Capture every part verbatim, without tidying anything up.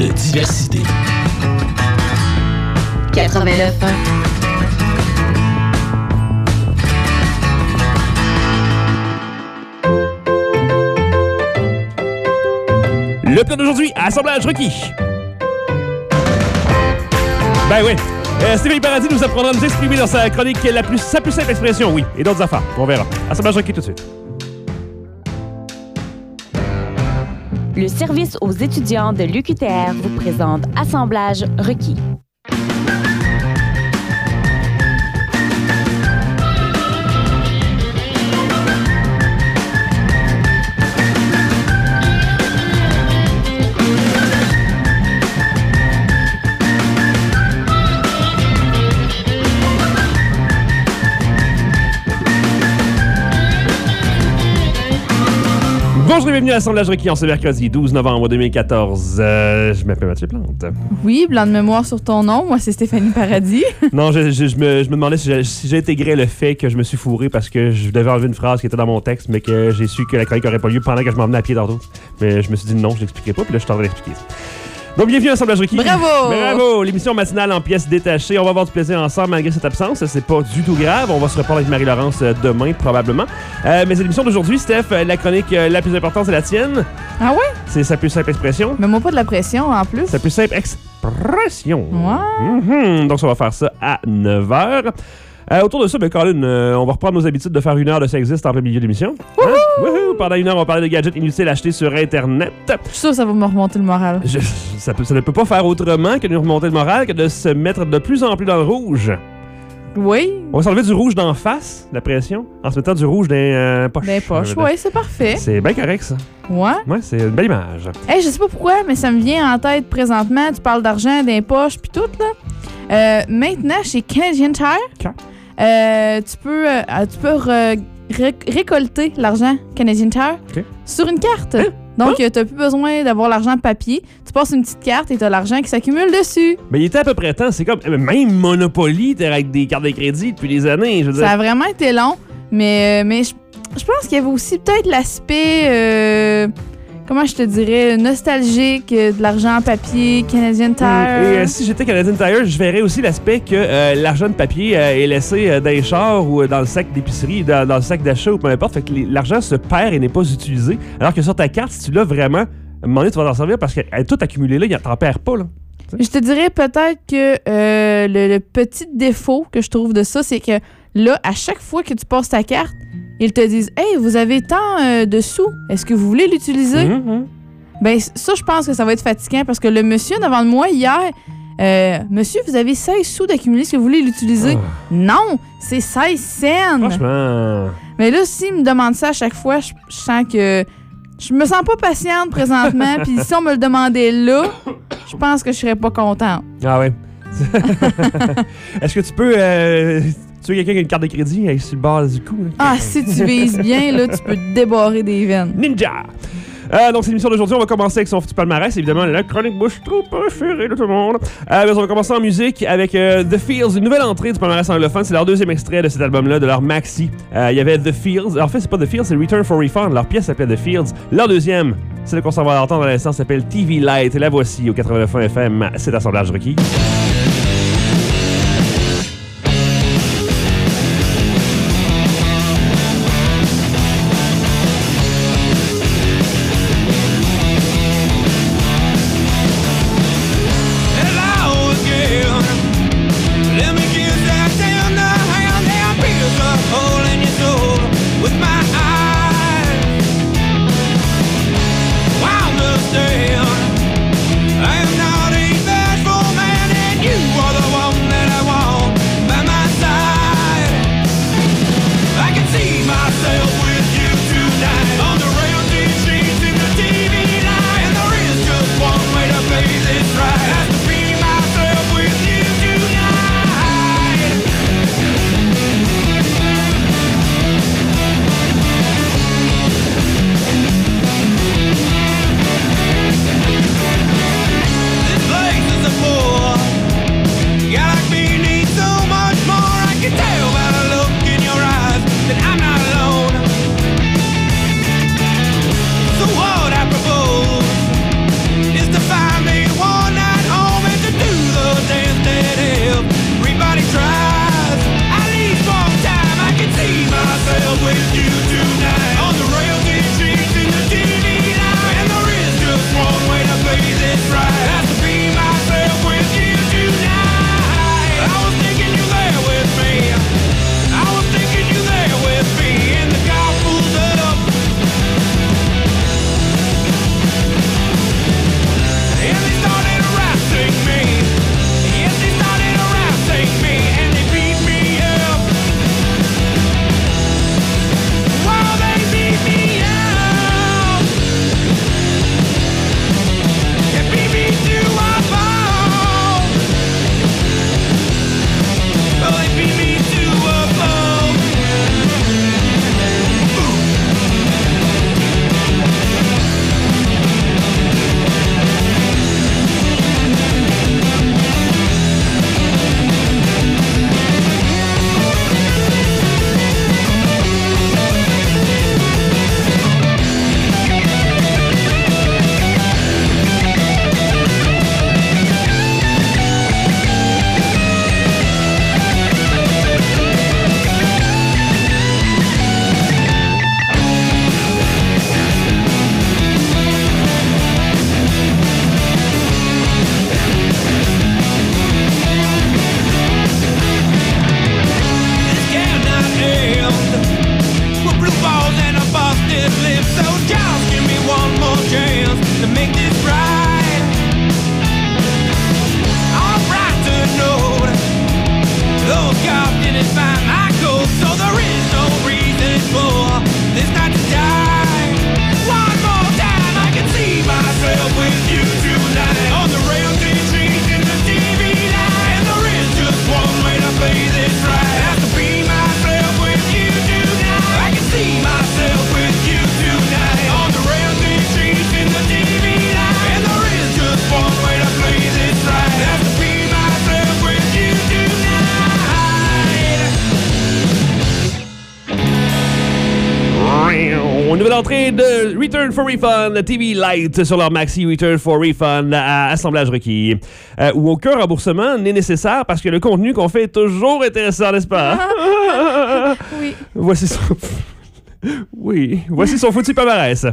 de diversité. quatre-vingt-neuf point un. Le plan d'aujourd'hui, assemblage requis. Ben oui. Euh, Stéphanie Paradis nous apprendra à nous exprimer dans sa chronique la plus, sa plus simple expression, oui, et d'autres affaires. On verra. Assemblage requis tout de suite. Le service aux étudiants de l'U Q T R vous présente Assemblage requis. Bonjour et bienvenue à l'Assemblage requis en ce mercredi douze novembre deux mille quatorze. Euh, je m'appelle Mathieu Plante. Oui, blanc de mémoire sur ton nom. Moi, c'est Stéphanie Paradis. Non, je, je, je, me, je me demandais si, si j'intégrais le fait que je me suis fourré parce que je devais enlever une phrase qui était dans mon texte, mais que j'ai su que la chronique n'aurait pas lieu pendant que je m'en venais à pied tantôt. Mais je me suis dit non, je l'expliquerai pas, puis là, je suis en train d'expliquer ça. Donc, bienvenue à l'Assemblage requis. Bravo! Bravo! L'émission matinale en pièces détachées. On va avoir du plaisir ensemble malgré cette absence. C'est pas du tout grave. On va se reparler avec Marie-Laurence demain, probablement. Euh, mais l'émission d'aujourd'hui, Steph, la chronique la plus importante, c'est la tienne. Ah ouais? C'est sa plus simple expression. Mais moi, pas de la pression, en plus. Sa plus simple expression. Ouais. Mm-hmm. Donc, ça va faire ça à neuf heures. Euh, autour de ça, ben, Colin, euh, on va reprendre nos habitudes de faire une heure de Ça existe en plein milieu de l'émission. Hein? Wouhou! Pendant une heure, on va parler de gadgets inutiles achetés sur Internet. Je suis sûr que ça va me remonter le moral. Je, ça, peut, ça ne peut pas faire autrement que de nous remonter le moral, que de se mettre de plus en plus dans le rouge. Oui. On va s'enlever du rouge d'en face, la pression, en se mettant du rouge dans les euh, poches. Des poches, Euh, oui, c'est parfait. C'est bien correct, ça. Ouais. Ouais, c'est une belle image. Hey, je sais pas pourquoi, mais ça me vient en tête présentement. Tu parles d'argent, des poches, puis tout, là. Euh, maintenant, chez Canadian Tire, Okay. euh, tu peux, euh, tu peux re- ré- récolter l'argent Canadian Tire Okay. sur une carte. Hein? Donc, tu n'as plus besoin d'avoir l'argent papier. Tu passes une petite carte et tu as l'argent qui s'accumule dessus. Mais il était à peu près temps. C'est comme, même Monopoly, t'es avec des cartes de crédit depuis des années. Je veux dire. Ça a vraiment été long, mais, mais je, je pense qu'il y avait aussi peut-être l'aspect, euh, comment je te dirais, nostalgique euh, de l'argent en papier, Canadian Tire. Et euh, si j'étais Canadian Tire, je verrais aussi l'aspect que euh, l'argent de papier euh, est laissé euh, dans les chars ou euh, dans le sac d'épicerie, dans, dans le sac d'achat ou peu importe. Fait que les- l'argent se perd et n'est pas utilisé. Alors que sur ta carte, si tu l'as vraiment, à un moment donné, tu vas t'en servir parce qu'elle est toute accumulée là, t'en perds pas. Là. Je te dirais peut-être que euh, le, le petit défaut que je trouve de ça, c'est que là, à chaque fois que tu passes ta carte, ils te disent « Hey, vous avez tant euh, de sous, est-ce que vous voulez l'utiliser? Mm-hmm. Ben, ça, je pense que ça va être fatigant parce que le monsieur devant moi hier, euh, monsieur, vous avez seize sous d'accumuler, est-ce que vous voulez l'utiliser? Oh. Non, c'est seize cents. Franchement. Mais là, s'il me demande ça à chaque fois, je, je sens que je me sens pas patiente présentement. Puis si on me le demandait là, je pense que je serais pas contente. Ah ouais. Est-ce que tu peux. Euh, tu veux quelqu'un qui a une carte de crédit avec sur le bord du cou? Là? Ah, si tu vises bien, là, tu peux te débarrer des veines. Ninja! Euh, donc, c'est l'émission d'aujourd'hui. On va commencer avec son petit palmarès. Évidemment, la chronique bouche trop préférée de tout le monde. Euh, mais on va commencer en musique avec euh, The Fields, une nouvelle entrée du palmarès anglophone. C'est leur deuxième extrait de cet album-là, de leur maxi. Euh, Il y avait The Fields. En fait, c'est pas The Fields, c'est Return for Refund. Leur pièce s'appelait The Fields. Leur deuxième, celle qu'on s'en va entendre à l'instant, s'appelle T V Light. Et la voici au quatre-vingt-neuf F M. C'est Assemblage requis. I am not a bashful man. entrée de Return for Refund, T V Lite sur leur maxi Return for Refund à assemblage requis, euh, où aucun remboursement n'est nécessaire parce que le contenu qu'on fait est toujours intéressant, n'est-ce pas? Oui. Voici son... oui, voici son foutu palmarès.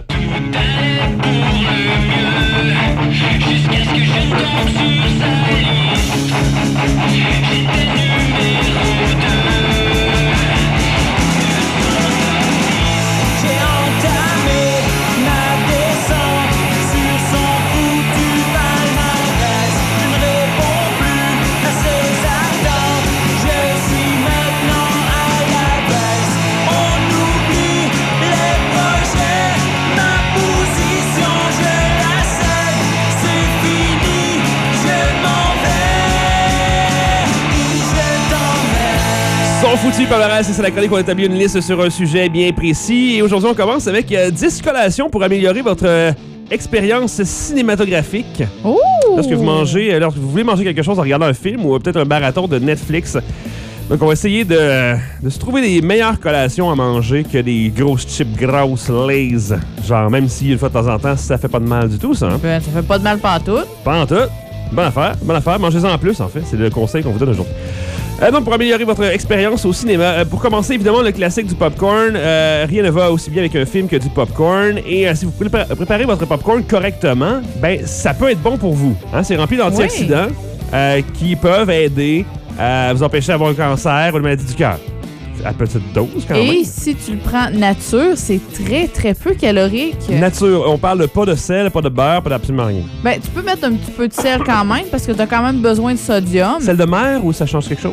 Son foutu palmarès, c'est la chronique où on établit une liste sur un sujet bien précis. Et aujourd'hui, on commence avec euh, dix collations pour améliorer votre euh, expérience cinématographique. Oh! Lorsque vous mangez, euh, lorsque vous voulez manger quelque chose en regardant un film ou euh, peut-être un marathon de Netflix. Donc, on va essayer de, de se trouver des meilleures collations à manger que des grosses chips grosses Lay's. Genre, même si une fois de temps en temps, ça fait pas de mal du tout, ça. Hein? Ben, ça fait pas de mal pantoute. Pas en tout. Bonne affaire, bonne affaire. Mangez-en en plus, en fait. C'est le conseil qu'on vous donne aujourd'hui. Euh, donc, pour améliorer votre expérience au cinéma, euh, pour commencer, évidemment, le classique du popcorn. Euh, rien ne va aussi bien avec un film que du popcorn. Et euh, si vous prépa- préparez votre popcorn correctement, ben ça peut être bon pour vous. Hein? C'est rempli d'antioxydants oui. euh, qui peuvent aider à vous empêcher d'avoir un cancer ou une maladie du cœur. À petite dose, quand Et même. Et si tu le prends nature, c'est très, très peu calorique. Nature, on parle de pas de sel, pas de beurre, pas d'absolument rien. Ben, tu peux mettre un petit peu de sel quand même, parce que tu as quand même besoin de sodium. Sel de mer ou ça change quelque chose?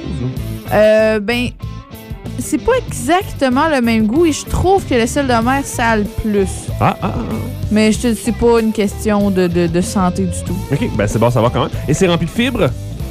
Euh, ben, c'est pas exactement le même goût et je trouve que le sel de mer, ça a le plus. Ah, ah, ah. Mais je te dis, c'est pas une question de, de, de santé du tout. OK, ben c'est bon à savoir quand même. Et c'est rempli de fibres.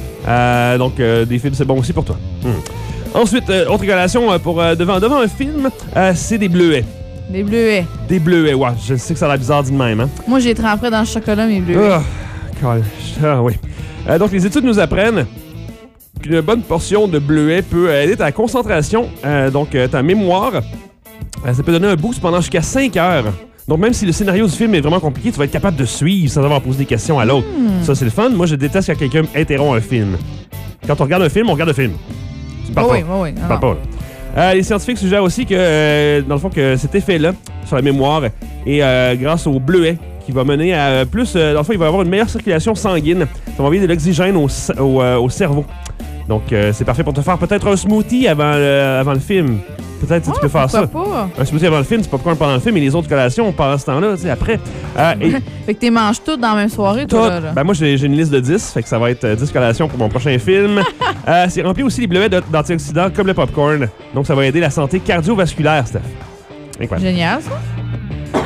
Euh, donc, euh, des fibres, c'est bon aussi pour toi. Hmm. Ensuite, euh, autre collation euh, pour euh, devant, devant un film, euh, c'est des bleuets. Des bleuets. Des bleuets, ouais. Je sais que ça a l'air bizarre dit de même, hein? Moi, j'ai trempé dans le chocolat mes bleuets. Oh, ah oui. Euh, donc, les études nous apprennent qu'une bonne portion de bleuets peut aider ta concentration, euh, donc euh, ta mémoire. Euh, ça peut donner un boost pendant jusqu'à cinq heures. Donc, même si le scénario du film est vraiment compliqué, tu vas être capable de suivre sans avoir à poser des questions à l'autre. Mm. Ça, c'est le fun. Moi, je déteste quand quelqu'un interrompt un film. Quand on regarde un film, on regarde un film. Tu parles oh pas. Oui, oui, oui. Tu parles pas. Euh, les scientifiques suggèrent aussi que, euh, dans le fond, que cet effet-là sur la mémoire est euh, grâce au bleuet qui va mener à euh, plus... Euh, dans le fond, il va avoir une meilleure circulation sanguine. Ça va envoyer de l'oxygène au, au, euh, au cerveau. Donc, euh, c'est parfait pour te faire peut-être un smoothie avant le, avant le film. Peut-être que oh, tu peux faire ça. Pas? Un smoothie avant le film, du popcorn pendant le film et les autres collations pendant ce temps-là, tu sais, après. Euh, et fait que tu manges tout dans la même soirée, toi, là, là. Ben moi, j'ai, j'ai une liste de dix, fait que ça va être dix collations pour mon prochain film. euh, c'est rempli aussi les bleuets d'antioxydants comme le popcorn. Donc, ça va aider la santé cardiovasculaire, Steph. Incroyable. Génial, ça.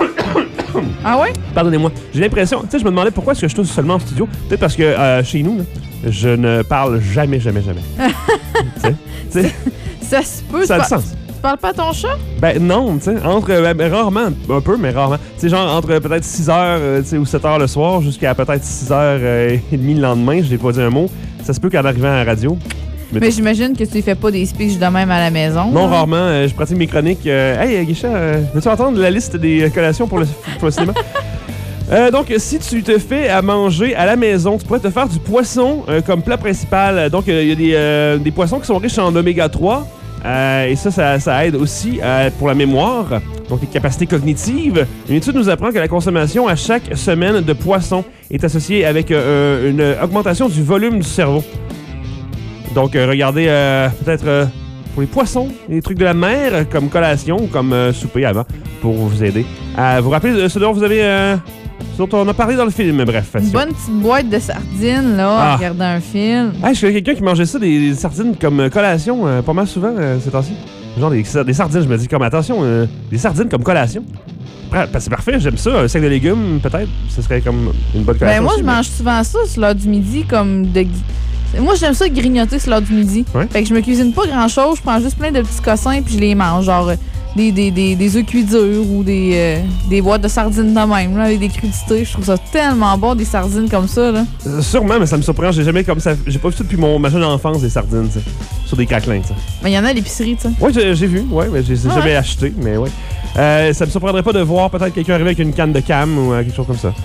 Ah ouais? Pardonnez-moi. J'ai l'impression... Tu sais, je me demandais pourquoi est-ce que je touche seulement en studio. Peut-être parce que euh, chez nous, là, je ne parle jamais, jamais, jamais. Tu sais? Ça se peut. Ça a du par... sens. Tu parles pas à ton chat? Ben non, tu sais, entre... Euh, ben, rarement, un peu, mais rarement. Tu sais, genre entre peut-être six heures euh, ou sept heures le soir jusqu'à peut-être six heures trente le lendemain, je n'ai pas dit un mot. Ça se peut qu'en arrivant à la radio... Mais, mais j'imagine que tu ne fais pas des speeches de même à la maison. Non, là. rarement. Euh, je pratique mes chroniques. Euh, hey, Guicha, euh, veux-tu entendre la liste des collations pour le, pour le cinéma? Euh, donc, si tu te fais à manger à la maison, tu pourrais te faire du poisson euh, comme plat principal. Donc, il euh, y a des, euh, des poissons qui sont riches en oméga trois. Euh, et ça, ça, ça aide aussi euh, pour la mémoire, donc les capacités cognitives. Une étude nous apprend que la consommation à chaque semaine de poisson est associée avec euh, une augmentation du volume du cerveau. Donc, euh, regardez euh, peut-être euh, pour les poissons, les trucs de la mer euh, comme collation ou comme euh, souper avant pour vous aider à vous rappeler de ce dont vous avez... Euh, ce dont on a parlé dans le film, bref. Une bonne petite boîte de sardines, là, ah. en regardant un film. Ah, je connais quelqu'un qui mangeait ça, des, des sardines comme collation, euh, pas mal souvent euh, ces temps-ci. Genre des, des sardines, je me dis comme, attention, euh, des sardines comme collation. C'est parfait, j'aime ça. Un sac de légumes, peut-être, ce serait comme une bonne collation. Ben moi, aussi, je mais... mange souvent ça sur l'heure du midi, comme de... Moi, j'aime ça grignoter sur l'heure du midi. Ouais. Fait que je me cuisine pas grand-chose, je prends juste plein de petits cossins puis je les mange. Genre, des, des, des, des œufs cuits durs ou des, euh, des boîtes de sardines de même, là, avec des crudités. Je trouve ça tellement bon, des sardines comme ça, là. Euh, sûrement, mais ça me surprend. J'ai jamais comme ça. J'ai pas vu ça depuis mon, ma jeune enfance, des sardines, t'sais, sur des craquelins, tu sais. Mais il y en a à l'épicerie, tu sais. Oui, j'ai, j'ai vu, ouais, mais j'ai Ah jamais ouais. acheté, mais ouais. Euh, ça me surprendrait pas de voir peut-être quelqu'un arriver avec une canne de cam ou euh, quelque chose comme ça.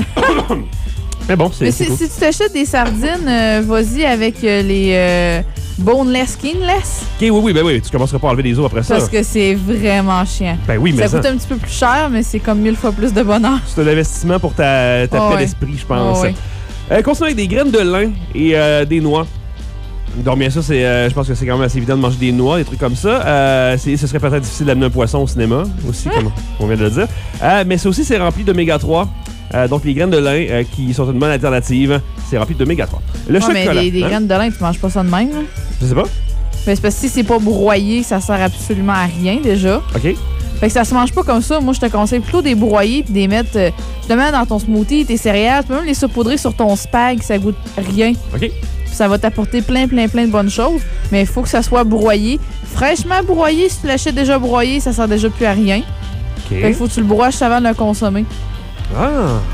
Mais bon, c'est. Mais c'est si, cool. si tu t'achètes des sardines, euh, vas-y avec euh, les euh, boneless, skinless. Ok, oui, oui, ben oui, tu commenceras pas à enlever les os après ça. Parce que c'est vraiment chiant. Ben oui, mais Ça ça, coûte un petit peu plus cher, mais c'est comme mille fois plus de bonheur. c'est un investissement pour ta, ta Oh paix ouais. d'esprit, je pense. Oh ouais. Euh, continuons avec des graines de lin et euh, des noix. Donc, bien sûr, c'est, euh, je pense que c'est quand même assez évident de manger des noix, des trucs comme ça. Euh, c'est, ce serait peut-être difficile d'amener un poisson au cinéma, aussi, comme on vient de le dire. Euh, mais c'est aussi, c'est rempli d'oméga trois. Euh, donc, les graines de lin, euh, qui sont une bonne alternative, c'est rempli d'oméga trois. Le Ouais, chocolat. mais des, des hein? graines de lin, tu manges pas ça de même, là. Je sais pas. Mais c'est parce que si c'est pas broyé, ça sert absolument à rien, déjà. OK. Fait que ça se mange pas comme ça. Moi, je te conseille plutôt des broyer puis des mettre euh, justement dans ton smoothie, tes céréales. Tu peux même les saupoudrer sur ton spag, ça goûte rien. OK. Puis ça va t'apporter plein, plein, plein de bonnes choses. Mais il faut que ça soit broyé. Fraîchement broyé, si tu l'achètes déjà broyé, ça sert déjà plus à rien. OK. Fait qu'il faut que tu le broies avant de le consommer. Ah.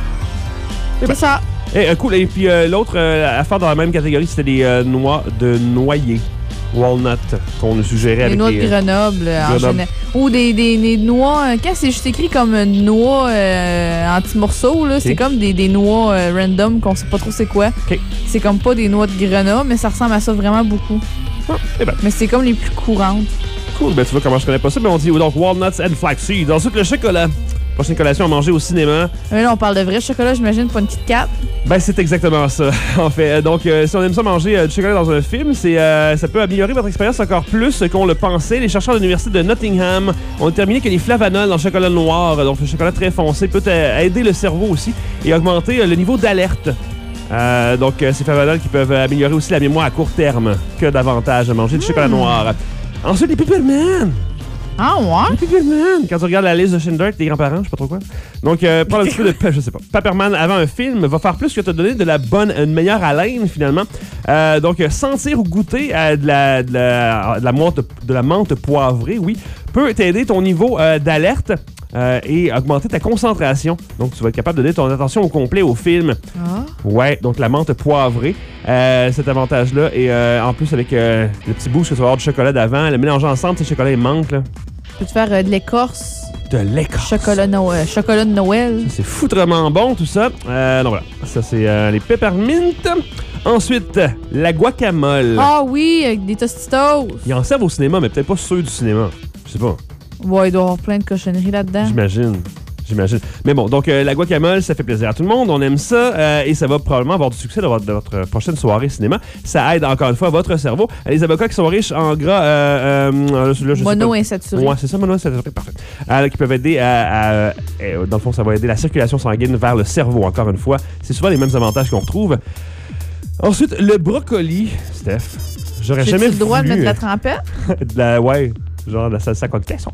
Eh ben. C'est ça. Eh, euh, cool. Et puis, euh, l'autre euh, affaire dans la même catégorie, c'était des euh, noix de noyer. Walnut, qu'on nous suggérait Des avec noix de les... Grenoble, euh, en Grenoble. général. Ou des, des, des noix... euh, Quand c'est juste écrit comme une noix euh, en petits morceaux, là, c'est comme des, des noix euh, random qu'on sait pas trop c'est quoi. OK. C'est comme pas des noix de Grenoble, mais ça ressemble à ça vraiment beaucoup. Ah, eh ben, Mais c'est comme les plus courantes. cool. Ben, tu vois comment je connais pas ça, mais on dit donc walnuts and flaxseed. Ensuite, le chocolat. Prochaine collation à manger au cinéma. Mais là, on parle de vrai chocolat, j'imagine, pas une Kit Kat. Ben, c'est exactement ça, en fait. Donc, euh, si on aime ça manger euh, du chocolat dans un film, c'est, euh, ça peut améliorer votre expérience encore plus qu'on le pensait. Les chercheurs de l'Université de Nottingham ont déterminé que les flavanols dans le chocolat noir, donc le chocolat très foncé, peut euh, aider le cerveau aussi et augmenter euh, le niveau d'alerte. Euh, donc, euh, ces flavanols qui peuvent améliorer aussi la mémoire à court terme. Que d'avantage de manger du chocolat noir. Ensuite, les peppermint. Ah ouais? Pepperman! Quand tu regardes la liste de Schindler avec tes grands-parents, je sais pas trop quoi. Donc, euh, prends un petit peu de... pe- Je sais pas. Pepperman avant un film va faire plus que te donner de la bonne, une meilleure haleine, finalement. Euh, donc, euh, sentir ou goûter à de la, de la, de la, menthe, de la menthe poivrée, oui, peut t'aider ton niveau euh, d'alerte euh, et augmenter ta concentration. Donc, tu vas être capable de donner ton attention au complet au film. Ah. Ouais, donc la menthe poivrée, euh, cet avantage-là. Et euh, en plus, avec euh, le petit boost que tu vas avoir du chocolat d'avant, le mélange ensemble, c'est chocolat et menthe, là. Tu peux te faire euh, de l'écorce. De l'écorce. Chocolat, no- euh, chocolat de Noël. Ça, c'est foutrement bon, tout ça. Euh, donc voilà, ça, c'est euh, les peppermint. Ensuite, la guacamole. Ah oui, avec des tostitos. Ils en servent au cinéma, mais peut-être pas ceux du cinéma. Je sais pas, Ouais, il doit y avoir plein de cochonneries là-dedans. j'imagine. J'imagine. Mais bon, donc euh, la guacamole, ça fait plaisir à tout le monde. On aime ça euh, et ça va probablement avoir du succès dans votre, dans votre prochaine soirée cinéma. Ça aide encore une fois votre cerveau. Les avocats qui sont riches en gras... Euh, euh, là, je sais pas. Mono-insaturé. Ouais, c'est ça, mono-insaturé, parfait. Euh, qui peuvent aider à, à- à- euh, Dans le fond, ça va aider la circulation sanguine vers le cerveau, encore une fois. C'est souvent les mêmes avantages qu'on retrouve. Ensuite, le brocoli, Steph. J'aurais J'ai-tu jamais le droit de voulu, mettre de la trempette? euh, de la... Ouais, genre de la salsa con queso.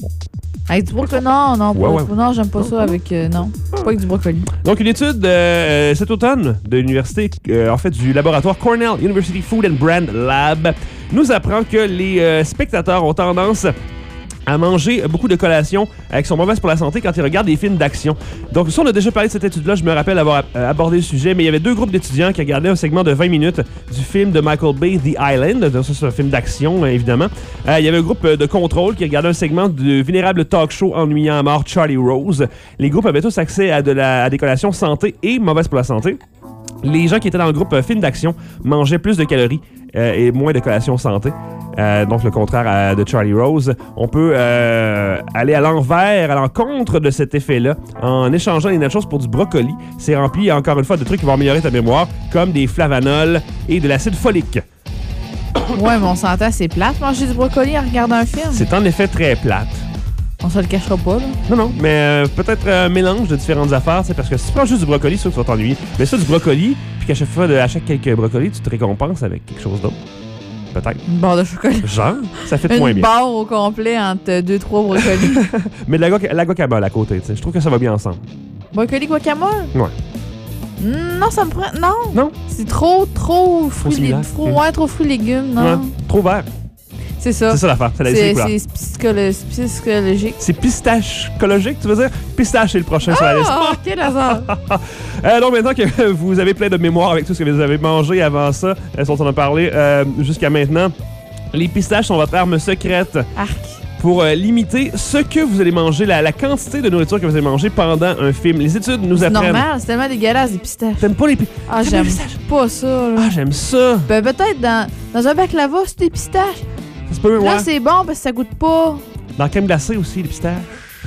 Avec du brocoli? Non, non, Ouais, pas- ouais. non, j'aime pas ça avec... euh, non, pas avec du brocoli. Donc, une étude euh, cet automne de l'université, euh, en fait, du laboratoire Cornell University Food and Brand Lab, nous apprend que les euh, spectateurs ont tendance à manger beaucoup de collations euh, qui sont mauvaises pour la santé quand ils regardent des films d'action. Donc, ça, on a déjà parlé de cette étude-là. Je me rappelle avoir euh, abordé le sujet, mais il y avait deux groupes d'étudiants qui regardaient un segment de vingt minutes du film de Michael Bay, The Island. Donc, ça, c'est un film d'action, euh, évidemment. Euh, il y avait un groupe euh, de contrôle qui regardait un segment du vénérable talk show ennuyant à mort Charlie Rose. Les groupes avaient tous accès à, de la, à des collations santé et mauvaises pour la santé. Les gens qui étaient dans le groupe euh, film d'action mangeaient plus de calories euh, et moins de collations santé. Euh, donc, le contraire à- de Charlie Rose. On peut euh, aller à l'envers, à l'encontre de cet effet-là, en échangeant les nachos pour du brocoli. C'est rempli, encore une fois, de trucs qui vont améliorer ta mémoire, comme des flavanols et de l'acide folique. Ouais, mais on s'entend, c'est plate manger du brocoli en regardant un film. C'est en effet très plate. On se le cachera pas, là. Non, non, mais euh, peut-être un mélange de différentes affaires, c'est parce que si tu prends juste du brocoli, c'est sûr que tu vas t'ennuyer. Mais ça, du brocoli, puis qu'à chaque fois, de, à chaque quelques brocolis, tu te récompenses avec quelque chose d'autre. Peut-être. Une barre de chocolat. Genre, ça fait moins Une bien. barre au complet entre deux, trois brocolis. Mais de la, guac- la guacamole à côté, tu sais, je trouve que ça va bien ensemble. Brocoli guacamole? Ouais. Mm, non, ça me prend... Non. Non? C'est trop, trop fruits... similaire. lé- trop, ouais, trop fruits légumes, non. Ouais. Trop vert. C'est C'est ça. C'est ça l'affaire. C'est la liste des C'est couleurs. c'est psycholo- psychologique. C'est pistache-cologique, tu veux dire? Pistache, c'est le prochain sur la liste. Ah, quel hasard. Euh, donc, maintenant que vous avez plein de mémoire avec tout ce que vous avez mangé avant ça, euh, dont on a parlé euh, jusqu'à maintenant, les pistaches sont votre arme secrète Arc. pour euh, limiter ce que vous allez manger, la, la quantité de nourriture que vous allez manger pendant un film. Les études nous C'est apprennent... normal, c'est tellement dégueulasse, des pistaches. T'aimes pas les pi- Ah, T'aimes j'aime les pistaches? pas ça, là. Ah, j'aime ça. Ben, peut-être dans, dans un baklava, c'est des pistaches. Ça se peut, ouais. Là, c'est bon parce que ça goûte pas. Dans la crème glacée aussi, les pistaches.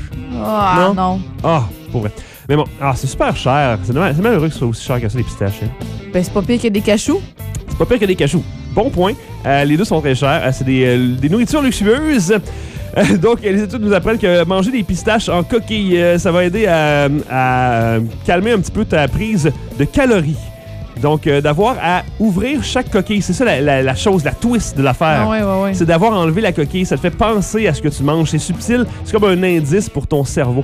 Ah, Non. non. Ah, pour vrai. Mais bon, ah, c'est super cher. C'est dommage- c'est malheureux que ce soit aussi cher que ça, les pistaches. Hein. Ben, c'est pas pire que des cachous. C'est pas pire que des cachous. Bon point. Euh, les deux sont très chers. Euh, c'est des, euh, des nourritures luxueuses. Euh, donc, les études nous apprennent que manger des pistaches en coquille, euh, ça va aider à, à calmer un petit peu ta prise de calories. Donc, euh, d'avoir à ouvrir chaque coquille. C'est ça la, la- la chose, la twist de l'affaire. Ah, ouais, ouais, ouais. C'est d'avoir enlevé la coquille. Ça te fait penser à ce que tu manges. C'est subtil. C'est comme un indice pour ton cerveau.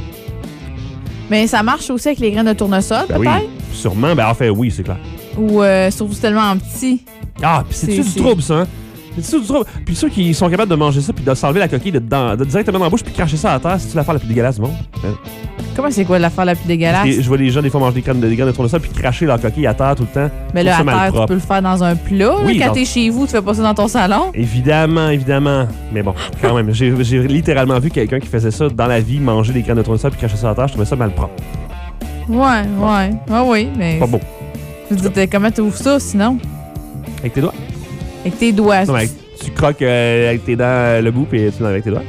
Mais ça marche aussi avec les graines de tournesol, Ben peut-être? oui, sûrement. Ben, en fait, oui, c'est clair. Ou euh, surtout c'est tellement en petit. Ah, puis c'est-tu C'est- du c'est- trouble, ça, hein? C'est-tu du trouble? Puis ceux qui sont capables de manger ça puis de s'enlever la coquille de, dans- de directement dans la bouche puis cracher ça à terre, c'est-tu l'affaire la plus dégueulasse du monde? Hein? Comment c'est quoi l'affaire la plus dégueulasse? Et je vois les gens des fois manger des graines de, des graines de tournesol puis cracher leur coquille à terre tout le temps. Mais Je là, à trouve ça terre, tu malpropre. peux le faire dans un plat. là. Oui, Quand dans- t'es chez vous, tu fais pas ça dans ton salon. Évidemment, évidemment. Mais bon, quand même, j'ai j'ai littéralement vu quelqu'un qui faisait ça dans la vie, manger des graines de tournesol puis cracher ça à terre. Je trouvais ça malpropre. Ouais, ouais. Ouais, oui, mais. Pas beau. Je veux dire, comment tu ouvres ça sinon? Avec tes doigts? Avec tes doigts. Non, mais avec- tu croques euh, avec tes dents euh, le bout puis tu l'as avec tes doigts.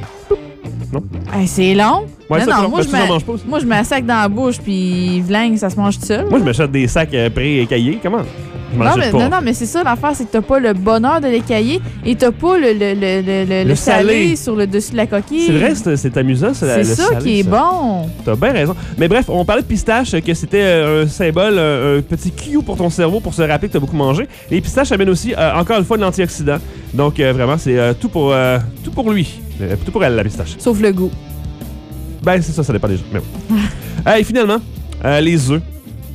Hey, c'est long. Ouais, non, ça, non, tu moi, je tu n'en mets, manges pas aussi. moi, je mets un sac dans la bouche, puis vlingue, ça se mange tout seul. Moi, je m'achète des sacs euh, pré-écaillés. Comment? Je m'en non, achète mais, pas. non, non, mais c'est ça l'affaire, c'est que t'as pas le bonheur de l'écailler et t'as pas le, le, le, le, le, Le le salé. salé. sur le dessus de la coquille. C'est vrai, c'est c'est amusant. C'est le ça salé, qui est ça. bon. T'as bien raison. Mais bref, on parlait de pistache, que c'était euh, un symbole, euh, un petit cue pour ton cerveau pour se rappeler que t'as beaucoup mangé. Les pistaches amènent aussi, euh, encore une fois, de l'antioxydant. Donc, euh, vraiment, c'est euh, tout, pour, euh, tout pour lui. Euh, tout pour elle, la pistache. Sauf le goût. Ben, c'est ça, ça dépend des gens. Mais bon. euh, et finalement, euh, les œufs.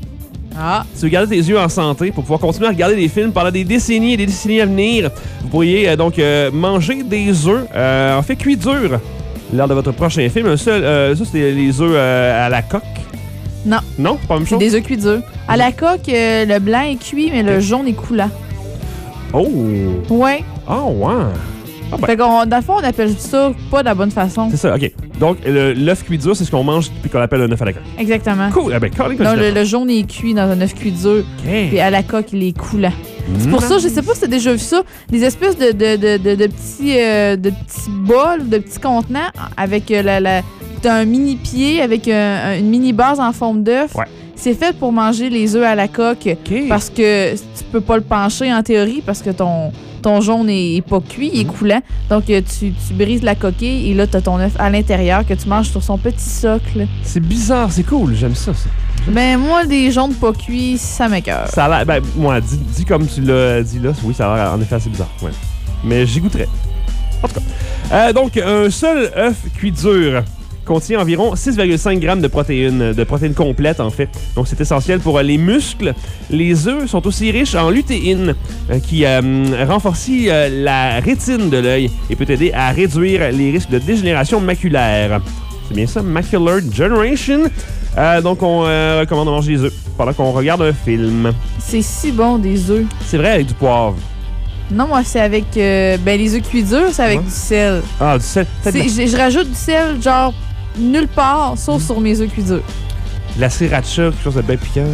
Ah, Si vous gardez tes yeux en santé pour pouvoir continuer à regarder des films pendant des décennies et des décennies à venir, vous pourriez euh, donc euh, manger des œufs, euh, en fait cuits durs, lors de votre prochain film. Un seul, euh, ça, c'est les œufs euh, à la coque. Non. Non, c'est pas la même c'est chose? des œufs cuits durs. À la coque, euh, le blanc est cuit, mais le jaune est coulant. Oh! Ouais. Oh, ouais! Ah ben, Fait qu'on, dans le fond, on appelle ça pas de la bonne façon. c'est ça, OK. Donc, le- l'œuf cuit dur, c'est ce qu'on mange puis qu'on appelle un œuf à la coque. Exactement. Cool! Ah ben, Colin, Non, le, le jaune est cuit dans un œuf cuit dur, puis à la coque, il est coulant. C'est pour ça, je sais pas si t'as déjà vu ça, les espèces de, de, de, de, de petits, euh, de petits bols, de petits contenants avec euh, la, la, t'as un mini pied avec un- une mini base en forme d'œuf. Ouais. C'est fait pour manger les œufs à la coque OK. parce que tu peux pas le pencher en théorie parce que ton, ton jaune est, est pas cuit, il est coulant. Donc euh, tu, tu brises la coquille et là t'as ton œuf à l'intérieur que tu manges sur son petit socle. C'est bizarre, c'est cool, j'aime ça, ça. Ben moi, des jaunes pas cuits, ça m'écoeure. Ça a l'air. Ben, moi, dis, dis comme tu l'as dit là, oui, ça a l'air en effet assez bizarre. Ouais. Mais j'y goûterais. En tout cas. Euh, donc, un seul œuf cuit dur contient environ six virgule cinq grammes de protéines, de protéines complètes, en fait. Donc, c'est essentiel pour euh, les muscles. Les œufs sont aussi riches en lutéine, euh, qui euh, renforce euh, la rétine de l'œil et peut aider à réduire les risques de dégénération maculaire. C'est bien ça, Macular Degeneration. Euh, donc, on euh, recommande de manger des œufs pendant qu'on regarde un film. C'est si bon, des œufs. C'est vrai, avec du poivre. Non, moi, c'est avec... euh, ben, les œufs cuits durs, c'est avec Ouais. du sel. Ah, du sel. Peut-être C'est- de Je, je rajoute du sel, genre, nulle part, sauf sur mes œufs cuits durs. la, la sriracha, quelque chose de bien piquant.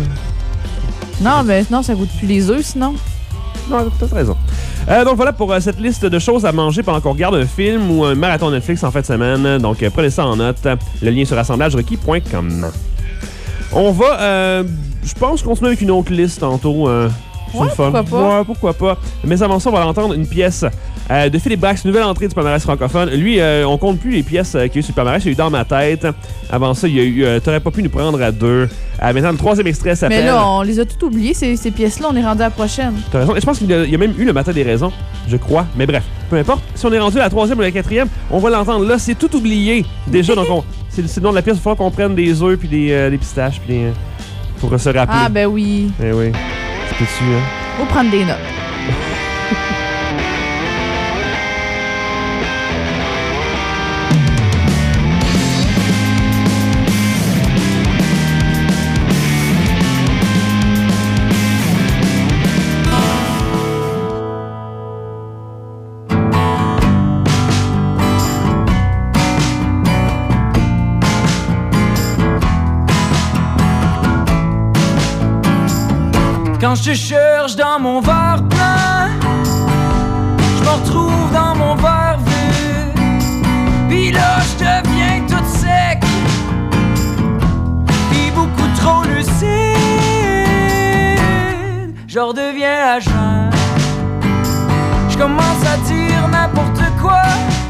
Non, mais non, ça goûte plus les œufs, sinon. Non, t'as peut-être raison. Euh, donc voilà pour euh, cette liste de choses à manger pendant qu'on regarde un film ou un marathon Netflix en fin de semaine. Donc euh, prenez ça en note. Le lien sur assemblage requis point com. On va, euh, je pense, continuer avec une autre liste tantôt. Euh, c'est Ouais, le fun. pourquoi pas. Ouais, pourquoi pas. Mais avant ça, on va entendre une pièce euh, de Philippe Brax, nouvelle entrée du palmarès francophone. Lui, euh, on compte plus les pièces euh, qu'il y a eu sur le palmarès. Il y a eu Dans ma tête. Avant ça, il y a eu euh, T'aurais pas pu nous prendre à deux. Euh, maintenant, le troisième extrait s'appelle... Mais là, on les a toutes oubliées, ces, ces pièces-là. On est rendu à la prochaine. T'as raison. Et je pense qu'il y a il y a même eu le matin des raisons, je crois. Mais bref, peu importe. Si on est rendu à la troisième ou la quatrième, on va l'entendre. Là, c'est tout oublié. Déjà, donc, on- c'est c'est le nom de la pièce. Il va falloir qu'on prenne des œufs, puis des, euh, des pistaches, puis des, euh, pour se rappeler. Ah, ben oui. Eh oui. C'est dessus, hein. Faut prendre des notes. Quand je te cherche dans mon verre plein, je me retrouve dans mon verre vide. Pis là je deviens toute sec, pis beaucoup trop lucide. Je redeviens à jeun, je commence à dire n'importe quoi.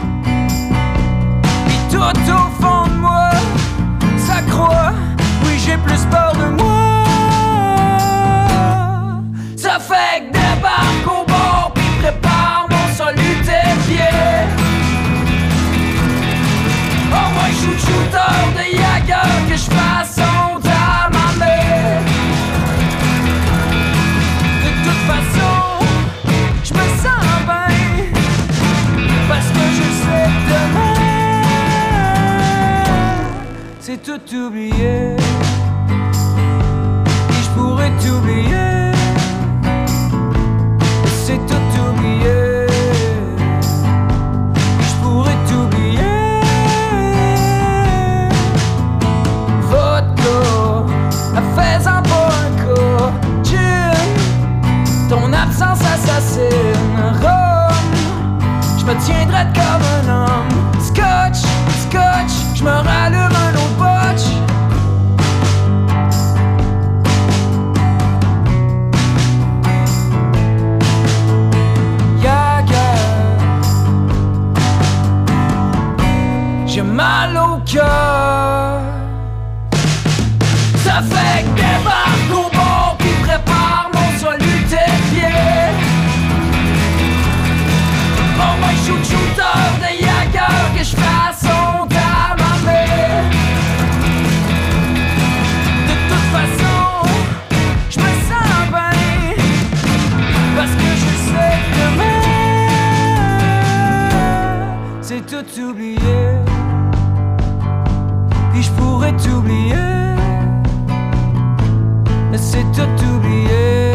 Pis tout au fond de moi, ça croit, oui j'ai plus peur de moi. Ça fait que débarque au bord pis prépare mon solitaire pied. Oh moi shoot shooter de Jagger, que je fasse honte à ma mère. De toute façon, je me sens bien, parce que je sais que demain c'est tout oublié. Et je pourrais t'oublier. C'est tout oublié, je pourrais t'oublier. Vodka, fais-en pas un cas. Gin, ton absence assassine. Rhum, je me tiendrai comme un homme. Scotch, scotch, je me rallume un autre botch. J'ai mal au cœur. Ça fait que débarque au bord pis prépare mon solitaire pied. Oh moi shoot shooter de Jagger, que je fasse honte à ma mère. De toute façon, je me sens bien, parce que je sais que demain c'est tout oublié. Puis je pourrais t'oublier, mais c'est tout oublié.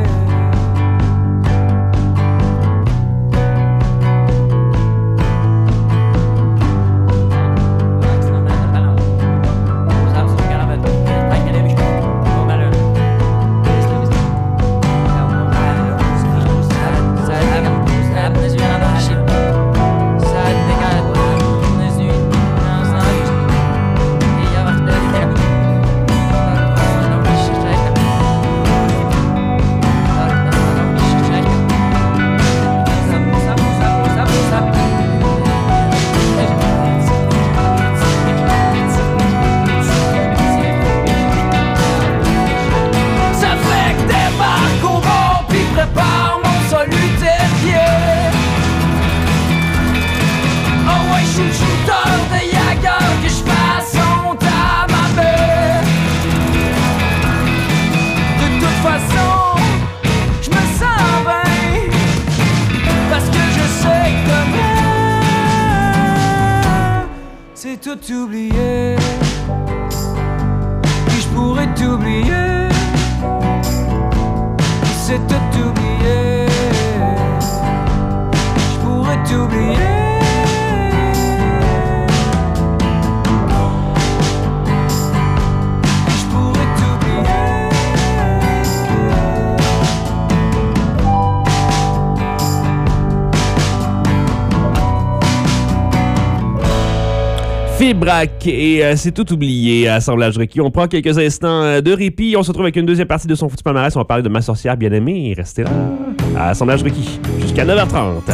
Tout oublié, puis je pourrais t'oublier. C'est tout oublié, je pourrais t'oublier. Je pourrais t'oublier. Fibrac et euh, c'est tout oublié, Assemblage requis. On prend quelques instants euh, de répit. On se retrouve avec une deuxième partie de son foutu palmarès. On va parler de Ma sorcière bien-aimée. Restez là. Assemblage requis jusqu'à neuf heures trente.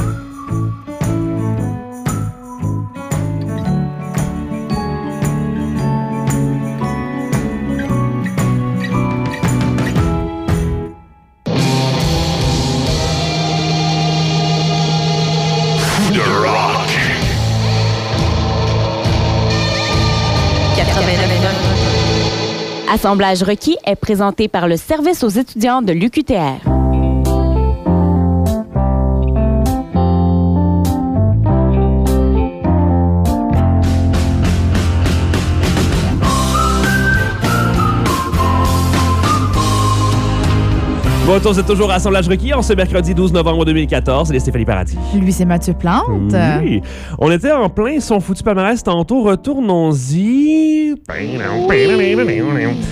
Assemblage requis est présenté par le Service aux étudiants de l'U Q T R. Bon, vous êtes toujours à Assemblage requis en ce mercredi douze novembre deux mille quatorze. C'est Stéphanie Paradis. Lui, c'est Mathieu Plante. Oui. On était en plein son foutu palmarès tantôt. Retournons-y.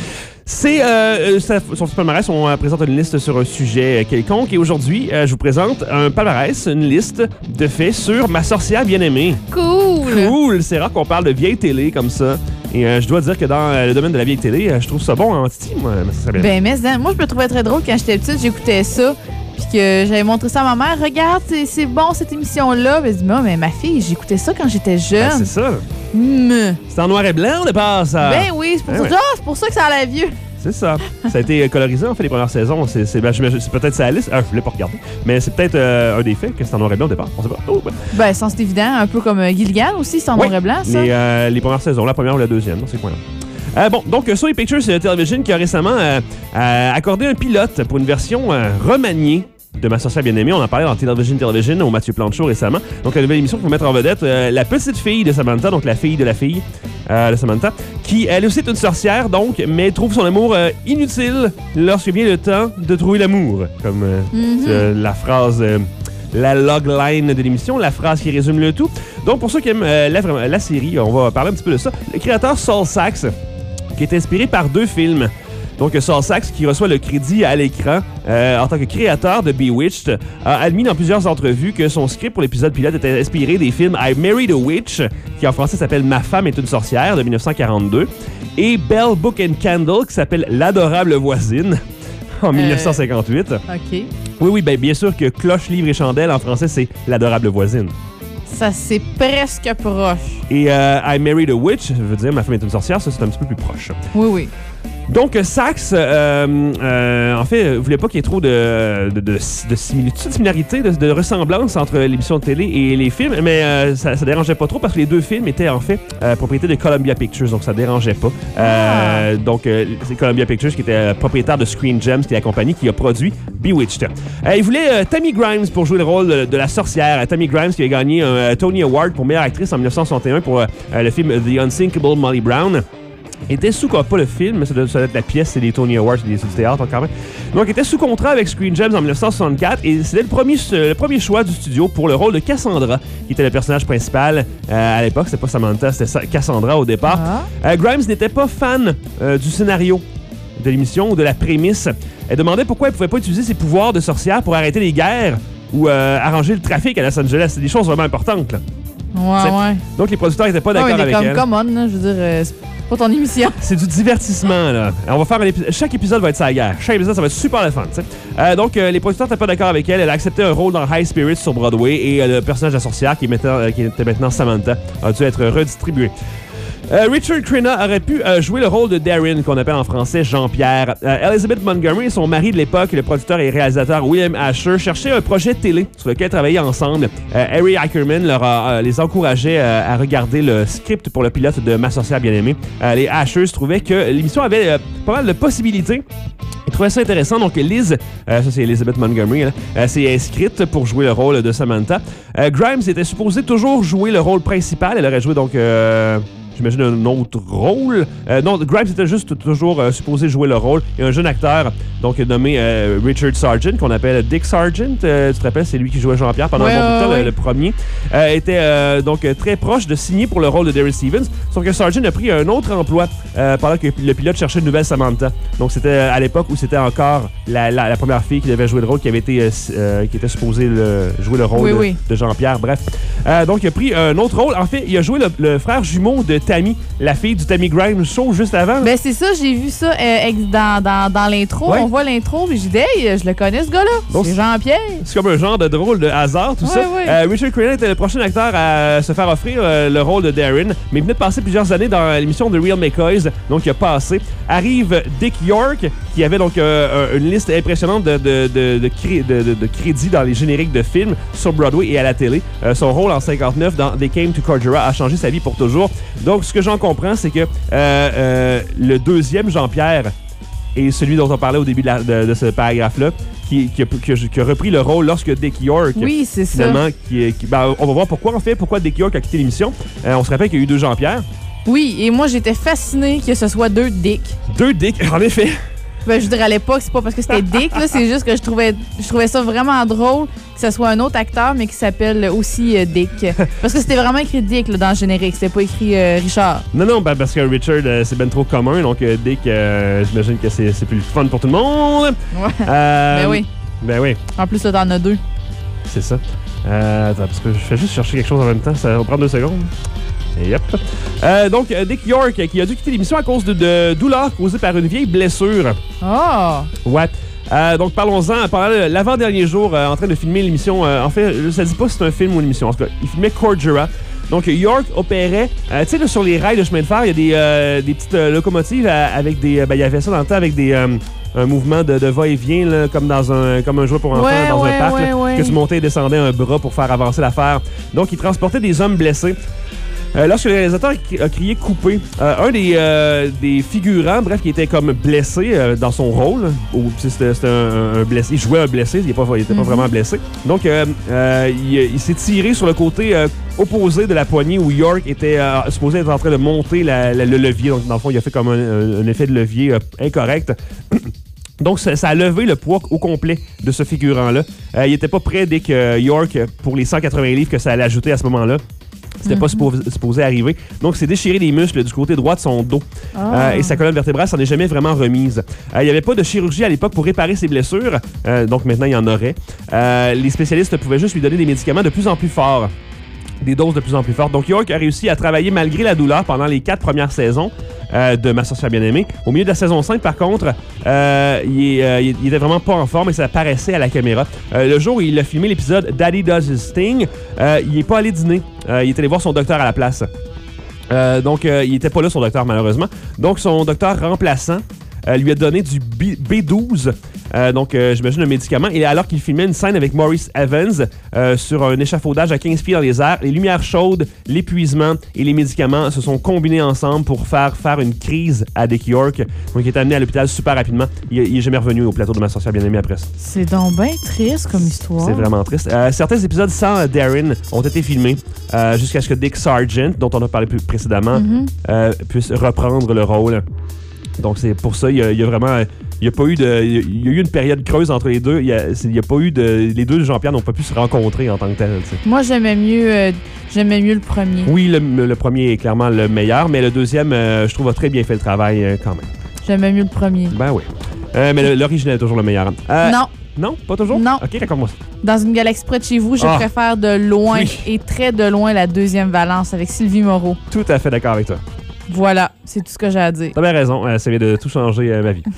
C'est euh, ça, sur le palmarès, on euh, présente une liste sur un sujet euh, quelconque. Et aujourd'hui, euh, je vous présente un palmarès, une liste de faits sur Ma sorcière bien-aimée. Cool! Cool! C'est rare qu'on parle de vieille télé comme ça. Et euh, je dois dire que dans euh, le domaine de la vieille télé, euh, je trouve ça bon en Titi, moi. Ça bien. Ben, mais hein, moi, je me trouvais très drôle quand j'étais petite, j'écoutais ça. Puis que j'avais montré ça à ma mère. Regarde, c'est, c'est bon cette émission-là. Ben, je dis, mais, mais ma fille, j'écoutais ça quand j'étais jeune. Ben, c'est ça. Mm. C'est en noir et blanc au départ, ça. Ben oui, c'est pour, Ben ça, ouais. ah, c'est pour ça que ça a l'air vieux. C'est ça. Ça a été colorisé, en fait, les premières saisons. C'est, c'est, ben, je- c'est peut-être sa liste. Ah, je voulais pas regarder. Mais c'est peut-être euh, un des faits que c'est en noir et blanc au départ. On sait pas. Oh, ben. Ben, ça, c'est évident. Un peu comme euh, Gilligan aussi, c'est en Ouais. noir et blanc, ça. Les, euh, les premières saisons, la première ou la deuxième, dans ces coins-là. Euh, bon, donc Sony Pictures Television qui a récemment euh, euh, accordé un pilote pour une version euh, remaniée de Ma sorcière bien-aimée. On en parlait dans Television Television au Mathieu Plante Show récemment. Donc, la nouvelle émission pour mettre en vedette euh, la petite fille de Samantha, donc la fille de la fille euh, de Samantha, qui, elle aussi, est une sorcière, donc, mais trouve son amour euh, inutile lorsque vient le temps de trouver l'amour. Comme euh, Mhm. euh, la phrase... euh, la logline de l'émission, la phrase qui résume le tout. Donc, pour ceux qui aiment euh, la, la série, on va parler un petit peu de ça. Le créateur Saul Sachs, qui est inspiré par deux films. Donc, Saul Sachs, qui reçoit le crédit à l'écran euh, en tant que créateur de Bewitched, a admis dans plusieurs entrevues que son script pour l'épisode pilote était inspiré des films I Married a Witch, qui en français s'appelle Ma femme est une sorcière, de dix-neuf cent quarante-deux, et Bell, Book and Candle, qui s'appelle L'adorable voisine, en dix-neuf cent cinquante-huit. OK. Oui, oui, ben bien sûr que Cloche, livre et chandelle, en français, c'est L'adorable voisine. Ça, c'est presque proche. Et euh, I Married a Witch, je veux dire, Ma femme est une sorcière, ça, c'est un petit peu plus proche. Oui, oui. Donc, Sachs, euh, euh, en fait, ne voulait pas qu'il y ait trop de, de, de, de similitudes, de similarités, de, de ressemblances entre l'émission de télé et les films, mais euh, ça ne dérangeait pas trop parce que les deux films étaient en fait euh, propriété de Columbia Pictures, donc ça ne dérangeait pas. Euh, donc, euh, c'est Columbia Pictures qui était euh, propriétaire de Screen Gems, qui est la compagnie qui a produit Bewitched. Euh, il voulait euh, Tammy Grimes pour jouer le rôle de, de la sorcière. Tammy Grimes qui a gagné un euh, Tony Award pour meilleure actrice en dix-neuf cent soixante et un pour euh, le film The Unsinkable Molly Brown. Était sous, pas le film, mais ça doit, ça doit être la pièce, c'est les Tony Awards, c'est du théâtre quand même. Donc, il était sous contrat avec Screen Gems en dix-neuf cent soixante-quatre et c'était le premier, le premier choix du studio pour le rôle de Cassandra, qui était le personnage principal euh, à l'époque. C'était pas Samantha, c'était Cassandra au départ. Ah. Euh, Grimes n'était pas fan euh, du scénario de l'émission ou de la prémisse. Elle demandait pourquoi elle pouvait pas utiliser ses pouvoirs de sorcière pour arrêter les guerres ou euh, arranger le trafic à Los Angeles. C'est des choses vraiment importantes, là. Ouais, C'est- ouais. Donc, les producteurs n'étaient pas Ah, d'accord il est avec comme elle. come on, là, je veux dire, euh, c'est pas ton émission. C'est du divertissement, là. On va faire un épisode. Chaque épisode va être sa guerre. Chaque épisode, ça va être super le fun, tu sais. Euh, donc, euh, les producteurs n'étaient pas d'accord avec elle. Elle a accepté un rôle dans High Spirits sur Broadway et euh, le personnage de la sorcière, qui, est maintenant, euh, qui était maintenant Samantha, a dû être redistribué. Euh, Richard Crenna aurait pu euh, jouer le rôle de Darren, qu'on appelle en français Jean-Pierre. Euh, Elizabeth Montgomery, son mari de l'époque, le producteur et réalisateur William Asher, cherchaient un projet de télé sur lequel travailler ensemble. Euh, Harry Ackerman leur a, euh, les encourageait euh, à regarder le script pour le pilote de Ma sorcière bien-aimée. Euh, les Ashers trouvaient que l'émission avait euh, pas mal de possibilités. Ils trouvaient ça intéressant. Donc, Liz, euh, ça c'est Elizabeth Montgomery, là, euh, s'est inscrite pour jouer le rôle de Samantha. Euh, Grimes était supposée toujours jouer le rôle principal. Elle aurait joué donc... Euh, J'imagine un autre rôle. Euh, non, Grimes était juste toujours euh, supposé jouer le rôle. Il y a un jeune acteur, donc nommé euh, Richard Sargent, qu'on appelle Dick Sargent. Euh, tu te rappelles, c'est lui qui jouait Jean-Pierre pendant Ouais, un bon bout de temps, ouais, le, ouais. le premier. Euh, était euh, donc euh, très proche de signer pour le rôle de Darren Stevens. Sauf que Sargent a pris un autre emploi euh, pendant que le pilote cherchait une nouvelle Samantha. Donc c'était euh, à l'époque où c'était encore la, la, la première fille qui devait jouer le rôle, qui avait été euh, euh, qui était supposée le, jouer le rôle Oui, de, oui. de Jean-Pierre. Bref. Euh, donc il a pris un autre rôle. En fait, il a joué le, le frère jumeau de Tammy, la fille du Tammy Grimes Show juste avant. Ben, c'est ça, j'ai vu ça euh, ex- dans, dans, dans l'intro. Ouais. On voit l'intro, puis j'ai dit, hey, je le connais, ce gars-là. Donc, C'est Jean-Pierre. C'est comme un genre de drôle de hasard, tout Ouais, ça. ouais. Euh, Richard Crenna était le prochain acteur à se faire offrir euh, le rôle de Darren, mais il venait de passer plusieurs années dans l'émission The Real McCoys, donc il a passé. Arrive Dick York, qui avait donc euh, une liste impressionnante de, de, de, de, cré- de, de- de crédits dans les génériques de films sur Broadway et à la télé. Euh, son rôle en cinquante-neuf dans They Came to Cordura a changé sa vie pour toujours. Donc, ce que j'en comprends, c'est que euh, euh, le deuxième Jean-Pierre et celui dont on parlait au début de, la- de- de ce paragraphe-là, qui, qui, a, qui a- qui a repris le rôle lorsque Dick York, Oui, c'est ça. finalement, qui, qui- ben, on va voir pourquoi, en fait, pourquoi Dick York a quitté l'émission. Euh, on se rappelle qu'il y a eu deux Jean-Pierre. Oui, et moi, j'étais fascinée que ce soit deux Dick. Deux Dick, en effet. Ben, je dirais à l'époque, c'est pas parce que c'était Dick, là, c'est juste que je trouvais, je trouvais ça vraiment drôle que ce soit un autre acteur, mais qui s'appelle aussi euh, Dick. Parce que c'était vraiment écrit Dick là, dans le générique, c'était pas écrit euh, Richard. Non, non, ben, parce que Richard, euh, c'est ben trop commun, donc euh, Dick, euh, j'imagine que c'est, c'est plus fun pour tout le monde. Ouais. Euh, ben oui. Ben oui. En plus, là, t'en as deux. C'est ça. Euh, attends, parce que je fais juste chercher quelque chose en même temps, ça va prendre deux secondes. Et yep. Euh, donc, Dick York, qui a dû quitter l'émission à cause de, de douleurs causées par une vieille blessure. Oh! Ouais. Euh, donc, parlons-en. Pendant l'avant-dernier jour, euh, en train de filmer l'émission, euh, en fait, ça dit pas si c'est un film ou une émission. En tout cas, il filmait Cordura. Donc, York opérait, euh, tu sais, sur les rails de chemin de fer, il y a des, euh, des petites euh, locomotives euh, avec des. Ben, il y avait ça dans le temps avec des. Euh, un mouvement de, de va-et-vient, là, comme dans un comme un jouet pour enfants, ouais, dans ouais, un parc, ouais, là, ouais. que tu montais et descendais un bras pour faire avancer l'affaire. Donc, il transportait des hommes blessés. Euh, lorsque le réalisateur a crié « coupé », euh, un des, euh, des figurants, bref, qui était comme blessé euh, dans son rôle, ou c'était, c'était un, un blessé, il jouait un blessé, il n'était pas, il était pas mm-hmm. vraiment blessé. Donc, euh, euh, il, il s'est tiré sur le côté euh, opposé de la poignée où York était euh, supposé être en train de monter la, la, le levier. Donc, dans le fond, il a fait comme un, un, un effet de levier euh, incorrect. Donc, ça, ça a levé le poids au complet de ce figurant-là. Euh, il n'était pas prêt dès que York, pour les cent quatre-vingts livres que ça allait ajouter à ce moment-là. C'était mm-hmm. pas supposé, supposé arriver. Donc, c'est déchiré les muscles du côté droit de son dos. Oh. Euh, et sa colonne vertébrale s'en est jamais vraiment remise. Euh, il n'y avait pas de chirurgie à l'époque pour réparer ses blessures. Euh, donc, maintenant, il y en aurait. Euh, les spécialistes pouvaient juste lui donner des médicaments de plus en plus forts. Des doses de plus en plus fortes. Donc, York a réussi à travailler malgré la douleur pendant les quatre premières saisons euh, de Ma sorcière bien-aimée. Au milieu de la saison cinq, par contre, euh, il, euh, il était vraiment pas en forme et ça paraissait à la caméra. Euh, le jour où il a filmé l'épisode Daddy Does His Thing, euh, il n'est pas allé dîner. Euh, il est allé voir son docteur à la place. Euh, donc, euh, il n'était pas là, son docteur, malheureusement. Donc, son docteur remplaçant euh, lui a donné du B douze. Euh, donc, euh, j'imagine un médicament. Et alors qu'il filmait une scène avec Maurice Evans euh, sur un échafaudage à quinze pieds dans les airs, les lumières chaudes, l'épuisement et les médicaments se sont combinés ensemble pour faire faire une crise à Dick York. Donc, il est amené à l'hôpital super rapidement. Il, il est jamais revenu au plateau de Ma sorcière bien-aimée après ça. C'est donc bien triste comme histoire. C'est vraiment triste. Euh, certains épisodes sans Darren ont été filmés euh, jusqu'à ce que Dick Sargent, dont on a parlé plus précédemment, mm-hmm. euh, puisse reprendre le rôle. Donc, c'est pour ça, il y a, il y a vraiment... Il n'y a pas eu de. Il y a eu une période creuse entre les deux. Il y a, il y a pas eu de. Les deux Jean-Pierre n'ont pas pu se rencontrer en tant que tel. T'sais. Moi, j'aimais mieux, euh, j'aimais mieux le premier. Oui, le, le premier est clairement le meilleur, mais le deuxième, euh, je trouve, a très bien fait le travail euh, quand même. J'aimais mieux le premier. Ben oui. Euh, mais l'original est toujours le meilleur. Euh, non. Non? Pas toujours? Non. OK, raconte-moi ça. Dans une galaxie près de chez vous, je ah. préfère de loin oui. et très de loin la deuxième Valence avec Sylvie Moreau. Tout à fait d'accord avec toi. Voilà, c'est tout ce que j'ai à dire. T'as bien raison, euh, ça vient de tout changer euh, ma vie.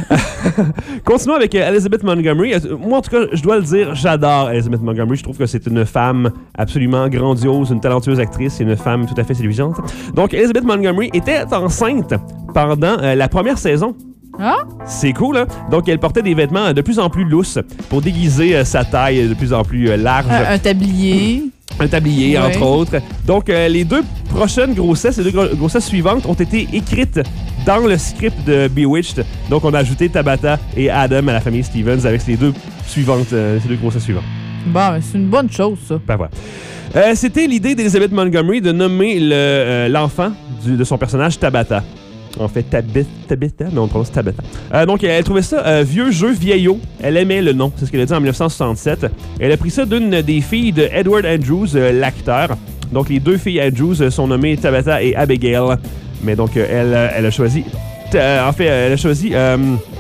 Continuons avec euh, Elizabeth Montgomery. Euh, moi, en tout cas, je dois le dire, j'adore Elizabeth Montgomery. Je trouve que c'est une femme absolument grandiose, une talentueuse actrice, c'est une femme tout à fait séduisante. Donc, Elizabeth Montgomery était enceinte pendant euh, la première saison. Ah? C'est cool, hein? Donc, elle portait des vêtements de plus en plus lousses pour déguiser euh, sa taille de plus en plus euh, large. Un, un tablier. Un tablier, ouais. entre autres. Donc, euh, les deux prochaines grossesses, les deux gro- grossesses suivantes ont été écrites dans le script de Bewitched. Donc, on a ajouté Tabitha et Adam à la famille Stevens avec les deux suivantes, euh, ces deux grossesses suivantes. Bon, c'est une bonne chose, ça. Ben voilà. Euh, c'était l'idée d'Elizabeth Montgomery de nommer le, euh, l'enfant du, de son personnage Tabitha. En fait, Tabitha, Tabitha, mais on prononce Tabitha. Euh, donc, elle trouvait ça euh, vieux jeu vieillot. Elle aimait le nom, c'est ce qu'elle a dit en dix-neuf cent soixante-sept. Elle a pris ça d'une des filles de Edward Andrews, euh, l'acteur. Donc, les deux filles Andrews euh, sont nommées Tabitha et Abigail. Mais donc, euh, elle, elle a choisi... Euh, en fait, elle a choisi euh,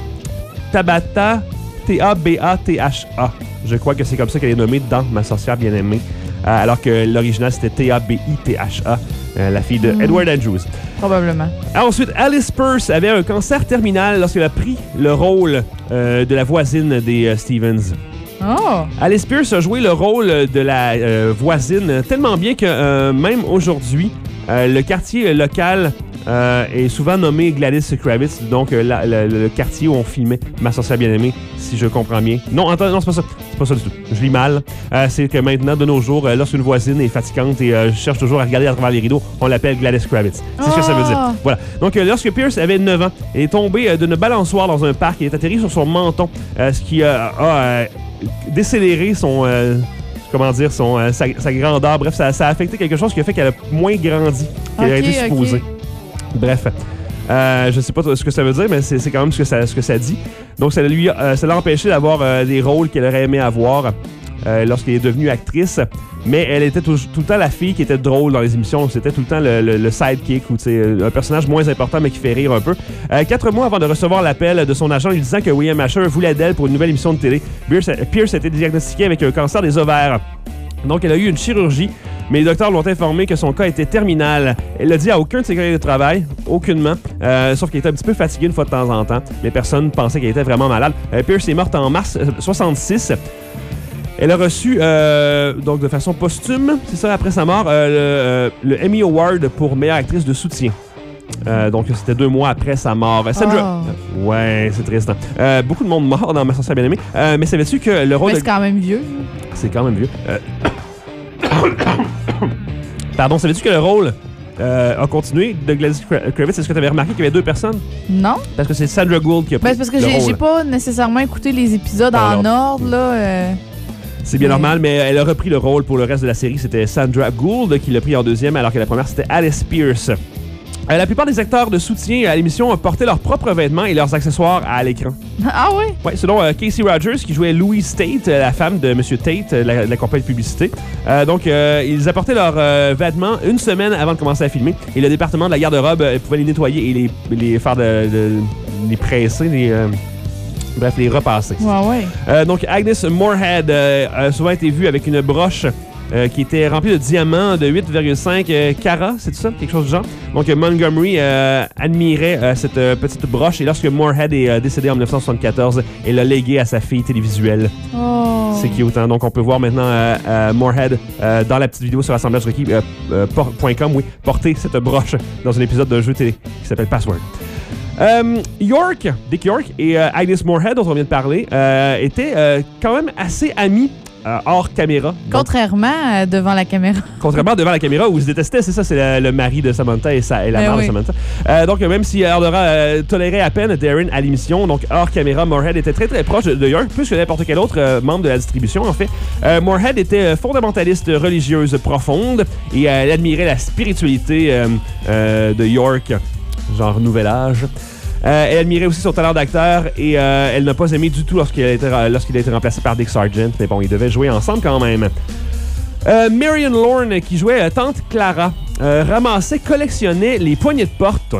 Tabitha, T A B A T H A. Je crois que c'est comme ça qu'elle est nommée dans Ma sorcière bien-aimée. Euh, alors que l'original, c'était T A B I T H A. Euh, la fille de mmh. Edward Andrews. Probablement. Alors, ensuite, Alice Pearce avait un cancer terminal lorsqu'elle a pris le rôle euh, de la voisine des euh, Stevens. Oh! Alice Pearce a joué le rôle de la euh, voisine tellement bien que euh, même aujourd'hui, euh, le quartier local euh, est souvent nommé Gladys Kravitz, donc euh, la, la, le quartier où on filmait Ma sorcière bien-aimée, si je comprends bien. Non, attends, non, c'est pas ça. C'est pas ça du tout. Je lis mal. Euh, c'est que maintenant, de nos jours, euh, lorsqu'une voisine est fatigante et euh, cherche toujours à regarder à travers les rideaux, on l'appelle Gladys Kravitz. C'est oh! ce que ça veut dire. Voilà. Donc, euh, lorsque Pierce avait neuf ans, elle est tombée euh, d'une balançoire dans un parc et est atterrie sur son menton, euh, ce qui euh, a euh, décéléré son... Euh, comment dire, son, euh, sa, sa grandeur. Bref, ça, ça a affecté quelque chose qui a fait qu'elle a moins grandi qu'elle okay, aurait été supposée. Okay. Bref. Euh, je sais pas ce que ça veut dire, mais c'est, c'est quand même ce que ça, ce que ça dit. Donc, ça, lui, euh, ça l'a empêché d'avoir euh, des rôles qu'elle aurait aimé avoir euh, lorsqu'elle est devenue actrice. Mais elle était tout, tout le temps la fille qui était drôle dans les émissions. C'était tout le temps le, le, le sidekick ou un personnage moins important mais qui fait rire un peu. Euh, quatre mois avant de recevoir l'appel de son agent lui disant que William Asher voulait d'elle pour une nouvelle émission de télé, Pierce, Pierce a été diagnostiquée avec un cancer des ovaires. Donc, elle a eu une chirurgie, mais les docteurs l'ont informé que son cas était terminal. Elle l'a dit à aucun de ses collègues de travail, aucunement, euh, sauf qu'elle était un petit peu fatiguée une fois de temps en temps, mais personne ne pensait qu'elle était vraiment malade. Euh, Pierce est morte en mars soixante-six. Elle a reçu, euh, donc de façon posthume, c'est ça, après sa mort, euh, le, euh, le Emmy Award pour meilleure actrice de soutien. Euh, donc, c'était deux mois après sa mort. Sandra... Oh. Ouais, c'est triste. Hein? Euh, beaucoup de monde mort dans Ma sorcière bien-aimée. Euh, mais savais-tu que le rôle mais de... c'est quand même vieux. C'est quand même vieux. Euh... Pardon, savais-tu que le rôle euh, a continué de Gladys Kravitz? Est-ce que tu avais remarqué qu'il y avait deux personnes? Non. Parce que c'est Sandra Gould qui a pris ben, c'est parce que le j'ai, rôle. j'ai pas nécessairement écouté les épisodes non, en non. ordre, là. Euh... C'est bien ouais. normal, mais elle a repris le rôle pour le reste de la série. C'était Sandra Gould qui l'a pris en deuxième, alors que la première, c'était Alice Pierce. Euh, la plupart des acteurs de soutien à l'émission portaient leurs propres vêtements et leurs accessoires à l'écran. Ah oui? Oui, selon euh, Casey Rogers, qui jouait Louise Tate, euh, la femme de M. Tate, euh, la, la compagnie de publicité. Euh, donc, euh, ils apportaient leurs euh, vêtements une semaine avant de commencer à filmer. Et le département de la garde-robe euh, pouvait les nettoyer et les, les faire de, de, les presser, les... Euh, Bref, les repasser. Ouais, ouais. Euh, donc, Agnes Moorehead euh, a souvent été vue avec une broche euh, qui était remplie de diamants de huit virgule cinq euh, carats, c'est ça? Quelque chose du genre. Donc, euh, Montgomery euh, admirait euh, cette euh, petite broche et lorsque Moorehead est euh, décédé en dix-neuf cent soixante-quatorze, elle l'a léguée à sa fille télévisuelle. Oh. C'est cute, hein? Donc, on peut voir maintenant euh, euh, Moorehead euh, dans la petite vidéo sur assemblage requis euh, euh, point com, oui, porter cette broche dans un épisode d'un jeu télé qui s'appelle Password. Euh, York, Dick York et euh, Agnes Moorehead, dont on vient de parler, euh, étaient euh, quand même assez amis euh, hors caméra. Contrairement à devant la caméra. Contrairement devant la caméra où ils se détestaient, c'est ça, c'est le, le mari de Samantha et, sa, et la ben mère oui. de Samantha. Euh, donc, même si Ardora euh, tolérait à peine Darren à l'émission, donc hors caméra, Moorehead était très très proche de, de York, plus que n'importe quel autre euh, membre de la distribution, en fait. Euh, Moorehead était fondamentaliste religieuse profonde et euh, elle admirait la spiritualité euh, euh, de York. Genre Nouvel Âge. Euh, elle admirait aussi son talent d'acteur et euh, elle n'a pas aimé du tout lorsqu'il a, été, lorsqu'il a été remplacé par Dick Sargent. Mais bon, ils devaient jouer ensemble quand même. Euh, Marion Lorne, qui jouait euh, Tante Clara, euh, ramassait, collectionnait les poignées de porte.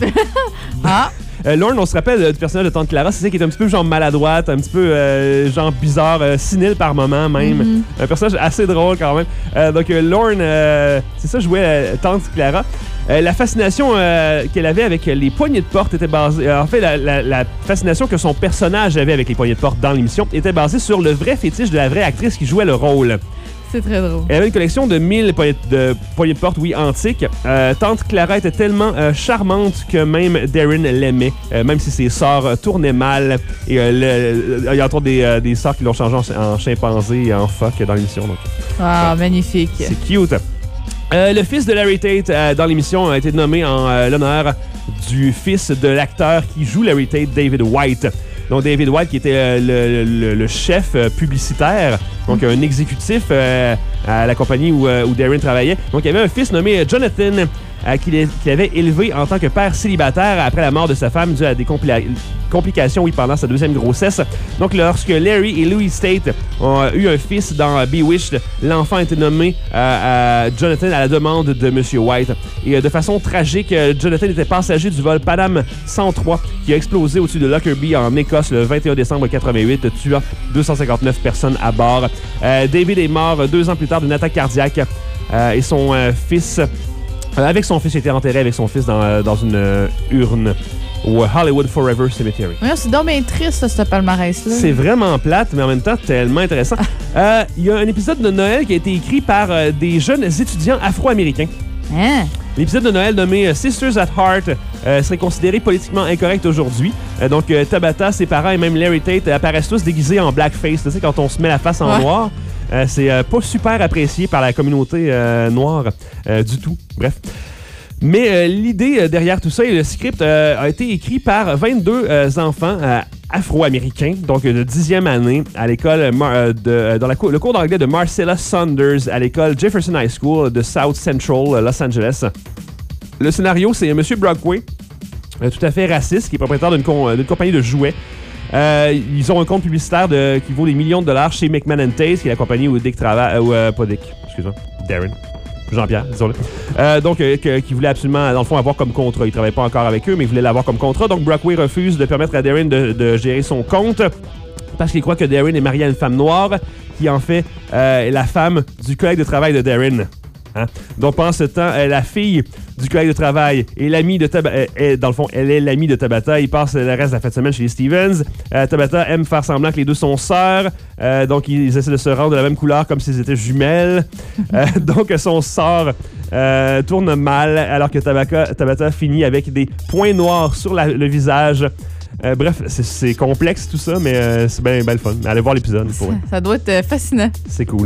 Ah! Euh, Lorne, on se rappelle euh, du personnage de Tante Clara, c'est ça qui est un petit peu genre maladroite, un petit peu euh, genre bizarre, euh, cynique par moment même. Mm-hmm. Un personnage assez drôle quand même. Euh, donc euh, Lorne, euh, c'est ça, jouait euh, Tante Clara. Euh, la fascination euh, qu'elle avait avec les poignées de porte était basée... Euh, en fait, la, la, la fascination que son personnage avait avec les poignées de porte dans l'émission était basée sur le vrai fétiche de la vraie actrice qui jouait le rôle. C'est très drôle. Elle avait une collection de mille poignées de, poignées de porte, oui, antiques. Euh, Tante Clara était tellement euh, charmante que même Darren l'aimait, euh, même si ses sœurs euh, tournaient mal. Et euh, le, le, il y a entre autres des, euh, des sœurs qui l'ont changé en, en chimpanzé et en phoque dans l'émission. Donc. Ah, ouais. Magnifique. C'est cute. Euh, le fils de Larry Tate euh, dans l'émission a été nommé en euh, l'honneur du fils de l'acteur qui joue Larry Tate, David White. Donc, David White, qui était euh, le, le, le chef euh, publicitaire, donc un exécutif euh, à la compagnie où, euh, où Darren travaillait. Donc, il y avait un fils nommé Jonathan euh, qu'il, qu'il avait élevé en tant que père célibataire après la mort de sa femme due à des compli- complications oui, pendant sa deuxième grossesse. Donc, lorsque Larry et Louise Tate ont euh, eu un fils dans Bewitched, l'enfant a été nommé euh, à Jonathan à la demande de M. White. Et euh, de façon tragique, euh, Jonathan était passager du vol Panam cent trois qui a explosé au-dessus de Lockerbie en Écosse le vingt et un décembre quatre-vingt-huit, tuant deux cent cinquante-neuf personnes à bord. Euh, David est mort deux ans plus tard d'une attaque cardiaque euh, et son euh, fils, euh, avec son fils, il a été enterré avec son fils dans, euh, dans une euh, urne au Hollywood Forever Cemetery. Oui, c'est donc bien triste, ça, ce palmarès-là. C'est vraiment plate, mais en même temps tellement intéressant. Il euh, y a un épisode de Noël qui a été écrit par euh, des jeunes étudiants afro-américains. Hein? L'épisode de Noël nommé euh, Sisters at Heart euh, serait considéré politiquement incorrect aujourd'hui. Euh, donc, euh, Tabitha, ses parents et même Larry Tate euh, apparaissent tous déguisés en blackface. Tu sais, quand on se met la face en ouais. noir, euh, c'est euh, pas super apprécié par la communauté euh, noire euh, du tout. Bref. Mais euh, l'idée euh, derrière tout ça et le script euh, a été écrit par vingt-deux euh, enfants euh, afro-américains, donc de dixième année à l'école Mar- euh, de, euh, dans la co- le cours d'anglais de Marcella Saunders à l'école Jefferson High School de South Central Los Angeles. Le scénario, c'est M. Brockway, euh, tout à fait raciste, qui est propriétaire d'une, com- d'une compagnie de jouets. Euh, ils ont un compte publicitaire de, qui vaut des millions de dollars chez McMahon and Taze, qui est la compagnie où Dick travaille, euh, ou euh, pas Dick, excuse-moi, Darren. Jean-Pierre, désolé. Euh, donc, euh, que, qui voulait absolument, dans le fond, avoir comme contrat. Il ne travaillait pas encore avec eux, mais il voulait l'avoir comme contrat. Donc, Brockway refuse de permettre à Darren de, de gérer son compte parce qu'il croit que Darren est marié à une femme noire qui, en fait, euh, est la femme du collègue de travail de Darren. Hein? Donc, pendant ce temps, euh, la fille du collègue de travail et l'amie de Tabata, euh, dans le fond, elle est l'amie de Tabata. Ils passent le reste de la fin de semaine chez les Stevens. Euh, Tabata aime faire semblant que les deux sont sœurs. Euh, donc, ils essaient de se rendre de la même couleur comme s'ils étaient jumelles. euh, donc, son sort euh, tourne mal alors que Tabata, Tabata finit avec des points noirs sur la, le visage. Euh, bref, c'est, c'est complexe tout ça, mais euh, c'est bien ben le fun. Allez voir l'épisode. Pour ça, ça doit être euh, fascinant. C'est cool.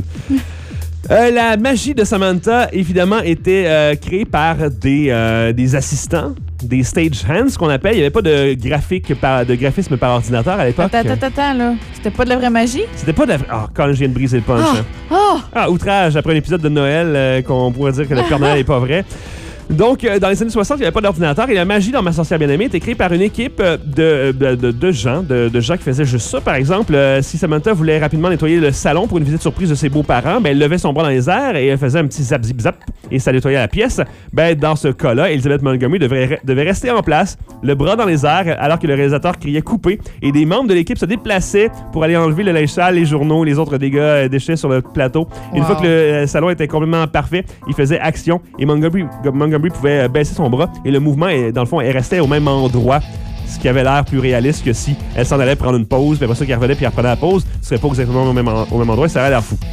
Euh, la magie de Samantha, évidemment, était euh, créée par des, euh, des assistants, des stage hands, qu'on appelle. Il n'y avait pas de graphique par, de graphisme par ordinateur à l'époque. Attends, attends, attends, là. C'était pas de la vraie magie? C'était pas de la vraie... Ah, quand je viens de briser le punch. Ah, hein. oh. ah outrage, après un épisode de Noël, euh, qu'on pourrait dire que le Père Noël n'est pas vrai. Donc, euh, dans les années soixante, il n'y avait pas d'ordinateur et la magie dans Ma sorcière bien-aimée était créée par une équipe de, de, de, de gens, de, de gens qui faisaient juste ça. Par exemple, euh, si Samantha voulait rapidement nettoyer le salon pour une visite surprise de ses beaux-parents, ben, elle levait son bras dans les airs et elle faisait un petit zap-zip-zap et ça nettoyait la pièce. Ben, dans ce cas-là, Elizabeth Montgomery devrait, devait rester en place, le bras dans les airs, alors que le réalisateur criait coupé et des membres de l'équipe se déplaçaient pour aller enlever le linge sale, les journaux, les autres dégâts, euh, déchets sur le plateau. Wow. Une fois que le euh, salon était complètement parfait, il faisait action et Montgomery, Montgomery pouvait euh, baisser son bras et le mouvement, dans le fond, elle restait au même endroit, ce qui avait l'air plus réaliste que si elle s'en allait prendre une pause, puis après ça qu'elle revenait puis elle reprenait la pause, ce serait pas exactement au même, en, au même endroit, ça aurait l'air fou.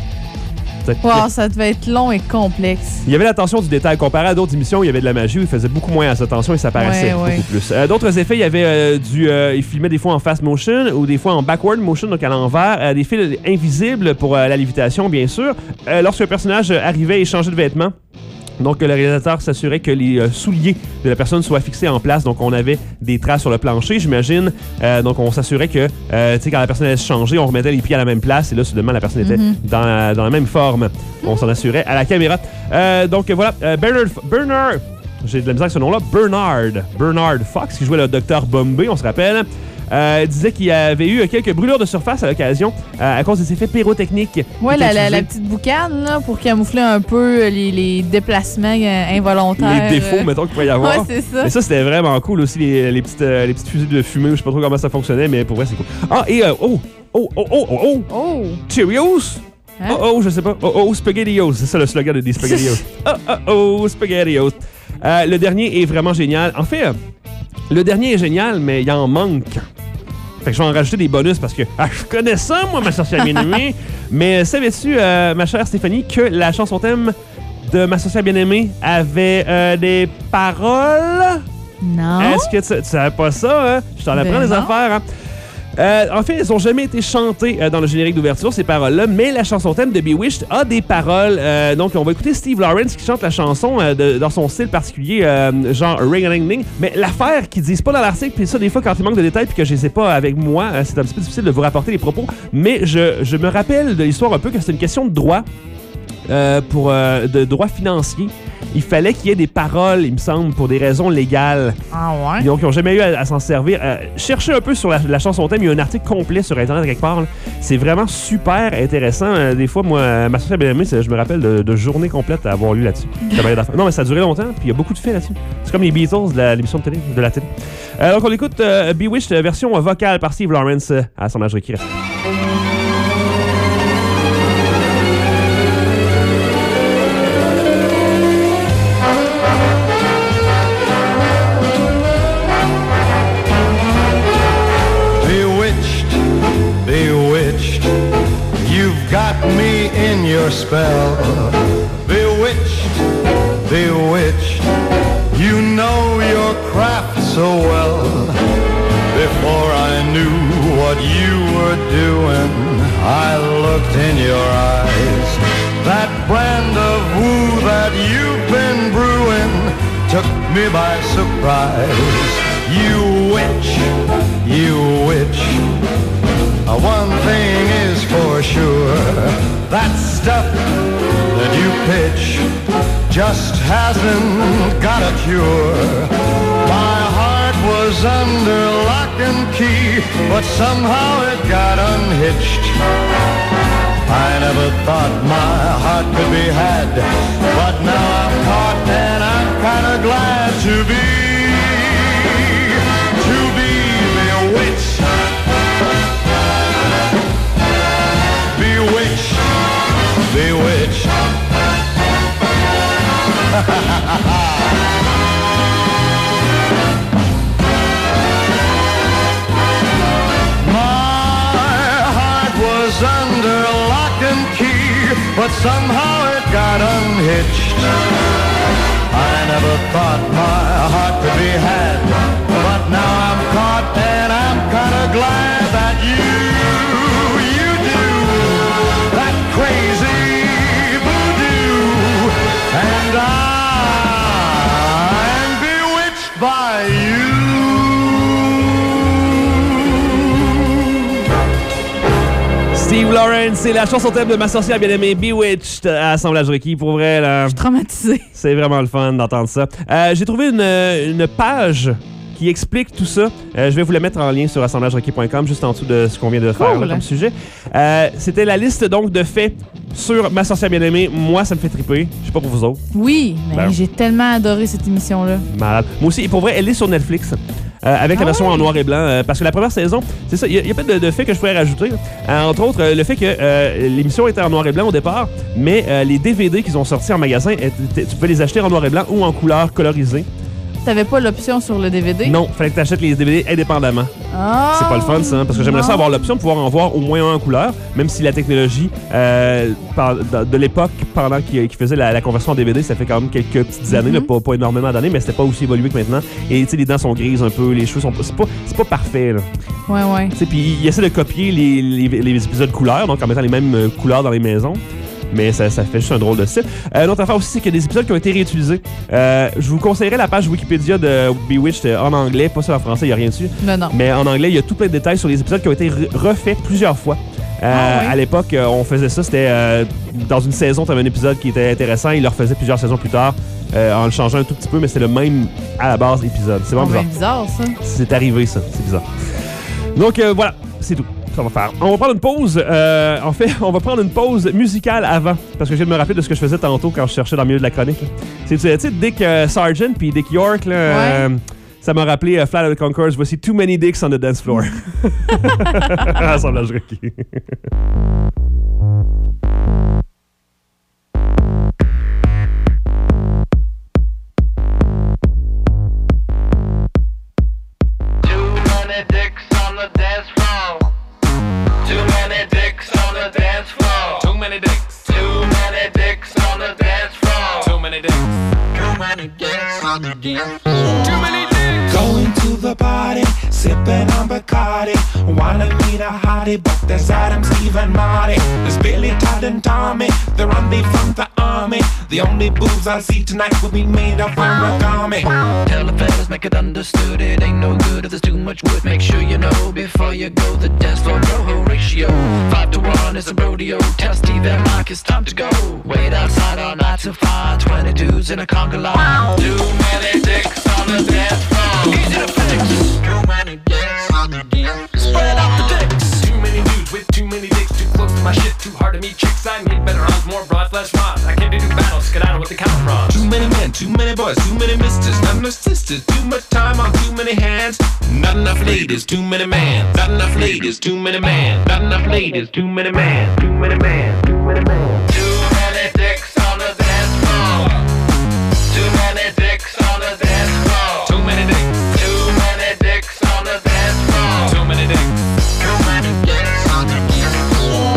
Wow, ça devait être long et complexe. Il y avait l'attention du détail. Comparé à d'autres émissions où il y avait de la magie, où il faisait beaucoup moins attention et ça paraissait ouais, beaucoup ouais. plus. Euh, d'autres effets, il y avait euh, du... Euh, il filmait des fois en fast motion ou des fois en backward motion, donc à l'envers. Euh, des fils invisibles pour euh, la lévitation, bien sûr. Euh, lorsqu'un personnage arrivait et changeait de vêtements, donc, le réalisateur s'assurait que les euh, souliers de la personne soient fixés en place. Donc, on avait des traces sur le plancher, j'imagine. Euh, donc, on s'assurait que, euh, tu sais, quand la personne allait se changer, on remettait les pieds à la même place. Et là, soudainement, la personne était mm-hmm. dans, la, dans la même forme. On s'en assurait à la caméra. Euh, donc, voilà. Euh, Bernard... Bernard... J'ai de la misère avec ce nom-là. Bernard. Bernard Fox, qui jouait le docteur Bombay, on se rappelle. Euh, disait qu'il y avait eu quelques brûlures de surface à l'occasion euh, à cause des effets pyrotechniques. Oui, la, la, la petite boucane là, pour camoufler un peu les, les déplacements euh, involontaires. Les défauts, euh... mettons, qu'il pouvait y avoir. Oui, c'est ça. Mais ça, c'était vraiment cool aussi, les, les, petites, euh, les petites fusées de fumée. Je sais pas trop comment ça fonctionnait, mais pour vrai, c'est cool. Ah, et euh, oh, oh, oh, oh, oh, oh, oh. Cheerios! Hein? Oh, oh, je sais pas. Oh, oh, SpaghettiOs. C'est ça le slogan des SpaghettiOs. oh, oh, oh, SpaghettiOs. Euh, le dernier est vraiment génial. En fait, euh, le dernier est génial, mais il en manque. Fait que je vais en rajouter des bonus parce que ah, je connais ça, moi, Ma sorcière bien-aimée. Mais savais-tu, euh, ma chère Stéphanie, que la chanson thème de Ma sorcière bien-aimée avait euh, des paroles? Non. Est-ce que tu, tu savais pas ça, hein? Je t'en apprends ben des affaires, hein? Euh, en fait, elles n'ont jamais été chantées euh, dans le générique d'ouverture, ces paroles-là, mais la chanson thème de Bewitched a des paroles. Euh, donc, on va écouter Steve Lawrence qui chante la chanson euh, de, dans son style particulier, euh, genre ring-a-ling-ling. Mais l'affaire qu'ils disent pas dans l'article, puis ça, des fois, quand il manque de détails puis que je les ai pas avec moi, euh, c'est un petit peu difficile de vous rapporter les propos. Mais je, je me rappelle de l'histoire un peu que c'est une question de droit, euh, pour euh, de droit financier. Il fallait qu'il y ait des paroles, il me semble, pour des raisons légales. Ah ouais? Donc, ils n'ont jamais eu à, à s'en servir. Euh, cherchez un peu sur la, la chanson thème. Il y a un article complet sur Internet quelque part. Là. C'est vraiment super intéressant. Euh, des fois, moi, Ma sorcière bien-aimée, je me rappelle de, de journées complètes à avoir lu là-dessus. Non, mais ça a duré longtemps, puis il y a beaucoup de faits là-dessus. C'est comme les Beatles de la, l'émission de télé, de la télé. Euh, donc, on écoute euh, Bewitched, version vocale par Steve Lawrence euh, à son âge qui reste. Your spell, bewitched, bewitched. You know your craft so well. Before I knew what you were doing, I looked in your eyes. That brand of woo that you've been brewing took me by surprise. You witch, you witch. One thing is for sure, that stuff that you pitch just hasn't got a cure. My heart was under lock and key, but somehow it got unhitched. I never thought my heart could be had, but now I'm caught and I'm kinda glad to be, to be bewitched. Bewitched, bewitched. Under lock and key, but somehow it got unhitched. I never thought my heart could be had, but now I'm caught and I'm kinda glad that you, you do that crazy voodoo, and I'm bewitched by you. Steve Lawrence, c'est la chanson thème de ma sorcière bien-aimée Bewitched à Assemblage Requis. Pour vrai, là, Je suis traumatisée. c'est vraiment le fun d'entendre ça. Euh, j'ai trouvé une, une page qui explique tout ça. Euh, je vais vous le mettre en lien sur assemblage requis point com, juste en dessous de ce qu'on vient de faire Cool. là, comme sujet. Euh, c'était la liste donc de faits sur ma sorcière bien-aimée. Moi, ça me fait triper. Je sais pas pour vous autres. Oui, mais Ben. j'ai tellement adoré cette émission-là. Malade. Moi aussi, et pour vrai, elle est sur Netflix. Euh, avec Ah la version ouais? en noir et blanc. Euh, parce que la première saison, c'est ça, il y, y a pas de, de faits que je pourrais rajouter. Euh, entre autres, euh, le fait que euh, l'émission était en noir et blanc au départ, mais euh, les D V D qu'ils ont sortis en magasin, étaient- tu pouvais les acheter en noir et blanc ou en couleur colorisée. T'avais pas l'option sur le D V D? Non, fallait que tu achètes les D V D indépendamment. Ah, C'est pas le fun, ça, hein, parce que j'aimerais ça non. avoir l'option de pouvoir en voir au moins un en couleur, même si la technologie euh, par- de, de l'époque, pendant qu'ils qu'ils faisaient la, la conversion en D V D, ça fait quand même quelques petites années, Mhm. là, pas, pas énormément d'années, mais c'était pas aussi évolué que maintenant. Et tu sais, les dents sont grises un peu, les cheveux sont pas... C'est pas, c'est pas parfait, là. Ouais, ouais. Tu sais, puis ils essaient de copier les, les, les épisodes couleurs, donc en mettant les mêmes euh, couleurs dans les maisons. Mais ça, ça fait juste un drôle de style. Euh, L'autre affaire aussi, c'est qu'il y a des épisodes qui ont été réutilisés. Euh, je vous conseillerais la page Wikipédia de Bewitched euh, en anglais, pas sur en français, il n'y a rien dessus. Non, non. Mais en anglais, il y a tout plein de détails sur les épisodes qui ont été re- refaits plusieurs fois. Euh, Ah ouais? À l'époque, euh, on faisait ça, c'était euh, dans une saison, tu avais un épisode qui était intéressant, ils le refaisaient plusieurs saisons plus tard, euh, en le changeant un tout petit peu, mais c'était le même à la base épisode. C'est C'est vraiment bizarre. bizarre, ça. C'est arrivé, ça. C'est bizarre. Donc, euh, voilà, c'est tout. Ça va faire. On va prendre une pause. Euh, en fait, on va prendre une pause musicale avant. Parce que je viens de me rappeler de ce que je faisais tantôt quand je cherchais dans le milieu de la chronique. là. C'est, tu sais, Dick euh, Sargent puis Dick York, là, euh, ça m'a rappelé euh, Flight of the Conchords. Voici Too Many Dicks on the Dance Floor. Assemblage requis. Too many dicks on the dance floor. Too many dicks on the dance floor. Too many dicks. Too many dicks on the dance floor. Too many dicks. Too many dicks on the dance floor. Too many dicks. Going to the party, sipping on Bacardi. Wanna meet a hottie, but there's Adam, Steve, and Marty. There's Billy, Todd, and Tommy. They're on the from the army. The only boobs I see tonight will be made of origami. Tell the fellas, make it understood. It ain't no good if there's too much wood. Make sure you know before you go. The dance floor roho ratio. Five to one is a rodeo. Tell Steve and Mike it's time to go. Wait outside all night to find twenty dudes in a conga line. Too many dicks on the dance floor. Easy to fix. Too many dicks on the dance floor. Spread out the dicks. Too many dudes with too many dicks. Too close to my shit. Too hard to meet chicks. I need better odds, more broad flesh rods. I can't do battles. Get out of what they count from. Too many men, too many boys, too many misters, not enough sisters. Too much time on too many hands. Not enough ladies, too many man. Not enough ladies, too many man. Not enough ladies, too many man. Too many man, too many man. Too many dicks on the dance floor. Too many dicks on the dance floor. Too many dicks. Too many dicks on the dance floor. Too many dicks. Too many dicks on the dance floor.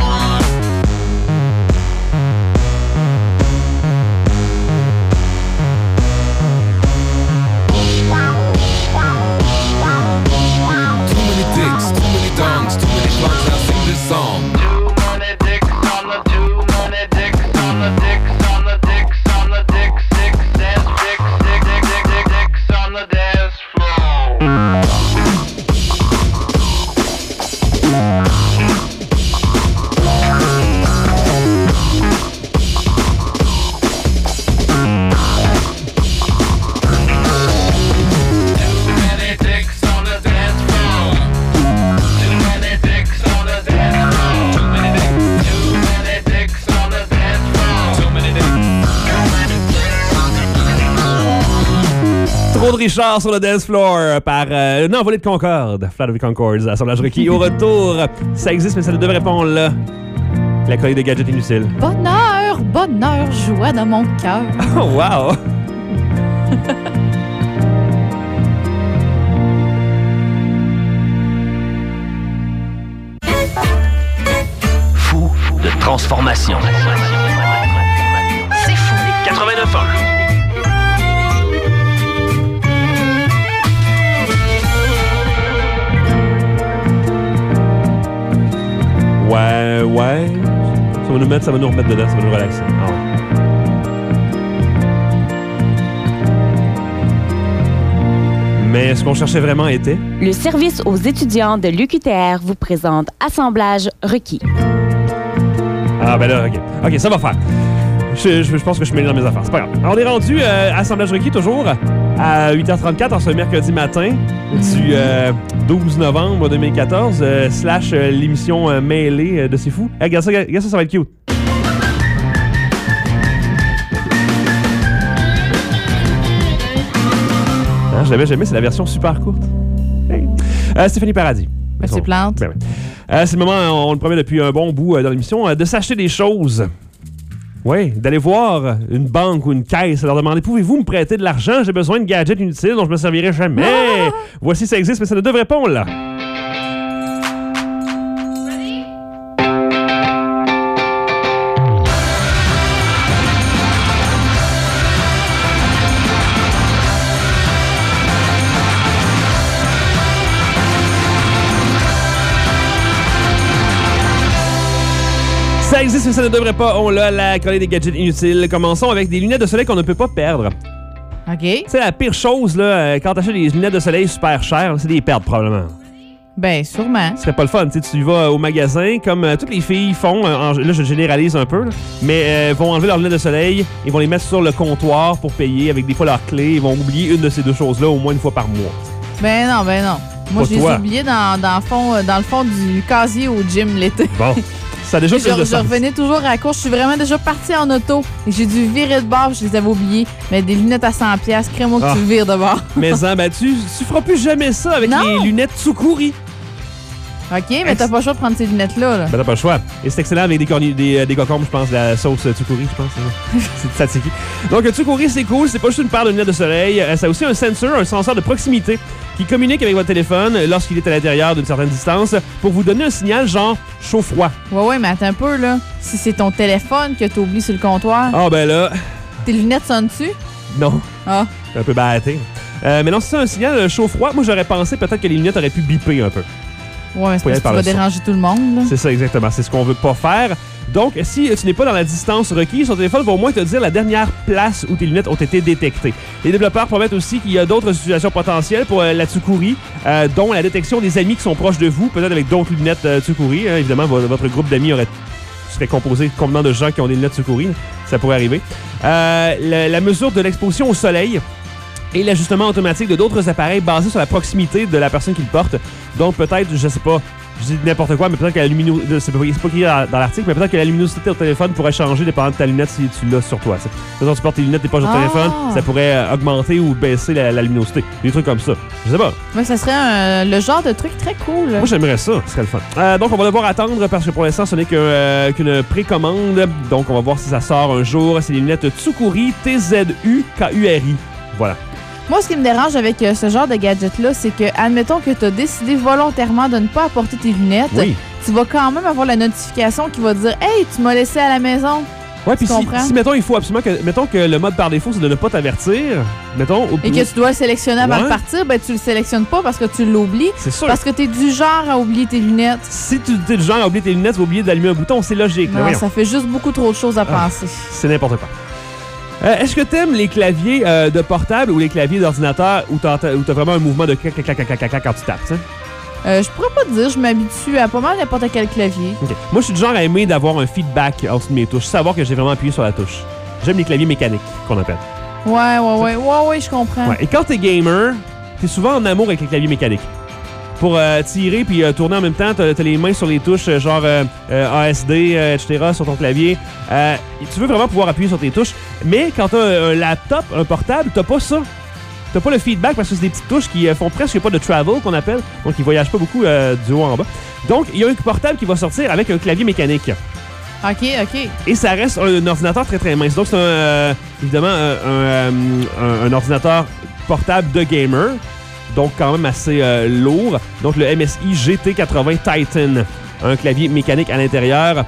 Too many dicks, too many dongs, too many plugs. Now sing this song. Too many dicks on the too many dicks on the dicks on the dicks on the dicks dicks dance dicks dick dick dick dick dicks on the dance floor. Too many dicks Trop de Richard sur le dance floor par euh, une envolée de Concorde. Flat of the Concords, assemblage requis. Au retour, ça existe, mais ça ne devrait pas, on l'a. La chronique de gadgets inutiles. Bonheur, bonheur, joie dans mon cœur. Oh, wow! Fou de transformation. C'est fou. quatre-vingt-neuf ans. Ouais, ouais. Ça va nous mettre, ça va nous remettre dedans, ça va nous relaxer. Ah ouais. Mais ce qu'on cherchait vraiment était... Le service aux étudiants de l'U Q T R vous présente Assemblage requis. Ah ben là, OK. OK, ça va faire. Je, je, je pense que je suis mêlé dans mes affaires. C'est pas grave. Alors, on est rendu euh, à Assemblage requis, toujours, à huit heures trente-quatre, en ce mercredi matin, du euh, douze novembre deux mille quatorze, euh, slash euh, l'émission euh, mêlée euh, de C'est Fou. Hey, regarde ça, regarde ça, ça va être cute. Hein, je l'avais jamais, c'est la version super courte. Hey. Euh, Stéphanie Paradis. Merci Plante. Ben, ouais. euh, c'est le moment, on le promet depuis un bon bout euh, dans l'émission, euh, de s'acheter des choses. Oui, d'aller voir une banque ou une caisse et leur demander « Pouvez-vous me prêter de l'argent? J'ai besoin de gadgets inutiles dont je me servirai jamais. Ah! » Voici, ça existe, mais ça ne devrait pas, on l'a. Ça existe, mais ça ne devrait pas. On l'a, la chronique des gadgets inutiles. Commençons avec des lunettes de soleil qu'on ne peut pas perdre. OK. C'est la pire chose, là, quand t'achètes des lunettes de soleil super chères, c'est des pertes, probablement. Ben, sûrement. Ce serait pas le fun. Tu sais, tu vas au magasin, comme euh, toutes les filles font, euh, en, là, je généralise un peu, là, mais euh, vont enlever leurs lunettes de soleil, ils vont les mettre sur le comptoir pour payer avec des fois leurs clés. Ils vont oublier une de ces deux choses-là au moins une fois par mois. Ben non, ben non. Moi, Pas je les toi. ai oubliés dans, dans, le fond, dans le fond du casier au gym l'été. Bon. Ça a déjà je, plus de je sens. revenais toujours à la course. Je suis vraiment déjà partie en auto. Et j'ai dû virer de bord. Je les avais oubliés. Mais des lunettes à cent dollars, crée-moi que Ah. tu vires de bord. Mais hein, ben, tu, tu feras plus jamais ça avec Non. les lunettes Tsukuri. OK, mais t'as pas le choix de prendre ces lunettes-là. Là. Ben, t'as pas le choix. Et c'est excellent avec des, corni- des, euh, des cocombes, je pense, de la sauce euh, Tsukuri, je pense. C'est, ça. C'est de Satsiki. Donc, euh, Tsukuri, c'est cool. C'est pas juste une paire de lunettes de soleil. Euh, ça a aussi un sensor, un senseur de proximité qui communique avec votre téléphone lorsqu'il est à l'intérieur d'une certaine distance pour vous donner un signal genre chaud-froid. Ouais, ouais, mais attends un peu, là. Si c'est ton téléphone que t'as oublié sur le comptoir, Ah, ben là, tes lunettes sonnent-tu? non. Ah. C'est un peu batté. Euh, mais non, si c'est un signal euh, chaud-froid, moi, j'aurais pensé peut-être que les lunettes auraient pu biper un peu. Ouais, mais c'est Faut y parce aller que par tu vas le son. déranger tout le monde, là. C'est ça, exactement. C'est ce qu'on veut pas faire. Donc, si tu n'es pas dans la distance requise, ton téléphone va au moins te dire la dernière place où tes lunettes ont été détectées. Les développeurs promettent aussi qu'il y a d'autres situations potentielles pour euh, la Tsukuri, euh, dont la détection des amis qui sont proches de vous, peut-être avec d'autres lunettes euh, Tsukuri. Hein. Évidemment, vo- votre groupe d'amis aurait serait composé complètement de gens qui ont des lunettes Tsukuri. Ça pourrait arriver. Euh, la, la mesure de l'exposition au soleil et l'ajustement automatique de d'autres appareils basés sur la proximité de la personne qui le porte. Donc, peut-être, je sais pas, je dis n'importe quoi, mais peut-être que la luminosité, c'est pas, c'est pas écrit dans, dans l'article, mais peut-être que la luminosité de ton téléphone pourrait changer dépendant de ta lunette si tu l'as sur toi. C'est-à-dire, tu portes tes lunettes, t'es pas sur ton Ah. téléphone, ça pourrait euh, augmenter ou baisser la, la luminosité. Des trucs comme ça. Je sais pas. Mais ça serait un- le genre de truc très cool. là. Moi, j'aimerais ça. Ce serait le fun. Euh, donc, on va devoir attendre parce que pour l'instant, ce n'est que, euh, qu'une précommande. Donc, on va voir si ça sort un jour. C'est les lunettes Tsukuri T Z U K U R I. Voilà. Moi, ce qui me dérange avec euh, ce genre de gadget-là, c'est que, admettons que tu as décidé volontairement de ne pas apporter tes lunettes, Oui. tu vas quand même avoir la notification qui va dire « Hey, tu m'as laissé à la maison! Ouais, puis si, comprends? si, mettons, il faut absolument que. Mettons que le mode par défaut, c'est de ne pas t'avertir. Mettons. » Et que tu dois le sélectionner avant Ouais. de partir, ben tu le sélectionnes pas parce que tu l'oublies. C'est sûr. Parce que tu es du genre à oublier tes lunettes. Si tu es du genre à oublier tes lunettes, tu vas oublier d'allumer un bouton, c'est logique. là, Non, voyons. ça fait juste beaucoup trop de choses à Ah. penser. C'est n'importe quoi. Euh, Est-ce que t'aimes les claviers euh, de portable ou les claviers d'ordinateur où t'as où t'as vraiment un mouvement de clac, clac, clac, clac, clac, clac quand tu tapes, tu sais? Euh, je pourrais pas te dire, je m'habitue à pas mal n'importe quel clavier. Ok. Moi, je suis du genre à aimer d'avoir un feedback en dessous de mes touches, savoir que j'ai vraiment appuyé sur la touche. J'aime les claviers mécaniques, qu'on appelle. Ouais, ouais, ouais, ouais, ouais, je comprends. Ouais. Et quand t'es gamer, t'es souvent en amour avec les claviers mécaniques. Pour euh, tirer puis euh, tourner en même temps, t'as, t'as les mains sur les touches, euh, genre euh, euh, A S D, euh, et cetera, sur ton clavier. Euh, tu veux vraiment pouvoir appuyer sur tes touches. Mais quand t'as un laptop, un portable, t'as pas ça. t'as pas le feedback parce que c'est des petites touches qui euh, font presque pas de travel qu'on appelle, donc ils voyagent pas beaucoup euh, du haut en bas. Donc, il y a un portable qui va sortir avec un clavier mécanique. OK, OK. Et ça reste un, un ordinateur très très mince. Donc, c'est un, euh, évidemment un, un, un, un ordinateur portable de gamer. Donc, quand même assez euh, lourd. Donc, le M S I G T quatre-vingts Titan. Un clavier mécanique à l'intérieur.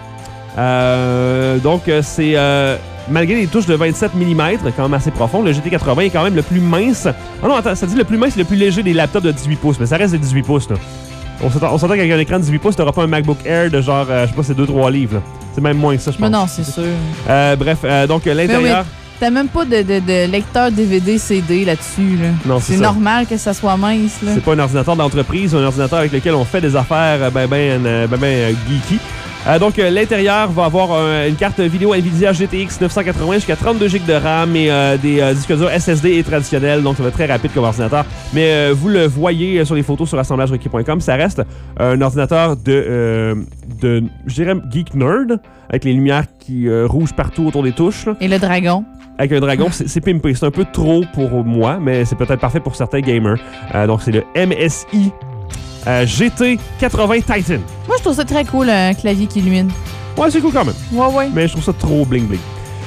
Euh, donc, c'est... Euh, malgré les touches de vingt-sept millimètres, quand même assez profond, le G T quatre-vingts est quand même le plus mince. Oh non, attends, ça dit le plus mince et le plus léger des laptops de dix-huit pouces. Mais ça reste des dix-huit pouces, là. On s'entend, on s'entend qu'avec un écran de dix-huit pouces, t'auras pas un MacBook Air de genre, euh, je sais pas, c'est deux trois livres, là. C'est même moins que ça, je pense. Mais non, c'est sûr. Euh, bref, euh, donc l'intérieur... Mais oui, t'as même pas de, de, de lecteur D V D C D là-dessus. Là. Non, c'est C'est ça. normal que ça soit mince. Là. C'est pas un ordinateur d'entreprise, c'est un ordinateur avec lequel on fait des affaires ben ben, ben, ben, ben geeky. Euh, donc, euh, l'intérieur va avoir euh, une carte vidéo NVIDIA G T X neuf cent quatre-vingts jusqu'à trente-deux gigs de RAM et euh, des euh, disques durs S S D et traditionnels. Donc, ça va être très rapide comme ordinateur. Mais euh, vous le voyez sur les photos sur assemblage requis point com, ça reste un ordinateur de, euh, de je dirais, geek nerd, avec les lumières qui euh, rougent partout autour des touches. Là. Et le dragon. Avec un dragon, c'est, c'est pimpé. C'est un peu trop pour moi, mais c'est peut-être parfait pour certains gamers. Euh, donc, c'est le M S I euh, G T quatre-vingts Titan. Moi, je trouve ça très cool, un clavier qui illumine. Ouais, c'est cool quand même. Ouais, ouais. Mais je trouve ça trop bling-bling.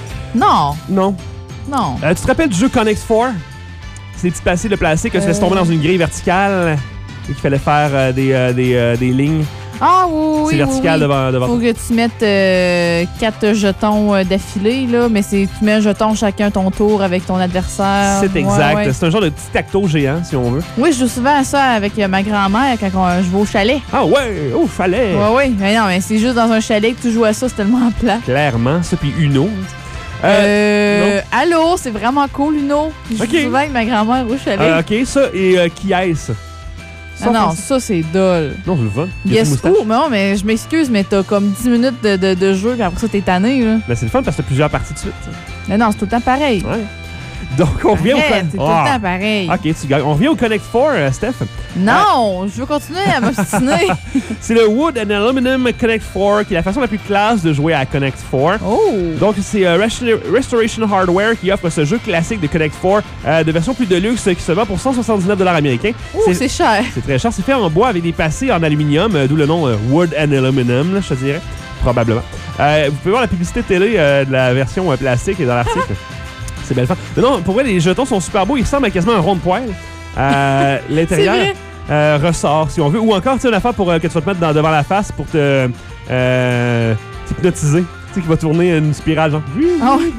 Non. Non. Non. Euh, tu te rappelles du jeu Connect quatre? C'est des petits passés de plastique que tu Euh... laisses tomber dans une grille verticale et qu'il fallait faire euh, des, euh, des, euh, des lignes. Ah oui, C'est oui, vertical oui. devant, devant Faut que tu mettes euh, quatre jetons euh, d'affilée, là, mais c'est tu mets un jeton chacun ton tour avec ton adversaire. C'est exact. Ouais, ouais. C'est un genre de petit tacto géant, si on veut. Oui, je joue souvent à ça avec euh, ma grand-mère quand on- je vais au chalet. Ah ouais! Oh, fallait! Ouais, oui. Mais non, mais c'est juste dans un chalet que tu joues à ça, c'est tellement plat. Clairement, ça, puis Uno. Euh, Euh, allô, c'est vraiment cool, Uno. Je joue Ok. souvent avec ma grand-mère au chalet. euh, OK, ça, et euh, qui est-ce? ah non, ça, c'est dole. Non, c'est le fun. Il y a Yes, une moustache. oh, mais non, mais je m'excuse, mais t'as comme dix minutes de, de, de jeu, puis après ça, t'es tanné, là. Mais c'est le fun parce que t'as plusieurs parties de suite. ça. Mais non, c'est tout le temps pareil. Ouais. Donc, on revient au Arrête, Connect c'est tout le temps pareil. OK, tu gagnes. On revient au Connect quatre, euh, Steph. Non, je veux continuer à m'obstiner. C'est le Wood and Aluminum Connect quatre, qui est la façon la plus classe de jouer à Connect quatre. Oh! Donc, c'est euh, Restoration Hardware qui offre ce jeu classique de Connect quatre euh, de version plus de luxe qui se vend pour cent soixante-dix-neuf dollars américains. Oh, c'est cher. C'est très cher. C'est fait en bois avec des passés en aluminium, euh, d'où le nom euh, Wood and Aluminum, là, je te dirais. Probablement. Euh, vous pouvez voir la publicité télé euh, de la version euh, plastique et dans l'article. C'est belle fun. Mais non, pour vrai, les jetons sont super beaux. Ils ressemblent à quasiment un rond de poêle. Euh, l'intérieur C'est vrai. euh, ressort, si on veut. Ou encore, tu sais, une affaire pour, euh, que tu vas te mettre dans- devant la face pour te euh, t'hypnotiser. Tu sais, qui va tourner une spirale, genre. Ah ouais.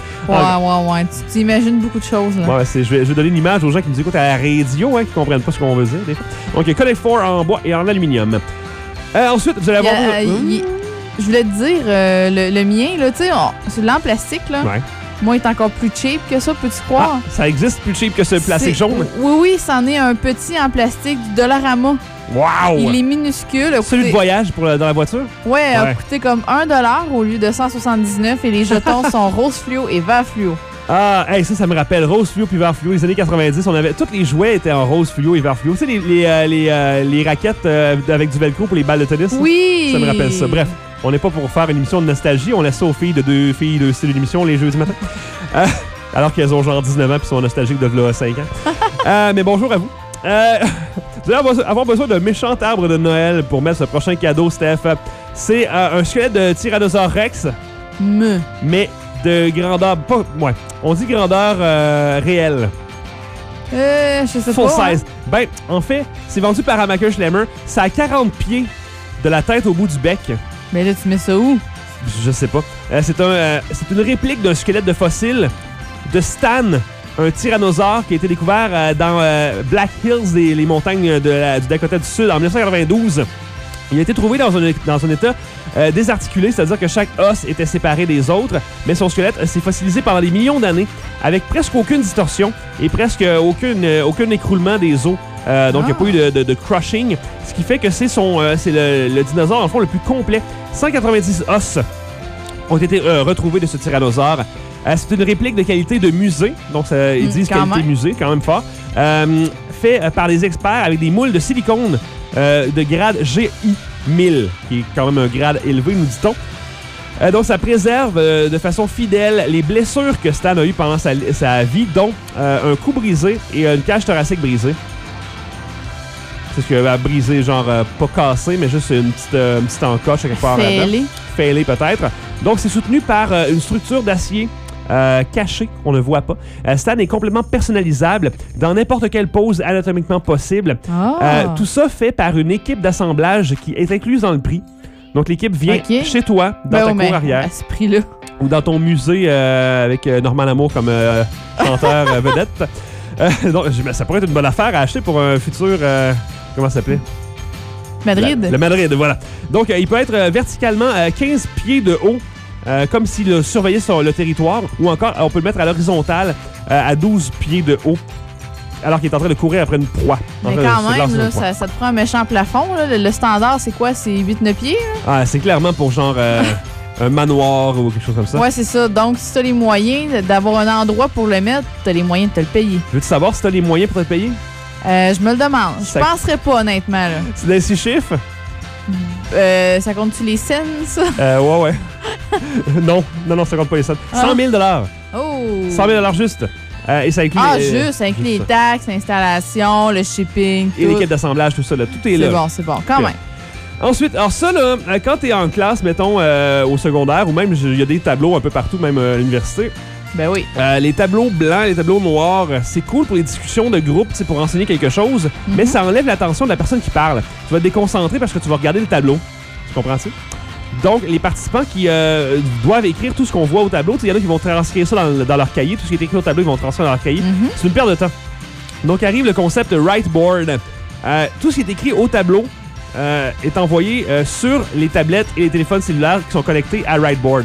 Ah, Ouais, ouais, ouais. Tu t'imagines beaucoup de choses, là. Ouais, c'est, je, vais, je vais donner une image aux gens qui nous écoutent à la radio, hein, qui comprennent pas ce qu'on veut dire, des fois. Donc, Connect quatre en bois et en aluminium. Euh, ensuite, vous allez Il y avoir... a- il- il- Je voulais te dire, euh, le, le mien, là, tu sais, on- celui-là en plastique, là, Ouais. moi, il est encore plus cheap que ça, peux-tu croire? Ah, ça existe plus cheap que ce plastique C'est- jaune? Oui, oui, c'en est un petit en plastique du Dollarama. Wow! Il est minuscule. a Celui de coûté- voyage pour le- dans la voiture? Ouais, a Ouais. coûté comme un dollar au lieu de cent soixante-dix-neuf et les jetons sont rose fluo et vert fluo. Ah, hey, ça, ça me rappelle rose fluo puis vert fluo. Les années quatre-vingt-dix, on avait... Tous les jouets étaient en rose fluo et vert fluo. Tu sais, les, les, euh, les, euh, les raquettes euh, avec du velcro pour les balles de tennis? là? Oui! Ça me rappelle ça. Bref, on n'est pas pour faire une émission de nostalgie. On laisse ça aux filles de deux filles de style d'émission les jeudis matin. Euh, alors qu'elles ont genre dix-neuf ans puis sont nostalgiques de là cinq ans. Euh, mais bonjour à vous. Euh, vous allez avoir- avoir besoin d'un méchant arbre de Noël pour mettre ce prochain cadeau, Steph. C'est euh, un squelette de Tyrannosaurus Rex, Me. mais de grandeur... Pas, ouais, on dit grandeur euh, réelle. Euh, je sais Full pas. hein. size. Ben, en fait, c'est vendu par Amaker Schlemmer. Ça a quarante pieds de la tête au bout du bec. Mais là, tu mets ça où? Je sais pas. Euh, c'est un, euh, c'est une réplique d'un squelette de fossile de Stan, un tyrannosaure qui a été découvert euh, dans euh, Black Hills, les, les montagnes de la- du Dakota du Sud, en dix-neuf cent quatre-vingt-douze. Il a été trouvé dans un, dans un état euh, désarticulé, c'est-à-dire que chaque os était séparé des autres, mais son squelette euh, s'est fossilisé pendant des millions d'années avec presque aucune distorsion et presque aucune, euh, aucun écroulement des os. Euh, donc, il n'y a pas eu de, de- de crushing, ce qui fait que c'est son, euh, c'est le, le dinosaure, en fond, le plus complet. cent quatre-vingt-dix os ont été euh, retrouvés de ce tyrannosaure. Euh, c'est une réplique de qualité de musée, donc ça, ils Mm, disent quand qualité même. musée, quand même fort, euh, fait euh, par des experts avec des moules de silicone euh, de grade G I mille, qui est quand même un grade élevé, nous dit-on. Euh, donc, ça préserve euh, de façon fidèle les blessures que Stan a eues pendant sa, sa vie, dont euh, un cou brisé et une cage thoracique brisée. C'est ce qu'il a brisé, genre euh, pas cassé, mais juste une petite, euh, une petite encoche quelque part. Fêlé. Fêlé peut-être. Donc, c'est soutenu par euh, une structure d'acier euh, cachée qu'on ne voit pas. Euh, Stan est complètement personnalisable dans n'importe quelle pose anatomiquement possible. Oh. Euh, tout ça fait par une équipe d'assemblage qui est incluse dans le prix. Donc, l'équipe vient okay. chez toi, dans ben ta oh, cour arrière. À ce prix-là. Ou dans ton musée euh, avec euh, Normand Lamour comme euh, chanteur euh, vedette. Euh, donc, ça pourrait être une bonne affaire à acheter pour un futur... Euh, comment ça s'appelait? Madrid. La, le Madrid, voilà. Donc, euh, il peut être euh, verticalement à quinze pieds de haut, euh, comme s'il surveillait sur le territoire. Ou encore, on peut le mettre à l'horizontale, euh, à douze pieds de haut, alors qu'il est en train de courir après une proie. Mais quand même, là, ça, ça te prend un méchant plafond. Là. Le, le standard, c'est quoi? C'est huit neuf pieds? Là? Ah, c'est clairement pour genre euh, un manoir ou quelque chose comme ça. Ouais, c'est ça. Donc, si tu as les moyens d'avoir un endroit pour le mettre, tu as les moyens de te le payer. Veux-tu savoir si tu as les moyens pour te le payer? Euh, je me le demande. Je ça... penserais pas, honnêtement. Là. C'est des six chiffres? Euh, ça compte-tu les scènes, ça? Euh, ouais, ouais. non, non, non, ça compte pas les scènes. Ah. cent mille dollars. Oh! cent mille dollars juste. Euh, et ça inclut... Ah, euh, juste, ça inclut les ça. taxes, l'installation, le shipping, et tout. l'équipe d'assemblage, tout ça, là. Tout est, c'est là. C'est bon, c'est bon, quand okay. même. Ensuite, alors ça, là, quand t'es en classe, mettons, euh, au secondaire, ou même, il y a des tableaux un peu partout, même euh, à l'université. Ben oui. Euh, les tableaux blancs, les tableaux noirs, c'est cool pour les discussions de groupe, c'est pour enseigner quelque chose, mm-hmm. mais ça enlève l'attention de la personne qui parle. Tu vas te déconcentrer parce que tu vas regarder le tableau. Tu comprends-tu? Donc, les participants qui euh, doivent écrire tout ce qu'on voit au tableau, il y en a qui vont transcrire ça dans, dans leur cahier. Tout ce qui est écrit au tableau, ils vont transcrire dans leur cahier. Mm-hmm. C'est une perte de temps. Donc, arrive le concept de Whiteboard. Euh, tout ce qui est écrit au tableau euh, est envoyé euh, sur les tablettes et les téléphones cellulaires qui sont connectés à Whiteboard.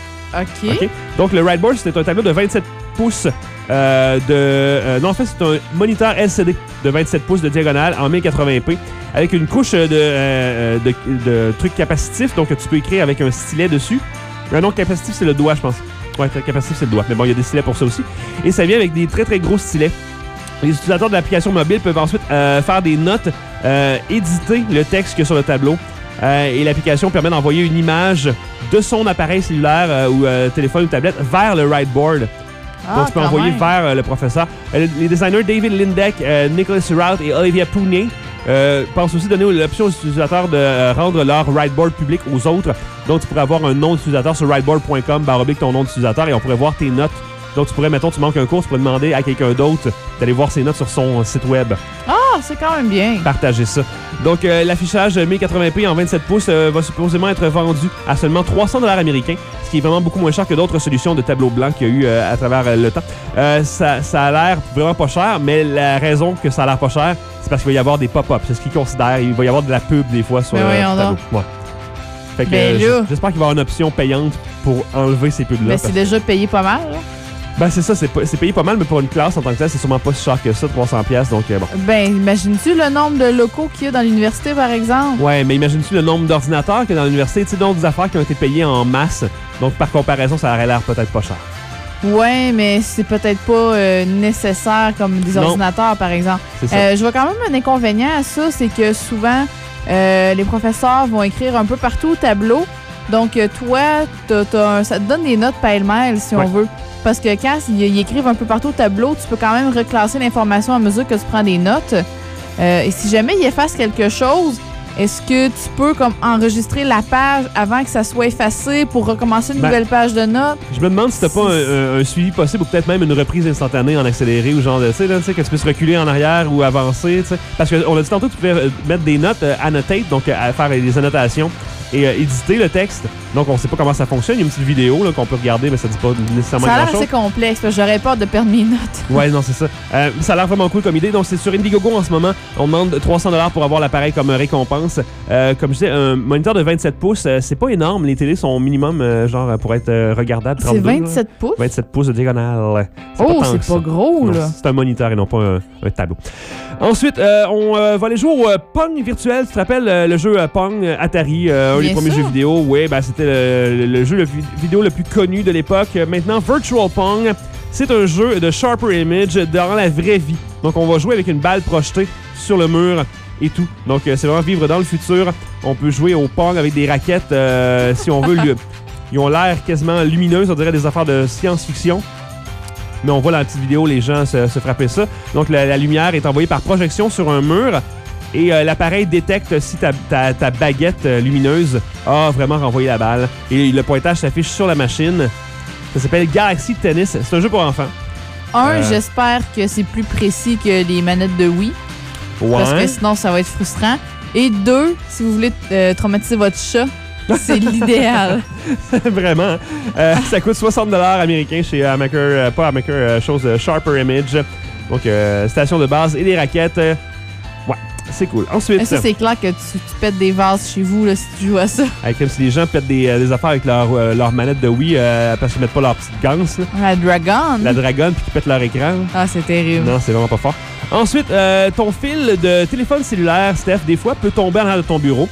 OK. Okay? Donc, le Whiteboard, c'est un tableau de vingt-sept pouces euh, de... Euh, non, en fait, c'est un moniteur L C D de vingt-sept pouces de diagonale en mille quatre-vingts p avec une couche de, euh, de, de trucs capacitifs, donc tu peux écrire avec un stylet dessus. Un non, capacitif, c'est le doigt, je pense. Ouais, capacitif, c'est le doigt. Mais bon, il y a des stylets pour ça aussi. Et ça vient avec des très, très gros stylets. Les utilisateurs de l'application mobile peuvent ensuite euh, faire des notes, euh, éditer le texte qu'il y a sur le tableau. Euh, et l'application permet d'envoyer une image de son appareil cellulaire euh, ou euh, téléphone ou tablette vers le Whiteboard. Ah, donc, tu peux envoyer même. vers euh, le professeur. Euh, les designers David Lindeck, euh, Nicholas Surratt et Olivia Pooney euh, pensent aussi donner l'option aux utilisateurs de euh, rendre leur Whiteboard public aux autres. Donc, tu pourrais avoir un nom d'utilisateur sur whiteboard point com, barre oblique ton nom d'utilisateur, et on pourrait voir tes notes. Donc, tu pourrais, mettons, tu manques un cours, tu pourrais demander à quelqu'un d'autre d'aller voir ses notes sur son site web. Ah, c'est quand même bien. Partager ça. Donc, euh, l'affichage mille quatre-vingts p en vingt-sept pouces euh, va supposément être vendu à seulement trois cents dollars américains, ce qui est vraiment beaucoup moins cher que d'autres solutions de tableau blanc qu'il y a eu euh, à travers euh, le temps. Euh, ça, ça a l'air vraiment pas cher, mais la raison que ça a l'air pas cher, c'est parce qu'il va y avoir des pop-ups. C'est ce qu'ils considèrent. Il va y avoir de la pub des fois sur le euh, tableau. Ouais. Fait que, ben euh, j'espère qu'il va y avoir une option payante pour enlever ces pubs-là. Mais c'est déjà payé pas mal, là. Ben, c'est ça, c'est, c'est payé pas mal, mais pour une classe en tant que telle, c'est sûrement pas si cher que ça, trois cents dollars, donc euh, bon. Ben, imagines-tu le nombre de locaux qu'il y a dans l'université, par exemple? Ouais, mais imagines-tu le nombre d'ordinateurs qu'il y a dans l'université, tu sais, donc des affaires qui ont été payées en masse, donc par comparaison, ça aurait l'air peut-être pas cher. Ouais, mais c'est peut-être pas euh, nécessaire comme des non. ordinateurs, par exemple. C'est ça. Euh, je vois quand même un inconvénient à ça, c'est que souvent, euh, les professeurs vont écrire un peu partout au tableau, donc euh, toi, t'as, t'as un, ça te donne des notes pêle-mêle, si ouais. on veut. Parce que quand ils écrivent un peu partout au tableau, tu peux quand même reclasser l'information à mesure que tu prends des notes. Euh, et si jamais ils effacent quelque chose, est-ce que tu peux comme enregistrer la page avant que ça soit effacé pour recommencer une ben, nouvelle page de notes? Je me demande si t'as pas un, un, un suivi possible ou peut-être même une reprise instantanée en accéléré ou genre de, tu sais, là, tu sais, que tu puisses reculer en arrière ou avancer, tu sais. Parce qu'on a dit tantôt que tu pouvais mettre des notes, euh, annotate, donc euh, faire des annotations et euh, éditer le texte. Donc, on sait pas comment ça fonctionne. Il y a une petite vidéo là, qu'on peut regarder, mais ça dit pas nécessairement grand-chose. Ça a l'air assez complexe, parce que j'aurais peur de perdre mes notes. Ouais, non, c'est ça. Euh, ça a l'air vraiment cool comme idée. Donc, c'est sur Indiegogo en ce moment. On demande trois cents dollars pour avoir l'appareil comme récompense. Euh, comme je disais, un moniteur de vingt-sept pouces, euh, c'est pas énorme. Les télés sont minimum, euh, genre, pour être euh, regardables. C'est vingt-sept là. Pouces? vingt-sept pouces de diagonale. C'est oh, pas c'est pas ça. Gros, non, là. C'est un moniteur et non pas un, un tableau. Ensuite, euh, on euh, va aller jouer au euh, Pong virtuel. Tu te rappelles euh, le jeu euh, Pong Atari, euh, un des premiers jeux vidéo? Oui, ben, c'était le, le, le jeu le vidéo le plus connu de l'époque. Maintenant, Virtual Pong, c'est un jeu de Sharper Image dans la vraie vie. Donc, on va jouer avec une balle projetée sur le mur et tout. Donc, euh, c'est vraiment vivre dans le futur. On peut jouer au Pong avec des raquettes euh, si on veut lui, Ils ont l'air quasiment lumineux, on dirait des affaires de science-fiction. Mais on voit dans la petite vidéo les gens se, se frapper ça. Donc la, la lumière est envoyée par projection sur un mur et euh, l'appareil détecte si ta, ta, ta baguette euh, lumineuse a vraiment renvoyé la balle. Et le pointage s'affiche sur la machine. Ça s'appelle Galaxy Tennis. C'est un jeu pour enfants. Un, Euh. j'espère que c'est plus précis que les manettes de Wii. Ouais. Parce que sinon, ça va être frustrant. Et deux, si vous voulez euh, traumatiser votre chat, c'est l'idéal. Vraiment. Euh, ça coûte soixante dollars américains chez Amaker, euh, pas Amaker, euh, chose euh, Sharper Image. Donc, euh, station de base et des raquettes. Euh, ouais, c'est cool. Ensuite, Et ça, c'est clair que tu, tu pètes des vases chez vous là, si tu joues à ça. avec, comme si les gens pètent des, euh, des affaires avec leur, euh, leur manette de Wii euh, parce qu'ils mettent pas leur petite ganse, là, La Dragon. la dragonne, puis qu'ils pètent leur écran. Ah, c'est terrible. Non, c'est vraiment pas fort. Ensuite, euh, ton fil de téléphone cellulaire, Steph, des fois, peut tomber en arrière de ton bureau.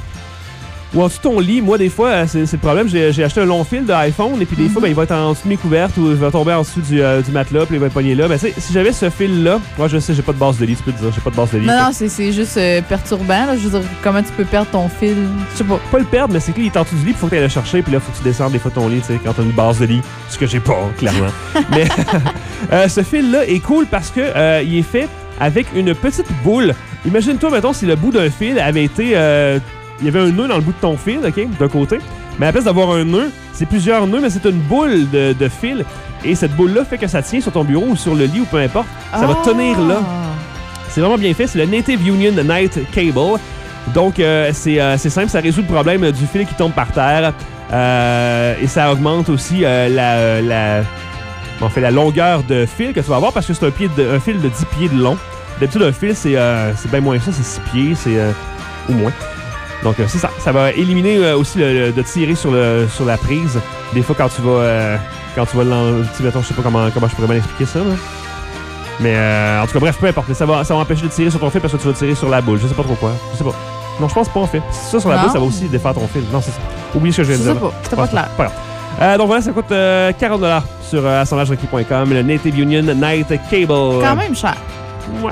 Ou en dessous de ton lit. Moi, des fois, euh, c'est, c'est le problème. J'ai, j'ai acheté un long fil d'iPhone et puis des Mm-hmm. fois, ben, il va être en dessous de mes couvertes ou il va tomber en dessous du, euh, du matelas puis il va être pogné là. Ben, tu sais, si j'avais ce fil-là, moi, je sais, j'ai pas de base de lit, tu peux te dire, j'ai pas de base de lit. Non, non, c'est, c'est juste euh, perturbant. Là. Je veux dire, comment tu peux perdre ton fil? Je sais pas. Pas le perdre, mais c'est qu'il est en dessous du lit, il faut que tu ailles le chercher, puis là, faut que tu descendes des fois ton lit, tu sais, quand t'as une base de lit. Ce que j'ai pas, clairement. mais euh, ce fil-là est cool parce que euh, il est fait avec une petite boule. Imagine-toi, mettons, si le bout d'un fil avait été. Euh, il y avait un nœud dans le bout de ton fil, OK, d'un côté. Mais à la place d'avoir un nœud, c'est plusieurs nœuds, mais c'est une boule de, de fil. Et cette boule-là fait que ça tient sur ton bureau ou sur le lit ou peu importe. Ça va tenir là. C'est vraiment bien fait. C'est le Native Union Night Cable. Donc, euh, c'est, euh, c'est simple. Ça résout le problème euh, du fil qui tombe par terre. Euh, et ça augmente aussi euh, la, la, en fait, la longueur de fil que tu vas avoir parce que c'est un, pied de, un fil de dix pieds de long. D'habitude, un fil, c'est, euh, c'est bien moins que ça. C'est six pieds, c'est euh, ou moins. Donc, euh, c'est ça. Ça va éliminer euh, aussi le, le- de tirer sur, le, sur la prise. Des fois, quand tu vas, euh, quand tu vas l'en... tu sais, mettons, je sais pas comment, comment je pourrais bien expliquer ça, là. Mais euh, en tout cas, bref, peu importe. Ça va, ça va empêcher de tirer sur ton fil parce que tu vas tirer sur la boule. Je sais pas trop quoi. Je sais pas. Non, je pense pas en fait. Ça sur la Non. boule, ça va aussi défaire ton fil. Non, c'est ça. Oublie ce que je viens Je de sais dire. pas. C'était pas clair. Pas grave. Euh, donc voilà, ça coûte euh, quarante dollars sur euh, assemblages requis point com, le Native Union Night Cable. Quand même cher. Ouais.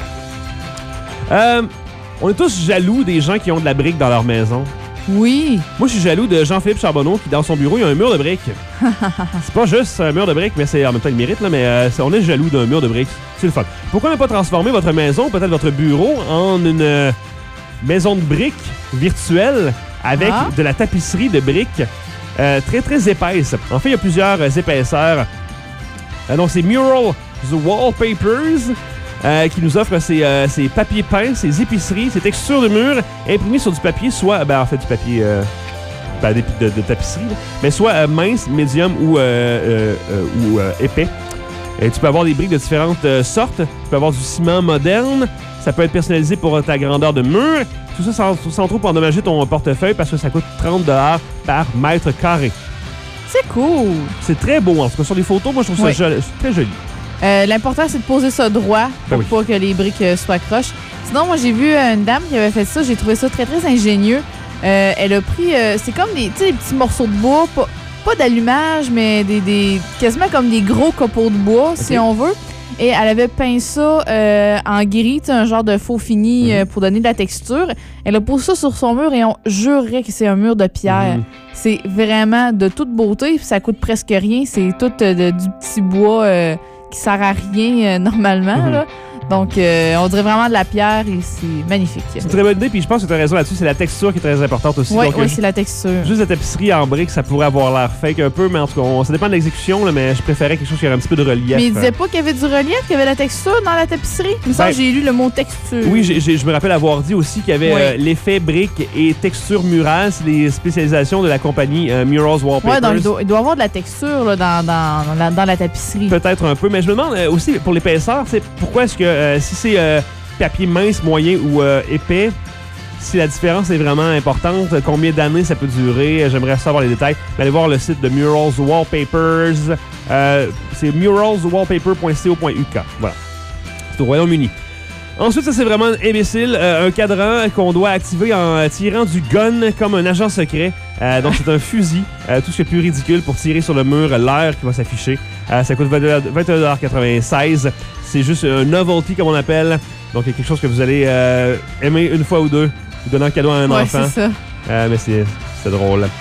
Euh, on est tous jaloux des gens qui ont de la brique dans leur maison. Oui. Moi, je suis jaloux de Jean-Philippe Charbonneau qui, dans son bureau, il y a un mur de briques. C'est pas juste un mur de briques, mais c'est en même temps, il mérite, là, mais euh, c'est- on est jaloux d'un mur de briques. C'est le fun. Pourquoi ne pas transformer votre maison, peut-être votre bureau, en une euh, maison de briques virtuelle avec Ah. de la tapisserie de briques euh, très, très épaisse. En fait, il y a plusieurs euh, épaisseurs. Euh, donc, c'est Mural The Wallpapers. Euh, qui nous offre ses, euh, ses papiers peints, ses épiceries, ses textures de mur imprimées sur du papier, soit, ben, en fait, du papier euh, ben, de, de, de tapisserie, là, mais soit euh, mince, médium ou, euh, euh, euh, ou euh, épais. Et tu peux avoir des briques de différentes euh, sortes. Tu peux avoir du ciment moderne. Ça peut être personnalisé pour ta grandeur de mur. Tout ça sans, sans trop endommager ton portefeuille parce que ça coûte trente dollars par mètre carré. C'est cool. C'est très beau, en tout cas. Sur les photos, moi, je trouve ça Oui. joli. C'est très joli. Euh, l'important, c'est de poser ça droit Ben pour oui. pas que les briques euh, soient croches. Sinon, moi, j'ai vu euh, une dame qui avait fait ça. J'ai trouvé ça très, très ingénieux. Euh, elle a pris... euh, c'est comme des, tu sais, des petits morceaux de bois, pas, pas d'allumage, mais des, des quasiment comme des gros copeaux de bois, si on veut. Et elle avait peint ça euh, en gris, tu sais, un genre de faux fini Mhm. euh, pour donner de la texture. Elle a posé ça sur son mur et on jurerait que c'est un mur de pierre. Mhm. C'est vraiment de toute beauté, puis ça coûte presque rien. C'est tout euh, de- du petit bois euh, qui sert à rien euh, normalement. Mhm. Là. Donc, euh, on dirait vraiment de la pierre et c'est magnifique. C'est une très bonne idée, puis je pense que tu as raison là-dessus. C'est la texture qui est très importante aussi. Oui, Donc, euh, c'est la texture. juste la tapisserie en briques, ça pourrait avoir l'air fake un peu, mais en tout cas, on- ça dépend de l'exécution, là, mais je préférais quelque chose qui aurait un petit peu de relief. Mais il disait pas qu'il y avait du relief, qu'il y avait de la texture dans la tapisserie. Il me semble Ben, que j'ai lu le mot texture. Oui, j'ai- j'ai- je me rappelle avoir dit aussi qu'il y avait Oui. euh, l'effet brique et texture murale. C'est les spécialisations de la compagnie euh, Murals Wallpapers. Ouais, donc il doit, il doit y avoir de la texture là, dans, dans, dans la, dans la tapisserie. Peut-être un peu, mais je me demande euh, aussi pour l'épaisseur, c'est pourquoi est-ce que euh, si c'est euh, papier mince, moyen ou euh, épais, si la différence est vraiment importante, euh, combien d'années ça peut durer, euh, j'aimerais savoir les détails. Mais allez voir le site de Murals Wallpapers. Euh, c'est murals wallpaper point co point u k. Voilà. C'est au Royaume-Uni. Ensuite, ça c'est vraiment imbécile, euh, un cadran qu'on doit activer en euh, tirant du gun comme un agent secret. Euh, donc c'est un fusil, euh, tout ce qui est plus ridicule pour tirer sur le mur l'heure qui va s'afficher. Euh, ça coûte vingt et un dollars quatre-vingt-seize. C'est juste un novelty comme on appelle. Donc il y a quelque chose que vous allez euh, aimer une fois ou deux, vous donner un cadeau à un Ouais, enfant. c'est ça. Euh, mais c'est c'est drôle.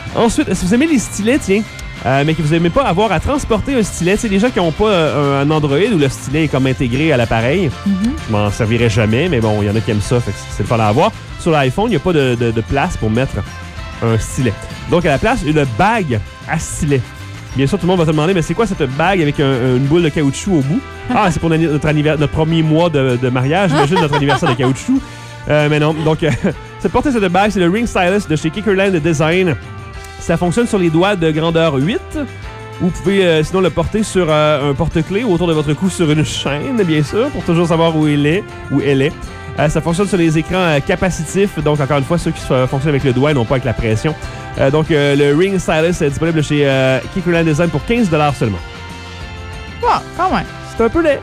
Ensuite, si vous aimez les stylets, tiens, euh, mais que vous n'aimez pas avoir à transporter un stylet, tu sais, les gens qui n'ont pas euh, un Android où le stylet est comme intégré à l'appareil, Mm-hmm. je m'en servirais jamais, mais bon, il y en a qui aiment ça, fait que c'est le fun à avoir. Sur l'iPhone, il n'y a pas de, de, de place pour mettre un stylet. Donc, à la place, une bague à stylet. Bien sûr, tout le monde va se demander, mais c'est quoi cette bague avec un, une boule de caoutchouc au bout? Ah, c'est pour notre, anniver- notre premier mois de, de mariage, j'imagine notre anniversaire de caoutchouc. Euh, mais non, donc, euh, cette portée cette bague, c'est le Ring Stylus de chez Kickerland Design. Ça fonctionne sur les doigts de grandeur huit. Vous pouvez euh, sinon le porter sur euh, un porte-clés ou autour de votre cou sur une chaîne, bien sûr, pour toujours savoir où il est, où elle est. Euh, ça fonctionne sur les écrans euh, capacitifs, donc encore une fois, ceux qui euh, fonctionnent avec le doigt et non pas avec la pression. Euh, donc, euh, le Ring Stylus est disponible chez euh, Kickerland Design pour quinze dollars seulement. Ah, quand même. C'est un peu laid.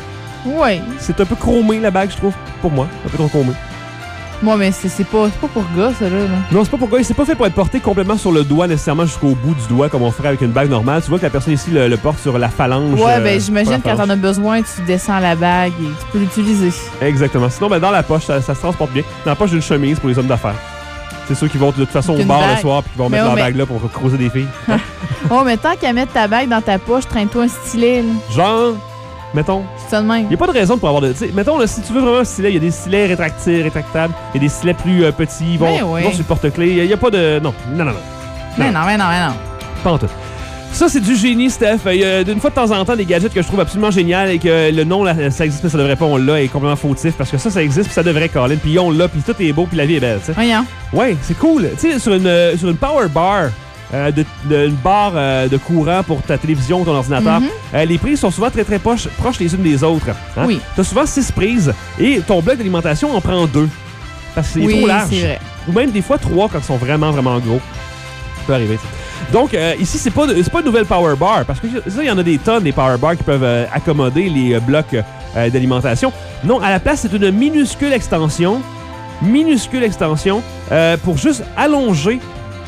Oui. C'est un peu chromé, la bague, je trouve, pour moi. Un peu trop chromé. Moi, mais c'est, c'est, pas, c'est pas pour gars, ça, là. là. Non, c'est pas pourquoi. C'est pas fait pour être porté complètement sur le doigt, nécessairement jusqu'au bout du doigt, comme on ferait avec une bague normale. Tu vois que la personne ici le, le porte sur la phalange. Ouais, euh, ben j'imagine sur la quand t'en as besoin, tu descends la bague et tu peux l'utiliser. Exactement. Sinon, ben, dans la poche, ça, ça se transporte bien. Dans la poche d'une chemise pour les hommes d'affaires. C'est ceux qui vont de toute façon au Une bar le bague. soir puis qui vont Mais mettre oh, leur mais- bague là pour croiser des filles. Oh, mais tant qu'à mettre ta bague dans ta poche, traîne-toi un stylet, là. Genre, mettons, C'est ça de même. il n'y a pas de raison pour avoir de. Tu sais, mettons, là, si tu veux vraiment un stylet, il y a des stylets rétractiles, rétractables, il y a des stylets plus euh, petits, ils vont, Ben oui. ils vont sur le porte-clés. Il n'y a pas de. Non, non, non, non. Mais non, mais non, mais non. Pas en tout. Ça, c'est du génie, Steph. Il y a d'une fois de temps en temps des gadgets que je trouve absolument génial et que le nom, là, ça existe, mais ça devrait pas, on l'a, est complètement fautif parce que ça, ça existe, puis ça devrait Colin, puis on l'a, puis tout est beau, puis la vie est belle, tu sais. Voyons. Ouais, c'est cool. Tu sais, sur une, euh, sur une power bar, euh, de, de- une barre euh, de courant pour ta télévision ou ton ordinateur, Mhm. euh, les prises sont souvent très, très proches, proches les unes des autres. Hein? Oui. Tu as souvent six prises et ton bloc d'alimentation en prend deux. Parce que c'est Oui, trop large. c'est vrai. Ou même des fois trois quand ils sont vraiment, vraiment gros. Ça peut arriver, ça. Donc, euh, ici, c'est pas, de- c'est pas une nouvelle power bar. Parce que ça, il y en a des tonnes, des power bars qui peuvent euh, accommoder les euh, blocs euh, d'alimentation. Non, à la place, c'est une minuscule extension. Minuscule extension euh, pour juste allonger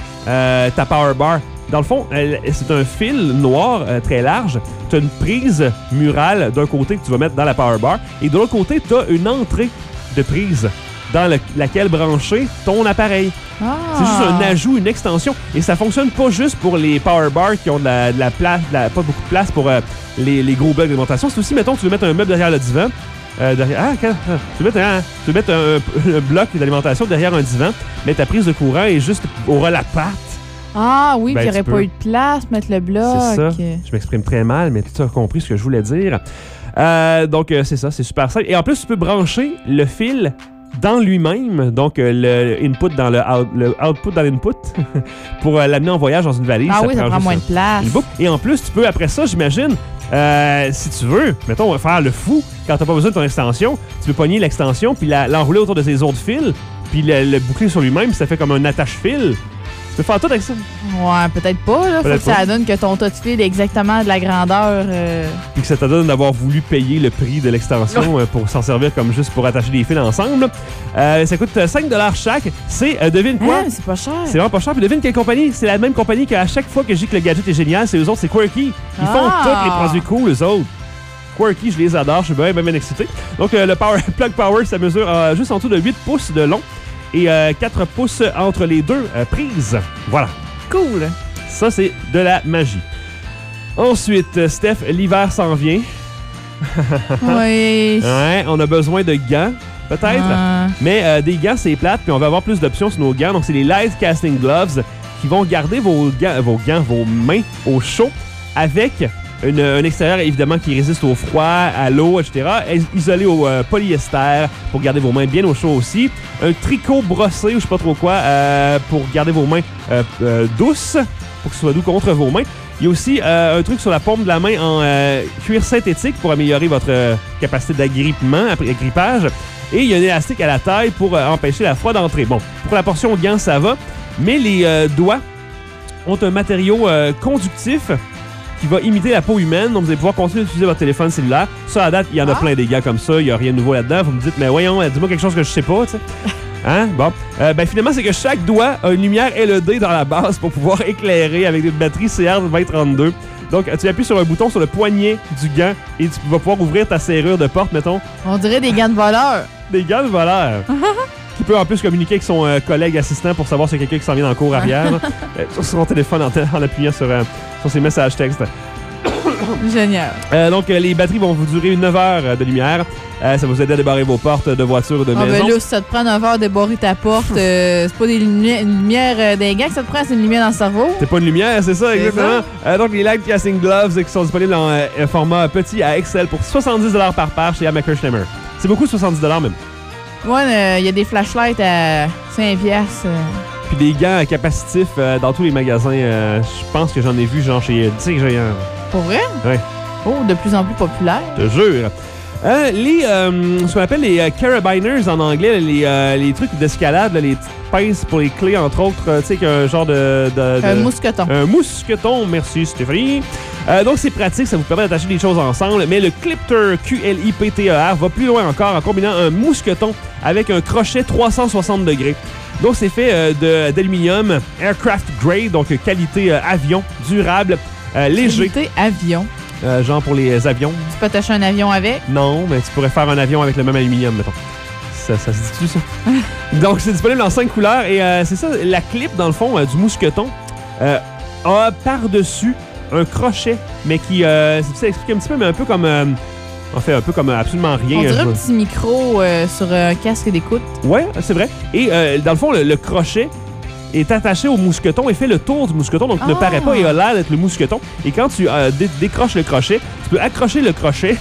euh, ta power bar. Dans le fond, elle- c'est un fil noir euh, très large. Tu as une prise murale d'un côté que tu vas mettre dans la power bar. Et de l'autre côté, tu as une entrée de prise dans le- laquelle brancher ton appareil. Ah. C'est juste un ajout, une extension. Et ça fonctionne pas juste pour les power bars qui ont de la, de la place, de la- pas beaucoup de place pour euh, les, les gros blocs d'alimentation. C'est aussi, mettons, tu veux mettre un meuble derrière le divan. Euh, derrière, ah, quand- ah, tu veux mettre, un, tu veux mettre un, un bloc d'alimentation derrière un divan, mais ta prise de courant est juste aura la patte. Ah oui, Ben, puis il n'y tu aurait peux. pas eu de place, mettre le bloc. C'est ça. Je m'exprime très mal, mais tu as compris ce que je voulais dire. Euh, donc, euh, c'est ça, c'est super simple. Et en plus, tu peux brancher le fil dans lui-même, donc euh, le input dans le, out- le output dans l'input, pour euh, l'amener en voyage dans une valise. Ah oui, ça prend juste moins un- de place. une boucle. Et en plus, tu peux, après ça, j'imagine, euh, si tu veux, mettons, faire le fou, quand t'as pas besoin de ton extension, tu peux pogner l'extension, puis la- l'enrouler autour de ses autres fils, puis le, le boucler sur lui-même, puis ça fait comme un attache-fil. Tu peux faire tout avec ça. Ouais, peut-être pas. Là. Faut Peut-être que ça pas. donne que ton tas de fil est exactement de la grandeur. euh, Puis que ça te donne d'avoir voulu payer le prix de l'extension euh, pour s'en servir comme juste pour attacher des fils ensemble. Euh, ça coûte euh, cinq dollars chaque. C'est, euh, devine quoi? Hein, c'est pas cher. C'est vraiment pas cher. Puis devine quelle compagnie? C'est la même compagnie qu'à chaque fois que je dis que le gadget est génial, c'est eux autres, c'est Quirky. Ils font Ah! tous les produits cool, eux autres. Quirky, je les adore, je suis bien, bien, bien excité. Donc, euh, le power, Plug Power, ça mesure euh, juste en dessous de huit pouces de long et euh, quatre pouces entre les deux euh, prises. Voilà. Cool. Ça, c'est de la magie. Ensuite, euh, Steph, l'hiver s'en vient. Oui. Ouais, on a besoin de gants, peut-être. Ah. Mais euh, des gants, c'est plate, puis on va avoir plus d'options sur nos gants. Donc, c'est les Light Casting Gloves qui vont garder vos gants, vos, gants, vos mains au chaud avec une- un extérieur, évidemment, qui résiste au froid, à l'eau, et cetera. Is- Isolé au euh, polyester pour garder vos mains bien au chaud aussi. Un tricot brossé, ou je sais pas trop quoi, euh, pour garder vos mains euh, euh, douces, pour que ce soit doux contre vos mains. Il y a aussi euh, un truc sur la paume de la main en euh, cuir synthétique pour améliorer votre euh, capacité d'agrippement, après agrippage. Et il y a un élastique à la taille pour euh, empêcher la froide entrée. Bon, pour la portion de gants, ça va. Mais les euh, doigts ont un matériau euh, conductif qui va imiter la peau humaine. Donc, vous allez pouvoir continuer d'utiliser votre téléphone cellulaire. Ça, à date, il y en a Ah. plein des gants comme ça. Il n'y a rien de nouveau là-dedans. Vous me dites, mais voyons, dis-moi quelque chose que je sais pas, tu sais. Hein? Bon. Euh, ben, finalement, c'est que chaque doigt a une lumière L E D dans la base pour pouvoir éclairer avec une batterie C R vingt trente-deux. Donc, tu appuies sur un bouton sur le poignet du gant et tu vas pouvoir ouvrir ta serrure de porte, mettons. On dirait des gants de voleur. Des gants de voleur. qui peut en plus communiquer avec son euh, collègue assistant pour savoir s'il y a quelqu'un qui s'en vient dans le cours arrière. euh, sur son téléphone en, en appuyant sur, euh, sur ses messages textes. Génial. Euh, donc, euh, les batteries vont vous durer neuf heures de lumière. Euh, ça va vous aider à débarrer vos portes de voitures ou de Ah, maison. ben là, si ça te prend neuf heures de débarrer ta porte, euh, c'est pas des lumières, une lumière euh, d'un gars que ça te prend, c'est une lumière dans le cerveau. C'est pas une lumière, c'est ça, C'est exactement. Euh, donc, les Light Casting Gloves euh, qui sont disponibles en euh, format petit à X L pour soixante-dix dollars par paire chez Amaker Schlemmer. C'est beaucoup, soixante-dix dollars même. Ouais, il euh, y a des flashlights à cinq piastres. Euh. Puis des gants capacitifs euh, dans tous les magasins. euh, Je pense que j'en ai vu genre chez Tigre Géant. Pour vrai? Oui. Oh, de plus en plus populaire. Je te jure. Euh, les, euh, ce qu'on appelle les euh, carabiners en anglais, les, euh, les trucs d'escalade, là, les petites pinces pour les clés, entre autres, euh, tu sais, qu'un genre de, de, de... Un mousqueton. Un mousqueton, merci Stéphanie. Euh, donc c'est pratique, ça vous permet d'attacher des choses ensemble, mais le Clipter Q L I P T E R va plus loin encore en combinant un mousqueton avec un crochet trois cent soixante degrés. Donc c'est fait euh, de, d'aluminium, aircraft grade, donc qualité euh, avion, durable, euh, léger. Qualité avion. Euh, genre pour les avions. Tu peux attacher un avion avec? Non, mais tu pourrais faire un avion avec le même aluminium, mettons. Ça, ça se dit-tu, ça? Donc, c'est disponible en cinq couleurs. Et euh, c'est ça, la clip, dans le fond, euh, du mousqueton euh, a par-dessus un crochet, mais qui, euh, c'est difficile à expliquer un petit peu, mais un peu comme... Euh, en fait, un peu comme absolument rien. On dirait euh, un petit micro euh, sur un casque d'écoute. Ouais, c'est vrai. Et euh, dans le fond, le, le crochet est attaché au mousqueton et fait le tour du mousqueton, donc Ah. ne paraît pas et a l'air d'être le mousqueton. Et quand tu euh, dé- décroches le crochet, tu peux accrocher le crochet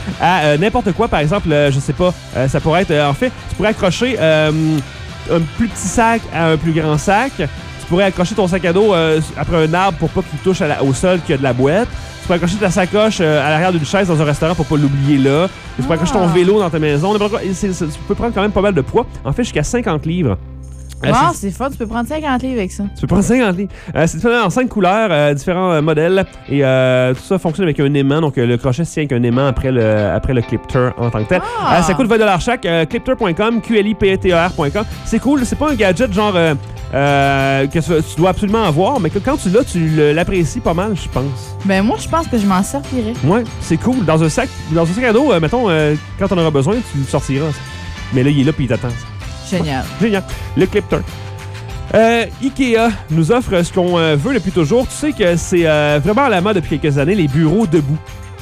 à euh, n'importe quoi. Par exemple, euh, je sais pas, euh, ça pourrait être... euh, en fait, tu pourrais accrocher euh, un plus petit sac à un plus grand sac. Tu pourrais accrocher ton sac à dos euh, après un arbre pour pas qu'il touche à la- au sol qu'il y a de la boîte. Tu peux accrocher ta sacoche euh, à l'arrière d'une chaise dans un restaurant pour pas l'oublier là. Tu peux accrocher ton vélo dans ta maison. N'importe quoi. Et c'est- c'est- tu peux prendre quand même pas mal de poids. En fait, jusqu'à cinquante livres. Euh, Wow, c'est- c'est fun, tu peux prendre cinquante livres avec ça. tu peux prendre cinquante livres. Euh, c'est disponible en cinq couleurs, euh, différents euh, modèles. Et euh, tout ça fonctionne avec un aimant. Donc, euh, le crochet se tient avec un aimant après le, après le Clipter en tant que tel. Ah. Euh, ça coûte vingt dollars chaque. Euh, clipter point com, Q L I P T E R point com. C'est cool. C'est pas un gadget genre euh, euh, que tu, tu dois absolument avoir, mais que quand tu l'as, tu le- l'apprécies pas mal, je pense. Ben moi, je pense que je m'en servirais. Ouais, c'est cool. Dans un sac, dans un sac à dos, euh, mettons, euh, quand on aura besoin, tu le sortiras. ça. Mais là, il est là puis il t'attend. Génial. Génial. Le Clipter. Euh, Ikea nous offre ce qu'on euh, veut depuis toujours. Tu sais que c'est euh, vraiment à la mode depuis quelques années, les bureaux debout.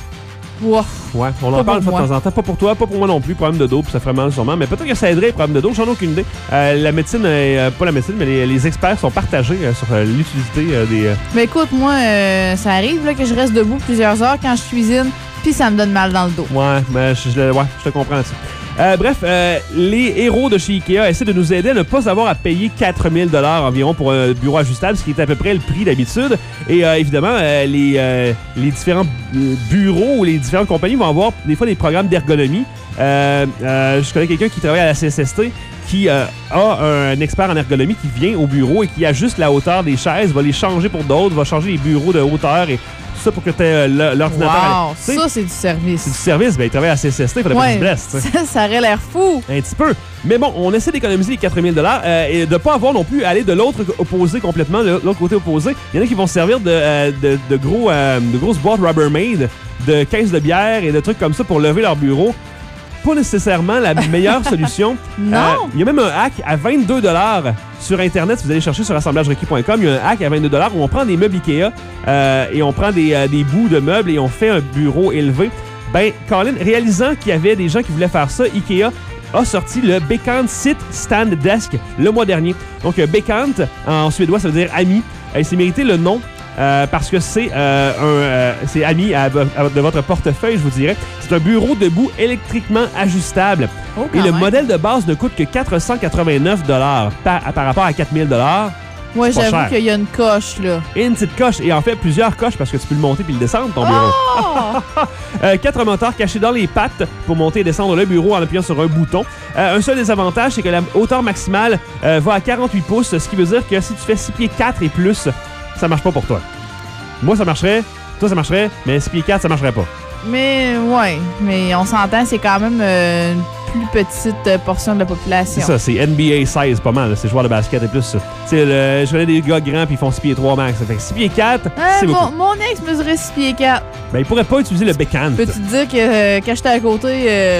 Wow. Ouais, on en Pas parle une pour fois de moi. temps en temps. Pas pour toi, pas pour moi non plus. Problème de dos, puis ça ferait mal sûrement. Mais peut-être que ça aiderait les problèmes de dos, j'en ai aucune idée. Euh, la médecine, est, euh, pas la médecine, mais les, les experts sont partagés euh, sur euh, l'utilité euh, des... euh, Ben écoute, moi, euh, ça arrive là, que je reste debout plusieurs heures quand je cuisine, puis ça me donne mal dans le dos. Ouais, mais je, je, ouais, je te comprends là-dessus. Euh, bref, euh, les héros de chez Ikea essaient de nous aider à ne pas avoir à payer quatre mille dollars environ pour un bureau ajustable, ce qui est à peu près le prix d'habitude. Et euh, évidemment, euh, les, euh, les différents euh, bureaux ou les différentes compagnies vont avoir des fois des programmes d'ergonomie. Euh, euh, je connais quelqu'un qui travaille à la C S S T qui euh, a un expert en ergonomie qui vient au bureau et qui ajuste la hauteur des chaises, va les changer pour d'autres, va changer les bureaux de hauteur et tout ça pour que tu aies l'ordinateur. Wow, Tu sais, ça, c'est du service. c'est du service, ben il travaille à la C S S T, il faudrait pas qu'il se blesse. tu sais. ça, ça aurait l'air fou. Un petit peu. Mais bon, on essaie d'économiser les quatre mille dollars euh, et de ne pas avoir non plus à aller de l'autre opposé complètement, de l'autre côté opposé. Il y en a qui vont se servir de, euh, de, de, gros, euh, de grosses boîtes Rubbermaid, de caisses de bière et de trucs comme ça pour lever leur bureau. Pas nécessairement la meilleure solution. Non. Euh, il y a même un hack à vingt-deux dollars sur Internet. Si vous allez chercher sur assemblage requis point com, il y a un hack à vingt-deux dollars où on prend des meubles Ikea euh, et on prend des, euh, des bouts de meubles et on fait un bureau élevé. Ben, Colin, réalisant qu'il y avait des gens qui voulaient faire ça, Ikea a sorti le Bekant Sit Stand Desk le mois dernier. Donc, euh, Bekant, en suédois, ça veut dire ami. Euh, il s'est mérité le nom euh, parce que c'est euh, un, euh, c'est ami à, à- de votre portefeuille, je vous dirais. C'est un bureau debout électriquement ajustable. Oh, Et quand le même. modèle de base ne coûte que quatre cent quatre-vingt-neuf dollars par, par rapport à quatre mille dollars. Moi, c'est pas j'avoue cher. qu'il y a une coche, là. Et une petite coche, et en fait plusieurs coches parce que tu peux le monter puis le descendre, ton bureau. Oh! Euh, quatre moteurs cachés dans les pattes pour monter et descendre le bureau en appuyant sur un bouton. Euh, un seul désavantage, c'est que la hauteur maximale euh, va à quarante-huit pouces, ce qui veut dire que si tu fais six pieds quatre et plus, ça marche pas pour toi. Moi, ça marcherait, toi, ça marcherait, mais six pieds quatre, ça marcherait pas. Mais, ouais. Mais on s'entend, c'est quand même euh, une plus petite euh, portion de la population. C'est ça, c'est N B A seize, pas mal. là. C'est joueur de basket et plus ça. Tu sais, le- je connais des gars grands puis ils font six pieds trois max. Ça fait que six pieds quatre, Hein, c'est beaucoup. mon, mon ex mesurait six pieds quatre. Ben, il pourrait pas utiliser le Bekant. Peux-tu te dire que euh, quand j'étais à côté, euh,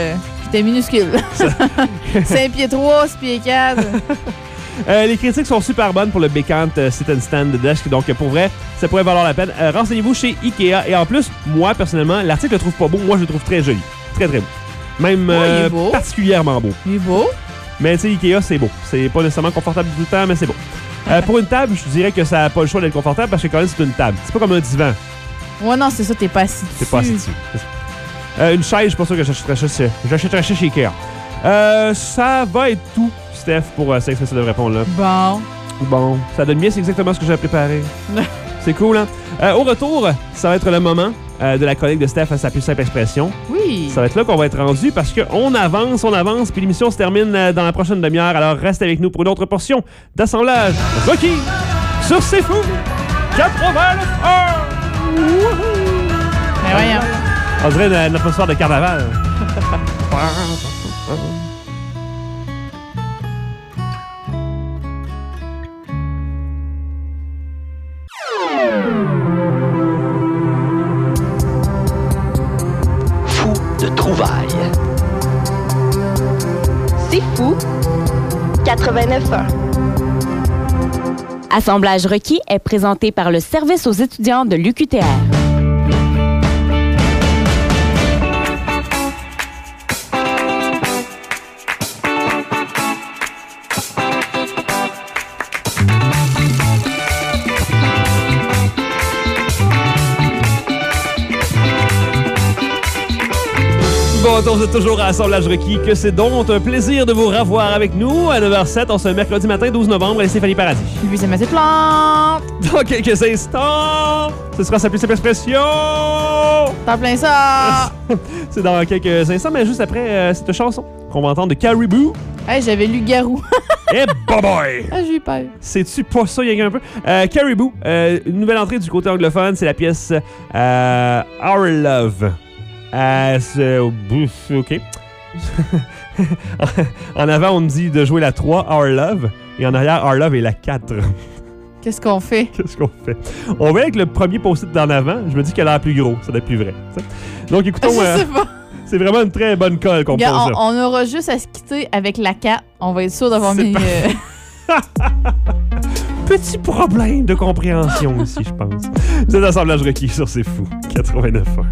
T'es minuscule. cinq pieds trois, six pieds quatre. Euh, les critiques sont super bonnes pour le Bécante euh, Sit and Stand de Desk, donc euh, pour vrai, ça pourrait valoir la peine. Euh, renseignez-vous chez Ikea. Et en plus, moi, personnellement, l'article le trouve pas beau. Moi, je le trouve très joli. Très, très beau. Même Ouais, il est euh, beau. particulièrement beau. Il est beau. Mais tu sais, Ikea, c'est beau. C'est pas nécessairement confortable tout le temps, mais c'est beau. Euh, pour une table, je dirais que ça n'a pas le choix d'être confortable parce que quand même, c'est une table. C'est pas comme un divan. Ouais, non, c'est ça, t'es pas assis dessus. C'est pas assis dessus. Euh, une chaise, je suis pas sûr que j'achèterais ça, chez- j'achèterais ça chez Ikea. Euh, ça va être tout, Steph, pour euh, cinq spéciales de répondre là. Bon. Bon, ça donne bien, c'est exactement ce que j'ai préparé. C'est cool, hein? Euh, au retour, ça va être le moment euh, de la chronique de Steph à sa plus simple expression. Oui. Ça va être là qu'on va être rendu parce qu'on avance, on avance, puis l'émission se termine euh, dans la prochaine demi-heure. Alors reste avec nous pour une autre portion d'assemblage Rocky sur C'est Fou quatre-vingt-neuf heures. Mais voyons. On dirait une, une atmosphère de carnaval. Fou de trouvailles. C'est fou. quatre-vingt-neuf ans. Assemblage requis est présenté par le Service aux étudiants de l'U Q T R. Bon, donc vous êtes toujours à Assemblage Requis, que c'est donc un plaisir de vous revoir avec nous à neuf heures zéro sept, en ce mercredi matin douze novembre, à Stéphanie Paradis. Puis c'est Mathieu Plante. Dans quelques instants, ce sera sa plus simple expression. T'en plein ça. C'est dans quelques instants, mais juste après euh, cette chanson qu'on va entendre de Caribou. Hey, j'avais lu Garou. Et bye bye! Ah, j'ai eu peur. C'est-tu pas ça, il y a un peu? Euh, Caribou, euh, une nouvelle entrée du côté anglophone, c'est la pièce euh, Our Love. Euh, c'est- OK. En avant, on me dit de jouer la trois, Our Love, et en arrière, Our Love est la quatre. Qu'est-ce qu'on fait? Qu'est-ce qu'on fait? On va avec le premier post-it d'en avant. Je me dis qu'elle a l'air plus gros. Ça doit être plus vrai. t'sais. Donc, écoutons, Je euh, sais pas. c'est vraiment une très bonne colle qu'on pose Regarde, là. on, on aura juste à se quitter avec la quatre. On va être sûr d'avoir C'est mis... pas- euh, Petit problème de compréhension ici, je pense. Vous êtes Assemblage Requis sur C'est Fou. quatre-vingt-neuf ans.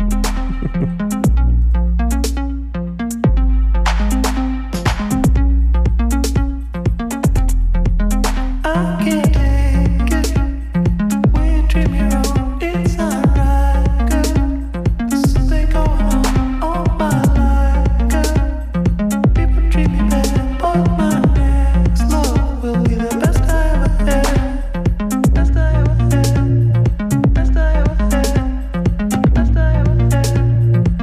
Best I ever had.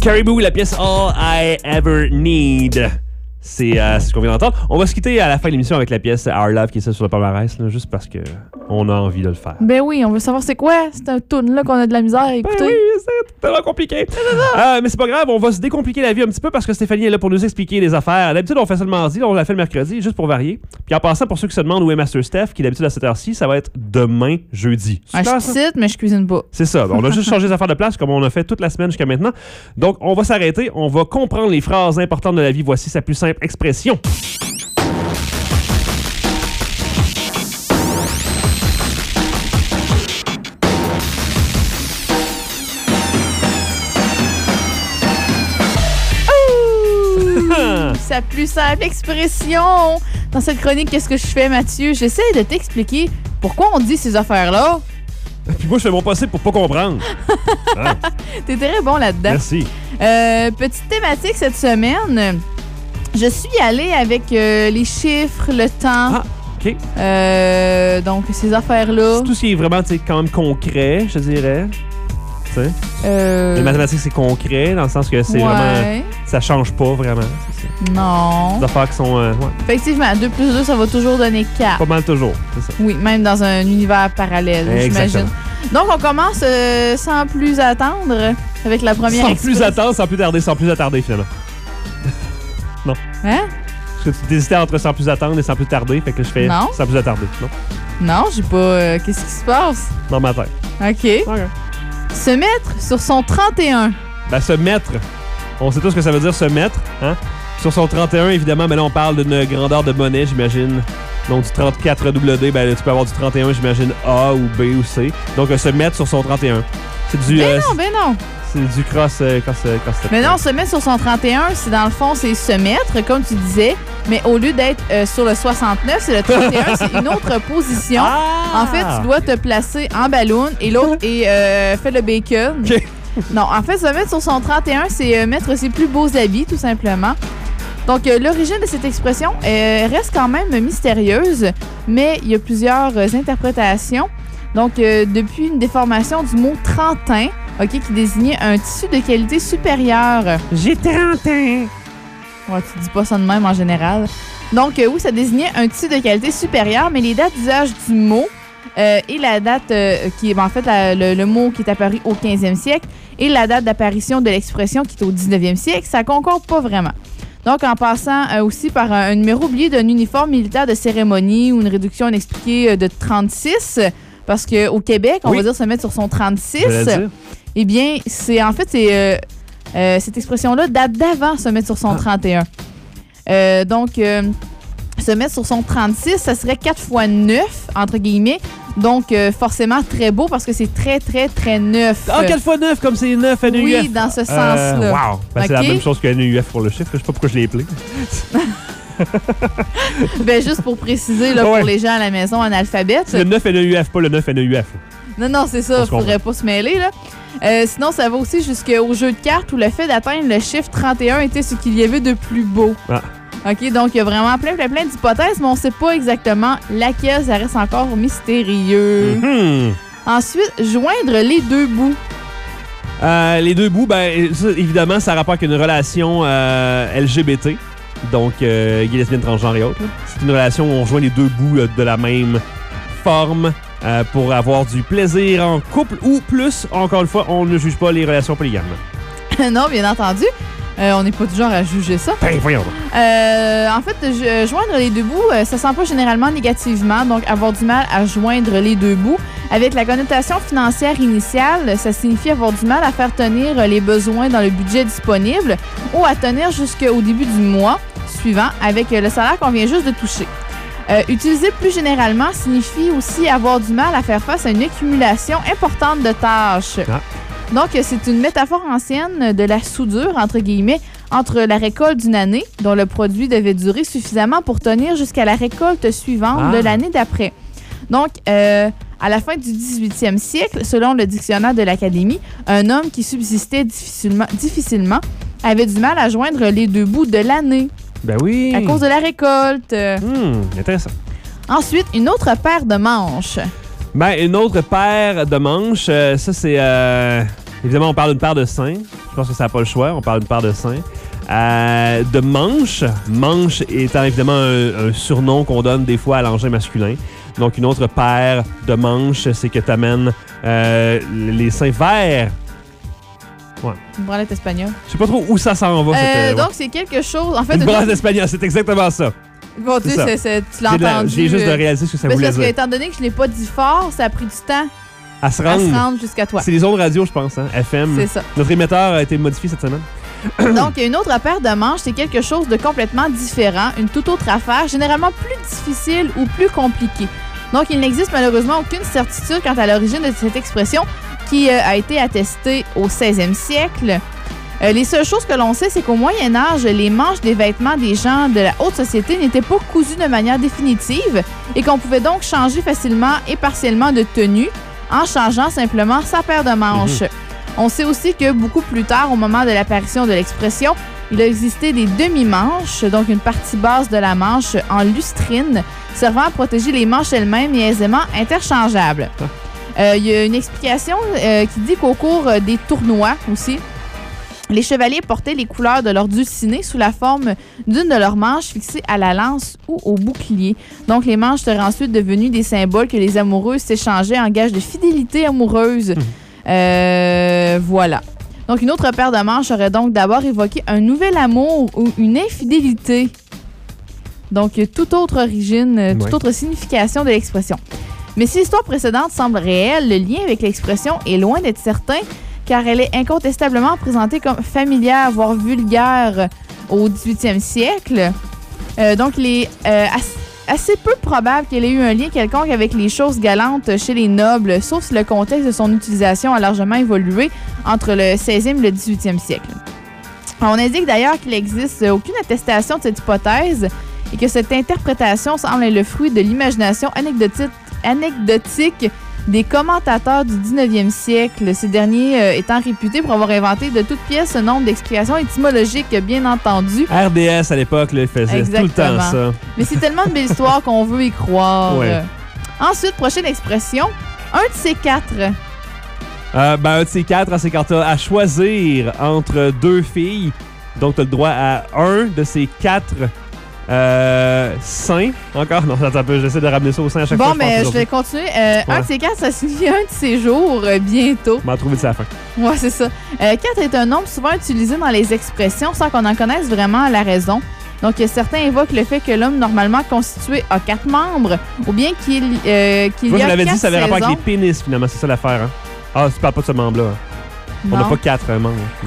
Caribou, la pièce All I Ever Need. C'est euh, ce qu'on vient d'entendre. On va se quitter à la fin de l'émission avec la pièce Our Love qui est ça sur le palmarès, là, juste parce que on a envie de le faire. Ben oui, on veut savoir c'est quoi. C'est un tune là qu'on a de la misère à écouter. Ben oui, c'est tellement compliqué. Euh, mais c'est pas grave, on va se décompliquer la vie un petit peu parce que Stéphanie est là pour nous expliquer les affaires. D'habitude, on fait ça le mardi, là, on l'a fait le mercredi, juste pour varier. Puis en passant, pour ceux qui se demandent où est Master Steph, qui d'habitude à cette heure-ci, ça va être demain, jeudi. Ah, je cite, mais je cuisine pas. C'est ça. On a juste changé les affaires de place comme on a fait toute la semaine jusqu'à maintenant. Donc, on va s'arrêter. On va comprendre les phrases importantes de la vie. Voici sa plus simple expression. Sa plus simple expression. Dans cette chronique, qu'est-ce que je fais, Mathieu? J'essaie de t'expliquer pourquoi on dit ces affaires-là. Puis moi, je fais mon possible pour pas comprendre. Ah. T'es très bon là-dedans. Merci. Euh, petite thématique cette semaine. Je suis allée avec euh, les chiffres, le temps. Ah, OK. Euh, donc, ces affaires-là. C'est tout ce qui est vraiment, tu sais, quand même concret, je dirais. Tu sais. Euh... Les mathématiques, c'est concret, dans le sens que c'est ouais. vraiment... Ça change pas vraiment. C'est ça. Non. Des affaires qui sont... Euh, ouais. Effectivement, deux plus deux, ça va toujours donner quatre. Pas mal toujours, c'est ça. Oui, même dans un univers parallèle, j'imagine. Donc, on commence euh, sans plus attendre avec la première Sans expression. plus attendre, sans plus tarder, sans plus attarder, finalement. Non. Hein? Parce que tu hésitais entre sans plus attendre et sans plus tarder, fait que je fais non. sans plus attarder. Non, non j'ai pas... Euh, qu'est-ce qui se passe? Dans ma tête. OK. Okay. Se mettre sur son trente et un. Ben, se mettre. On sait tous ce que ça veut dire, se mettre. Hein? Sur son trente et un, évidemment, mais là, on parle d'une grandeur de monnaie, j'imagine. Donc, du trente-quatre W D, ben, là, tu peux avoir du trente et un, j'imagine, A ou B ou C. Donc, euh, se mettre sur son trente et un. C'est du... Ben euh, non, ben non. C'est du cross... Euh, cross, euh, cross mais non, se mettre sur son trente et un, c'est dans le fond, c'est se mettre, comme tu disais. Mais au lieu d'être euh, sur le soixante-neuf, c'est le trente et un, c'est une autre position. Ah! En fait, tu dois te placer en ballon et l'autre est euh, fait le bacon. Okay. Non, en fait, se mettre sur son trente et un, c'est euh, mettre ses plus beaux habits, tout simplement. Donc, euh, l'origine de cette expression euh, reste quand même mystérieuse, mais il y a plusieurs euh, interprétations. Donc, euh, depuis une déformation du mot trentin, ok, qui désignait un tissu de qualité supérieure. J'ai trente ans. Ouais, tu dis pas ça de même en général. Donc, euh, oui, ça désignait un tissu de qualité supérieure, mais les dates d'usage du mot euh, et la date euh, qui est en fait la, le, le mot qui est apparu au quinzième siècle et la date d'apparition de l'expression qui est au dix-neuvième siècle, ça concorde pas vraiment. Donc, en passant euh, aussi par un, un numéro oublié d'un uniforme militaire de cérémonie ou une réduction inexpliquée euh, de trente-six, parce qu'au Québec, on oui. va dire se mettre sur son trente-six. Eh bien, c'est en fait, c'est euh, euh, cette expression-là date d'avant se mettre sur son ah. trente et un. Euh, donc, euh, se mettre sur son trente-six, ça serait quatre fois neuf, entre guillemets. Donc, euh, forcément, très beau parce que c'est très, très, très neuf. Ah, quatre fois neuf, comme c'est neuf N E U F. Oui, dans ce sens-là. Euh, wow! Ben, okay. C'est la même chose que N E U F pour le chiffre. Je sais pas pourquoi je l'ai appelé. Ben, juste pour préciser, là, ouais. pour les gens à la maison analphabètes. C'est le neuf N E U F, pas le neuf N E U F. Non, non, c'est ça. Il faudrait pas se mêler, là. Euh, sinon, ça va aussi jusqu'au jeu de cartes où le fait d'atteindre le chiffre trente et un était ce qu'il y avait de plus beau. Ah. OK, donc il y a vraiment plein, plein, plein d'hypothèses, mais on sait pas exactement laquelle, ça reste encore mystérieux. Mm-hmm. Ensuite, joindre les deux bouts. Euh, les deux bouts, ben, ça, évidemment, ça a rapport avec une relation euh, L G B T. Donc, euh, gay, lesbienne, transgenre et autres. Là. C'est une relation où on joint les deux bouts euh, de la même forme euh, pour avoir du plaisir en couple ou plus. Encore une fois, on ne juge pas les relations polygames. Non, bien entendu. Euh, on n'est pas du genre à juger ça. Ben, voyons. Euh, en fait, je, joindre les deux bouts, euh, ça sent pas généralement négativement. Donc, avoir du mal à joindre les deux bouts. Avec la connotation financière initiale, ça signifie avoir du mal à faire tenir les besoins dans le budget disponible ou à tenir jusqu'au début du mois suivant avec le salaire qu'on vient juste de toucher. Euh, utiliser plus généralement signifie aussi avoir du mal à faire face à une accumulation importante de tâches. Ah. Donc, c'est une métaphore ancienne de la soudure, entre guillemets, entre la récolte d'une année, dont le produit devait durer suffisamment pour tenir jusqu'à la récolte suivante ah. de l'année d'après. Donc, euh, à la fin du dix-huitième siècle, selon le dictionnaire de l'Académie, un homme qui subsistait difficilement, difficilement avait du mal à joindre les deux bouts de l'année. Ben oui. À cause de la récolte. Hum, intéressant. Ensuite, une autre paire de manches. Ben, une autre paire de manches, euh, ça c'est... Euh, évidemment, on parle d'une paire de seins. Je pense que ça n'a pas le choix. On parle d'une paire de seins. Euh, de manche. Manche étant évidemment un, un surnom qu'on donne des fois à l'engin masculin. Donc, une autre paire de manches, c'est que tu amènes euh, les seins vers... Ouais. Une branlette espagnole. Je sais pas trop où ça s'en va. Euh, cette, donc, ouais. c'est quelque chose... En fait, une branlette donc... espagnole, c'est exactement ça. Bon, tu sais, c'est, c'est, tu l'as entendu. J'ai juste de réaliser ce que ça mais voulait parce dire. que, étant donné que je l'ai pas dit fort, ça a pris du temps à se rendre, à se rendre jusqu'à toi. C'est les ondes radio, je pense, hein? F M. C'est ça. Notre émetteur a été modifié cette semaine. Donc, une autre paire de manches, c'est quelque chose de complètement différent, une toute autre affaire, généralement plus difficile ou plus compliquée. Donc, il n'existe malheureusement aucune certitude quant à l'origine de cette expression qui euh, a été attestée au seizième siècle. Euh, les seules choses que l'on sait, c'est qu'au Moyen Âge, les manches des vêtements des gens de la haute société n'étaient pas cousues de manière définitive et qu'on pouvait donc changer facilement et partiellement de tenue en changeant simplement sa paire de manches. Mmh. On sait aussi que beaucoup plus tard, au moment de l'apparition de l'expression, il a existé des demi-manches, donc une partie basse de la manche en lustrine, servant à protéger les manches elles-mêmes et aisément interchangeables. Euh, il y a une explication euh, qui dit qu'au cours des tournois aussi, les chevaliers portaient les couleurs de leur dulciné sous la forme d'une de leurs manches fixée à la lance ou au bouclier. Donc, les manches seraient ensuite devenues des symboles que les amoureuses s'échangeaient en gage de fidélité amoureuse. Mmh. Euh, voilà. Donc, une autre paire de manches aurait donc d'abord évoqué un nouvel amour ou une infidélité. Donc, toute autre origine, toute ouais. autre signification de l'expression. Mais si l'histoire précédente semble réelle, le lien avec l'expression est loin d'être certain, car elle est incontestablement présentée comme familière, voire vulgaire au dix-huitième siècle. Euh, donc, il est euh, assez, assez peu probable qu'elle ait eu un lien quelconque avec les choses galantes chez les nobles, sauf si le contexte de son utilisation a largement évolué entre le seizième et le dix-huitième siècle. On indique d'ailleurs qu'il n'existe aucune attestation de cette hypothèse et que cette interprétation semble être le fruit de l'imagination anecdotique, anecdotique des commentateurs du dix-neuvième siècle, ces derniers euh, étant réputés pour avoir inventé de toutes pièces un nombre d'explications étymologiques, bien entendu. R D S, à l'époque, là, faisait Exactement. tout le temps ça. Mais c'est tellement de belles histoires qu'on veut y croire. Ouais. Ensuite, prochaine expression, un de ces quatre. Euh, ben, un de ces quatre, c'est quand tu as à choisir entre deux filles, donc tu as le droit à un de ces quatre Euh, seins. Encore? Non, attends un peu, j'essaie de ramener ça au sein à chaque bon, fois. Bon, mais je vais continuer. Euh, ouais. Un de ces quatre, ça signifie un de ces jours, euh, bientôt. On va trouver de sa fin. Ouais, c'est ça. Euh, quatre est un nombre souvent utilisé dans les expressions sans qu'on en connaisse vraiment la raison. Donc, certains évoquent le fait que l'homme normalement constitué a quatre membres, ou bien qu'il, euh, qu'il Moi, y a je l'avais quatre dit, ça avait rapport saisons. avec les pénis, finalement. C'est ça l'affaire. Hein? Ah, tu parles pas de ce membre-là. Hein? On n'a pas quatre euh, membres. Non.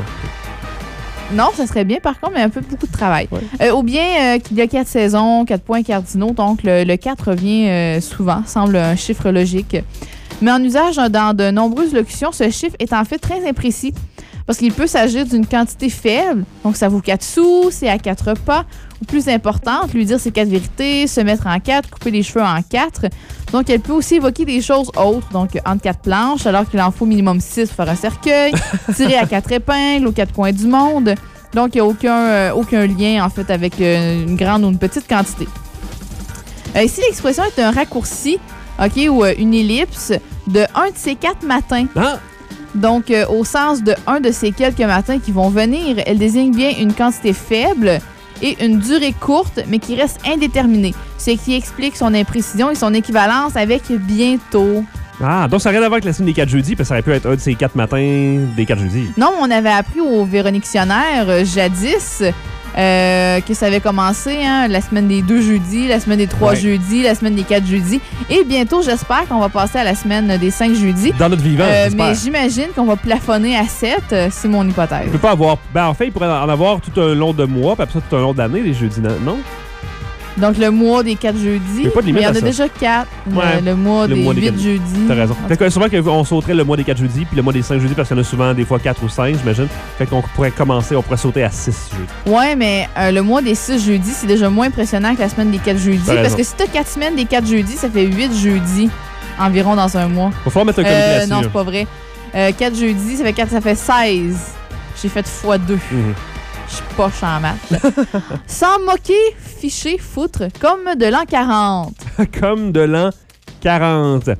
Non, ça serait bien, par contre, mais un peu beaucoup de travail. Ouais. Euh, ou bien euh, qu'il y a quatre saisons, quatre points cardinaux, donc le, le quatre revient euh, souvent, semble un chiffre logique. Mais en usage dans de nombreuses locutions, ce chiffre est en fait très imprécis parce qu'il peut s'agir d'une quantité faible, donc ça vaut quatre sous, c'est à quatre pas, ou plus importante, lui dire c'est quatre vérités, se mettre en quatre, couper les cheveux en quatre. Donc, elle peut aussi évoquer des choses autres, donc entre quatre planches, alors qu'il en faut minimum six pour faire un cercueil, tirer à quatre épingles aux quatre coins du monde. Donc, il n'y a aucun, euh, aucun lien, en fait, avec euh, une grande ou une petite quantité. Euh, ici, l'expression est un raccourci, OK, ou euh, une ellipse de un de ces quatre matins. Ah! Donc, euh, au sens de un de ces quelques matins qui vont venir, elle désigne bien une quantité faible et une durée courte, mais qui reste indéterminée. Ce qui explique son imprécision et son équivalence avec bientôt. Ah, donc ça n'a rien à voir avec la semaine des quatre jeudis, parce que ça aurait pu être un de ces quatre matins des quatre jeudis. Non, on avait appris au Véronictionnaire euh, jadis euh, que ça avait commencé hein, la semaine des deux jeudis, la semaine des trois ouais. jeudis, la semaine des quatre jeudis. Et bientôt, j'espère qu'on va passer à la semaine des cinq jeudis. Dans notre vivant, euh, j'espère. Mais j'imagine qu'on va plafonner à sept, euh, c'est mon hypothèse. On peut pas avoir... Ben, en fait, il pourrait en avoir tout un long de mois, puis après ça, tout un long d'année, les jeudis, non? Donc, le mois des quatre jeudis. Pas de limite il y en a ça. déjà quatre. Ouais. Le, le mois le des mois des huit quatre... jeudis. T'as raison. Fait que souvent, on sauterait le mois des quatre jeudis puis le mois des cinq jeudis parce qu'il y en a souvent des fois quatre ou cinq, j'imagine. Fait qu'on pourrait commencer, on pourrait sauter à six jeudis. Ouais, mais euh, le mois des six jeudis, c'est déjà moins impressionnant que la semaine des quatre jeudis. Parce que si t'as quatre semaines des quatre jeudis, ça fait huit jeudis environ dans un mois. Faut falloir mettre un comité euh, là-dessus. Non, c'est là. pas vrai. Euh, quatre jeudis, ça fait quatre, ça fait seize. J'ai fait fois deux. Mm-hmm. Je suis poche en maths. Sans moquer, ficher, foutre, comme de l'an quarante. Comme de l'an quarante.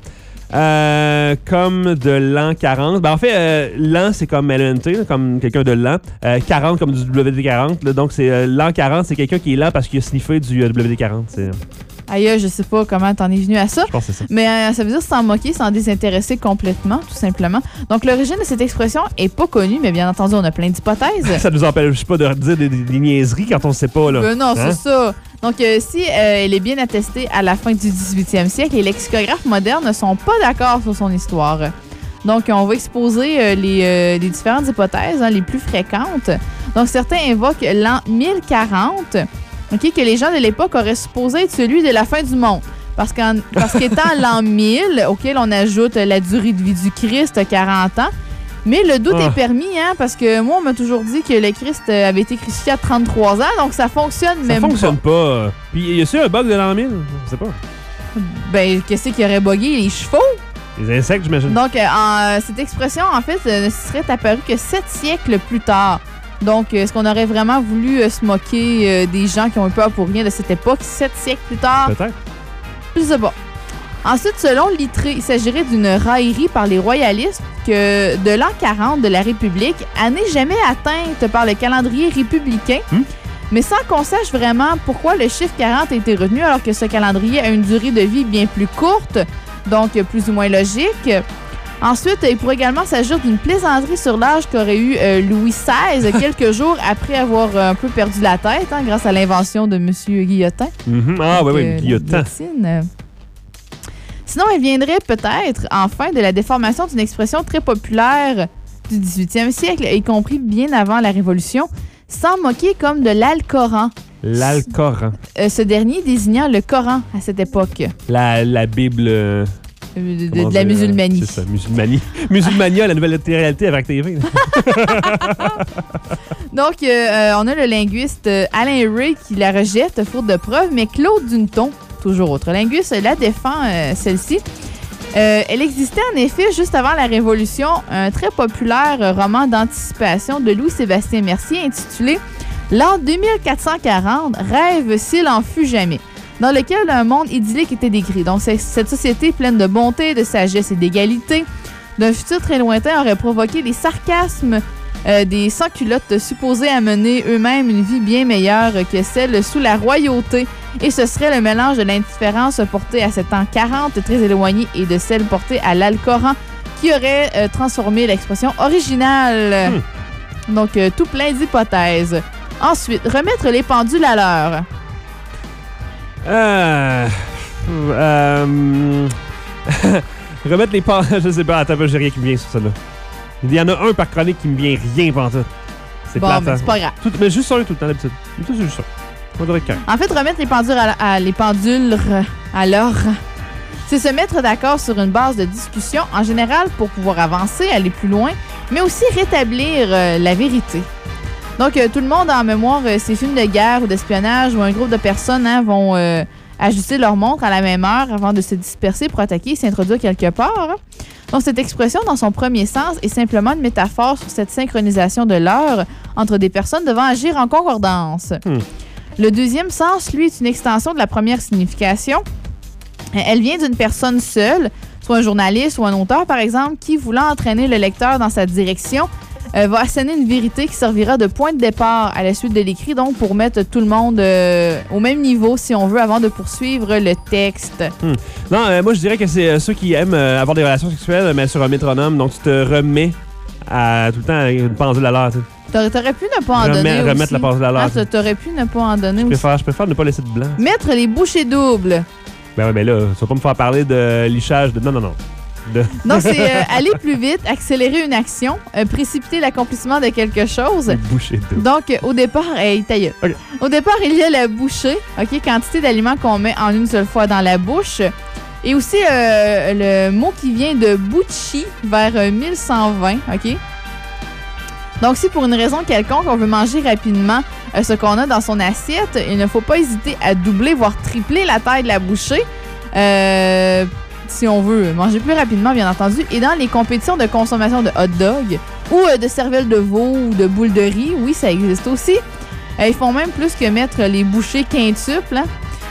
Euh, comme de l'an quarante. Ben, en fait, euh, l'an, c'est comme L N T, comme quelqu'un de lent. Euh, quarante, comme du W D quarante. Là, donc, c'est euh, l'an quarante, c'est quelqu'un qui est lent parce qu'il a sniffé du euh, W D quarante. C'est... Aïe, je sais pas comment t'en es venu à ça. Je pense que c'est ça. Mais euh, ça veut dire s'en moquer, s'en désintéresser complètement, tout simplement. Donc, l'origine de cette expression est pas connue, mais bien entendu, on a plein d'hypothèses. Ça nous empêche pas de dire des, des, des niaiseries quand on ne sait pas, là. Euh, non, Hein? c'est ça. Donc, euh, si euh, elle est bien attestée à la fin du dix-huitième siècle, les lexicographes modernes ne sont pas d'accord sur son histoire. Donc, on va exposer euh, les, euh, les différentes hypothèses, hein, les plus fréquentes. Donc, certains invoquent l'an mille quarante, okay, que les gens de l'époque auraient supposé être celui de la fin du monde. Parce, qu'en, parce qu'étant l'an mille, auquel on ajoute la durée de vie du Christ, quarante ans, mais le doute Ah. est permis, hein, parce que moi, on m'a toujours dit que le Christ avait été crucifié à trente-trois ans, donc ça fonctionne Ça même fonctionne pas. pas. Puis, y a-tu un bug de l'an mille? Je sais pas. Ben, qu'est-ce qui aurait bugué? Les chevaux? Les insectes, j'imagine. Donc, euh, en- cette expression, en fait, euh, ne serait apparue que sept siècles plus tard. Donc, euh, est-ce qu'on aurait vraiment voulu euh, se moquer euh, des gens qui ont eu peur pour rien de cette époque, sept siècles plus tard? Peut-être. Je sais pas. Ensuite, selon Littré, il s'agirait d'une raillerie par les royalistes que de l'an quarante de la République, année jamais atteinte par le calendrier républicain, Hmm? mais sans qu'on sache vraiment pourquoi le chiffre quarante a été retenu alors que ce calendrier a une durée de vie bien plus courte, donc plus ou moins logique. Ensuite, il pourrait également s'agir d'une plaisanterie sur l'âge qu'aurait eu euh, Louis seize quelques jours après avoir euh, un peu perdu la tête, hein, grâce à l'invention de M. Guillotin. Mhm. Ah, oui, Donc, oui, euh, Guillotin. la guillotine. Sinon, elle viendrait peut-être, enfin, de la déformation d'une expression très populaire du dix-huitième siècle, y compris bien avant la Révolution, sans moquer comme de l'Alcoran. L'Alcoran. Euh, ce dernier désignant le Coran à cette époque, euh, La, la Bible. euh, de, de- comment de la dire, musulmanie. C'est ça, musulmanie. Musulmania, la nouvelle réalité avec T V. Donc, euh, euh, on a le linguiste euh, Alain Ray qui la rejette, faute de preuves, mais Claude Duneton, toujours autre linguiste, la défend, euh, celle-ci. Euh, elle existait en effet juste avant la Révolution, un très populaire euh, roman d'anticipation de Louis-Sébastien Mercier intitulé « L'an deux mille quatre cent quarante, rêve s'il en fut jamais », dans lequel un monde idyllique était décrit. Donc, c'est- cette société pleine de bonté, de sagesse et d'égalité, d'un futur très lointain, aurait provoqué les sarcasmes euh, des sans-culottes supposés à mener eux-mêmes une vie bien meilleure que celle sous la royauté. Et ce serait le mélange de l'indifférence portée à cet an quarante très éloigné et de celle portée à l'Alcoran qui aurait euh, transformé l'expression originale. Hmm. Donc, euh, tout plein d'hypothèses. Ensuite, remettre les pendules à l'heure. Euh, euh, remettre les pas. Je sais pas, attends, un peu, j'ai rien qui me vient sur ça là. Il y en a un par chronique qui me vient rien pantoute. C'est Bon, plate, mais hein? c'est pas grave. Tout, mais juste sur un tout le temps d'habitude. Tout c'est juste ça. On devrait être correct. En fait, remettre les pendules à, à- les pendules à l'heure, c'est se mettre d'accord sur une base de discussion, en général pour pouvoir avancer, aller plus loin, mais aussi rétablir euh, la vérité. Donc, euh, tout le monde a en mémoire euh, ces films de guerre ou d'espionnage où un groupe de personnes hein, vont euh, ajuster leur montre à la même heure avant de se disperser pour attaquer et s'introduire quelque part. hein. Donc, cette expression, dans son premier sens, est simplement une métaphore sur cette synchronisation de l'heure entre des personnes devant agir en concordance. Hmm. Le deuxième sens, lui, est une extension de la première signification. Elle vient d'une personne seule, soit un journaliste ou un auteur, par exemple, qui, voulant entraîner le lecteur dans sa direction, euh, va asséner une vérité qui servira de point de départ à la suite de l'écrit, donc pour mettre tout le monde euh, au même niveau, si on veut, avant de poursuivre le texte. Hmm. Non, euh, moi je dirais que c'est euh, ceux qui aiment euh, avoir des relations sexuelles, mais sur un métronome, donc tu te remets à tout le temps avec une pendule à l'heure. Tu sais. T'aurais, t'aurais pu ne pas en Remet- donner remettre aussi. la pendule à l'heure, Ah, tu sais. t'aurais pu ne pas en donner Je aussi. préfère, je préfère ne pas laisser de blanc. Mettre les bouchées doubles. Ben ouais, mais là, tu vas pas me faire parler de lichage de. Non, non, non. De... Donc, c'est euh, aller plus vite, accélérer une action, euh, précipiter l'accomplissement de quelque chose. Boucher de. Donc, euh, au départ, hey, ta gueule. Ok. Au départ, il y a la bouchée, OK, quantité d'aliments qu'on met en une seule fois dans la bouche. Et aussi euh, le mot qui vient de Bucci vers euh, mille cent vingt, OK? Donc, si pour une raison quelconque, on veut manger rapidement euh, ce qu'on a dans son assiette, il ne faut pas hésiter à doubler, voire tripler la taille de la bouchée. Euh, si on veut manger plus rapidement, bien entendu. Et dans les compétitions de consommation de hot dog ou euh, de cervelle de veau ou de boules de riz, oui, ça existe aussi. Euh, ils font même plus que mettre les bouchées quintuples. Hein.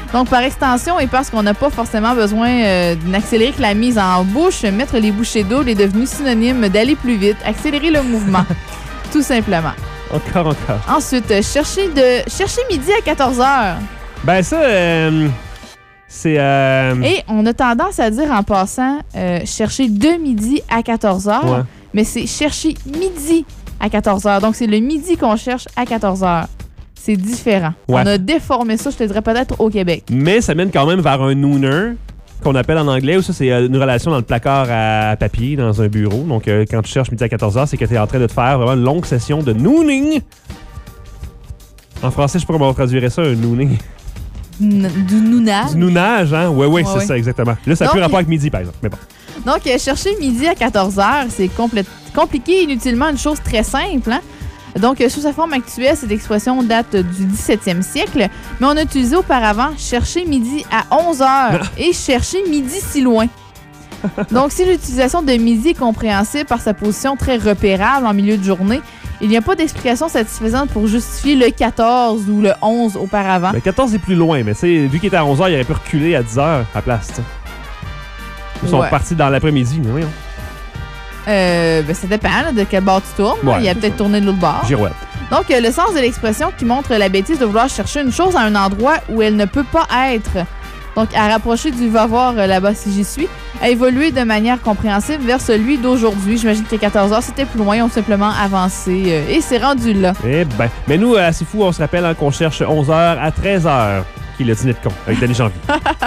Donc, par extension et parce qu'on n'a pas forcément besoin euh, d'accélérer que la mise en bouche, mettre les bouchées doubles est devenu synonyme d'aller plus vite, accélérer le mouvement, tout simplement. Encore, encore. Ensuite, euh, chercher, de, chercher midi à quatorze heures. Ben ça, euh, c'est... Euh... Et on a tendance à dire en passant euh, chercher de midi à quatorze heures, Ouais. mais c'est chercher midi à quatorze heures. Donc, c'est le midi qu'on cherche à quatorze heures. C'est différent. Ouais. On a déformé ça, je te dirais peut-être au Québec. Mais ça mène quand même vers un nooner, qu'on appelle en anglais, ou ça, c'est une relation dans le placard à papier, dans un bureau. Donc, euh, quand tu cherches midi à quatorze heures, c'est que tu es en train de te faire vraiment une longue session de nooning. En français, je sais pas comment on traduirait ça, un nooning. N- du nounage. Du nounage, hein? Oui, oui, Ouais, c'est ouais. ça, exactement. Là, ça n'a Donc, plus rapport avec midi, par exemple. Mais bon. Donc, euh, chercher midi à quatorze heures, c'est complè- compliqué inutilement une chose très simple. Hein? Donc, euh, sous sa forme actuelle, cette expression date euh, du dix-septième siècle, mais on a utilisé auparavant chercher midi à onze heures et chercher midi si loin. Donc, si l'utilisation de midi est compréhensible par sa position très repérable en milieu de journée, il n'y a pas d'explication satisfaisante pour justifier le quatorze ou le onze auparavant. Le quatorze est plus loin, mais tu sais, vu qu'il était à onze heures, il aurait pu reculer à dix heures à la place, t'sais. Ils sont Ouais. partis dans l'après-midi, mais voyons. Euh, ben, ça dépend là, de quel bord tu tournes. Ouais, il a c'est peut-être ça. tourné de l'autre bord. Girouette. Donc, euh, le sens de l'expression qui montre la bêtise de vouloir chercher une chose à un endroit où elle ne peut pas être. Donc, à rapprocher du va voir euh, là-bas si j'y suis, a évolué de manière compréhensible vers celui d'aujourd'hui. J'imagine que quatorze heures, c'était plus loin, on a simplement avancé euh, et c'est rendu là. Eh ben. Mais nous, euh, c'est fou, on se rappelle hein, qu'on cherche onze heures à treize heures, qui est le dîner de con, avec Danny Janvier.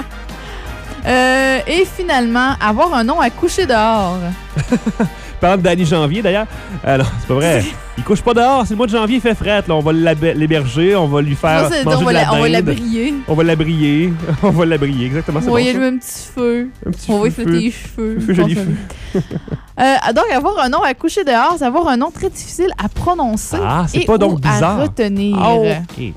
Euh, et finalement, avoir un nom à coucher dehors. Parlant de Danny Janvier, d'ailleurs. Euh, non, c'est pas vrai. Il couche pas dehors, c'est le mois de janvier, il fait fret. Là. On va l'ab- l'héberger, on va lui faire Ça, c'est- manger on, de va la la, on va la dinde. briller. On va la briller. On va la briller, exactement. C'est On bon, va y ça. allumer un petit feu. Un petit On va y feu, foutre feu. les cheveux. Feu, joli Bon, feu. Euh, donc, avoir un nom à coucher dehors, c'est avoir un nom très difficile à prononcer Ah, c'est et pas donc ou bizarre. à retenir. Ah, ok.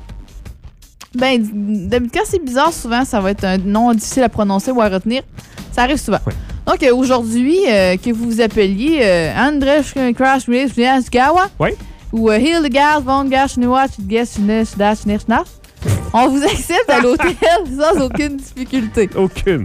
Ben, d'habitude, quand c'est bizarre, souvent, ça va être un nom difficile à prononcer ou à retenir. Ça arrive souvent. Ouais. Donc, euh, aujourd'hui, euh, que vous vous appeliez euh, Andrzej Crash Gawa Ouais. ou euh, Hildegard von Garschnewatch Gesschnech, on vous accepte à l'hôtel sans aucune difficulté. Aucune.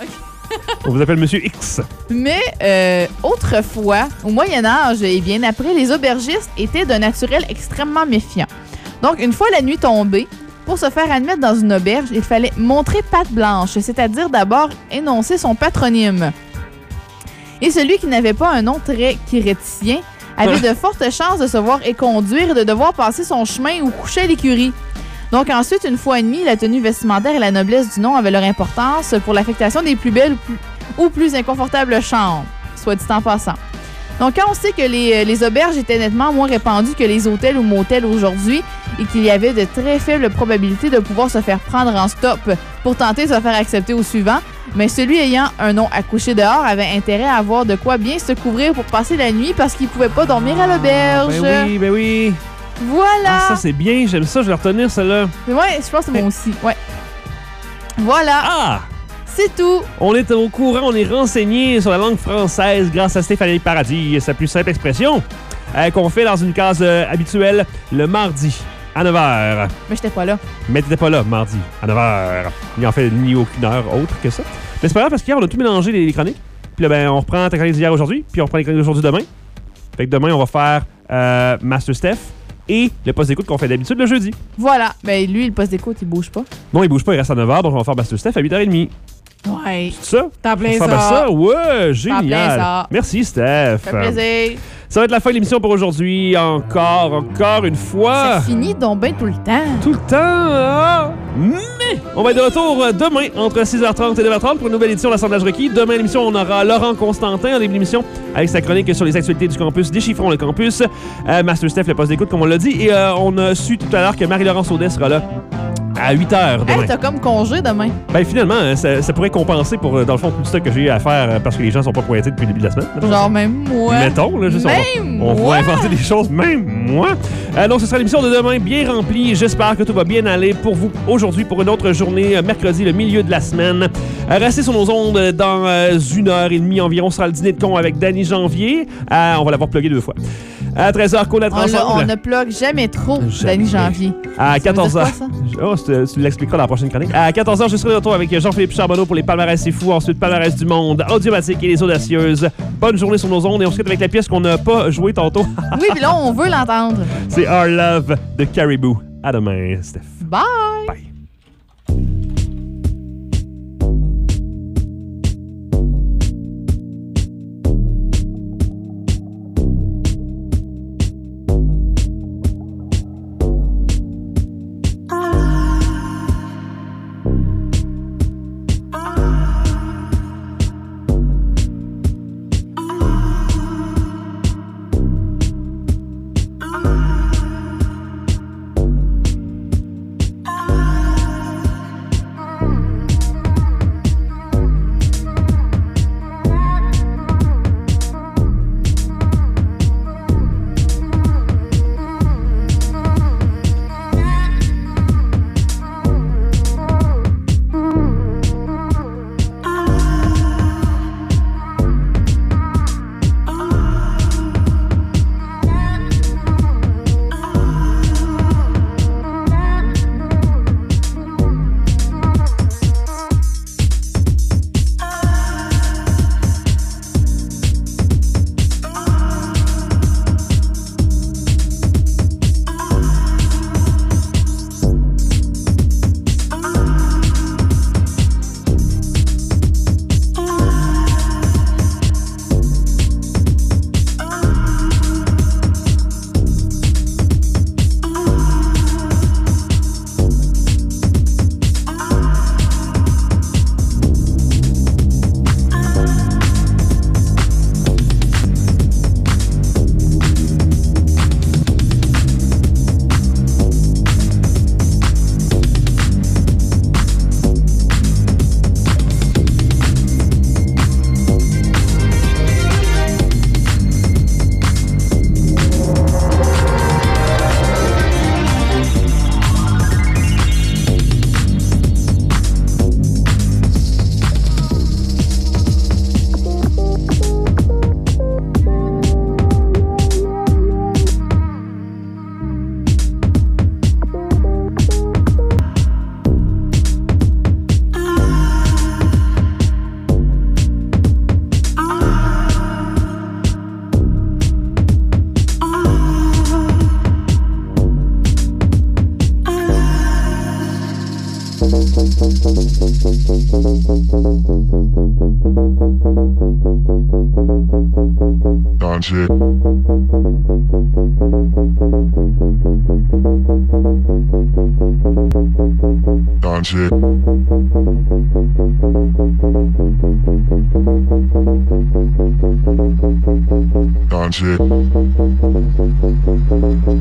On vous appelle Monsieur X. Mais euh, autrefois, au Moyen Âge et bien après, les aubergistes étaient d'un naturel extrêmement méfiant. Donc, une fois la nuit tombée, pour se faire admettre dans une auberge, il fallait montrer patte blanche, c'est-à-dire d'abord énoncer son patronyme. Et celui qui n'avait pas un nom très chrétien avait de fortes chances de se voir éconduire et de devoir passer son chemin ou coucher à l'écurie. Donc ensuite, une fois et demie, la tenue vestimentaire et la noblesse du nom avaient leur importance pour l'affectation des plus belles ou plus, ou plus inconfortables chambres, soit dit en passant. Donc quand on sait que les, les auberges étaient nettement moins répandues que les hôtels ou motels aujourd'hui et qu'il y avait de très faibles probabilités de pouvoir se faire prendre en stop pour tenter de se faire accepter au suivant, mais celui ayant un nom à coucher dehors avait intérêt à avoir de quoi bien se couvrir pour passer la nuit parce qu'il pouvait pas dormir à l'auberge. Ben oui, ben oui. Voilà. Ah, ça, c'est bien. J'aime ça. Je vais retenir celle-là. Ouais, je pense que c'est bon aussi. Ouais. Voilà. Ah! C'est tout. On est au courant, on est renseigné sur la langue française grâce à Stéphanie Paradis et sa plus simple expression euh, qu'on fait dans une case euh, habituelle le mardi à neuf heures. Mais j'étais pas là. Mais t'étais pas là mardi à neuf heures. Il en fait ni aucune heure autre que ça. Mais c'est pas grave parce qu'hier, on a tout mélangé les, les chroniques. Puis là, ben, on reprend ta chronique d'hier aujourd'hui, puis on reprend les chroniques d'aujourd'hui demain. Fait que demain, on va faire euh, Master Steph et le poste d'écoute qu'on fait d'habitude le jeudi. Voilà. Ben lui, le poste d'écoute, il bouge pas. Non, il bouge pas, il reste à neuf heures, donc on va faire Master Steph à huit heures trente. Ouais. C'est ça? T'en plein On va faire ça. ça? Ouais, plein génial. ça. Merci, Steph. Ça fait plaisir. Ça va être la fin de l'émission pour aujourd'hui. Encore, encore une fois. Ça finit donc bien tout le temps. Tout le temps. Hein? Mais on va être de retour demain entre six heures trente et neuf heures trente pour une nouvelle édition de l'Assemblage requis. Demain, à l'émission, on aura Laurent Constantin en début d'émission avec sa chronique sur les actualités du campus. Déchiffrons le campus. Euh, Master Steph, le poste d'écoute, comme on l'a dit. Et euh, on a su tout à l'heure que Marie-Laurence Audet sera là à huit heures demain. Hey, t'as comme congé demain. Ben finalement, ça, ça pourrait compenser pour, dans le fond, tout le stock que j'ai eu à faire euh, parce que les gens sont pas pointés depuis le début de la semaine. Genre même moi. Mettons, là, juste Même on, va, on moi. va inventer des choses, même moi. Euh, donc, ce sera l'émission de demain bien remplie. J'espère que tout va bien aller pour vous aujourd'hui pour une autre journée, euh, mercredi, le milieu de la semaine. Euh, restez sur nos ondes dans euh, une heure et demie environ. Ce sera le dîner de con avec Danny Janvier. Euh, on va l'avoir plugué deux fois. À treize heures, qu'on a On, l'a- ensemble. on ne plug jamais trop Jamais. l'année janvier. À quatorze Ça veut heures. dire quoi, Oh, tu, tu l'expliqueras dans la prochaine chronique. À quatorze heures, je serai de retour avec Jean-Philippe Charbonneau pour les palmarès c'est fou. Ensuite, palmarès du monde, Audiomatique et les audacieuses. Bonne journée sur nos ondes et on se quitte avec la pièce qu'on n'a pas jouée tantôt. Oui, puis là, on veut l'entendre. C'est Our Love de Caribou. À demain, Steph. Bye! Bye. Don shit. Don shit. Don shit.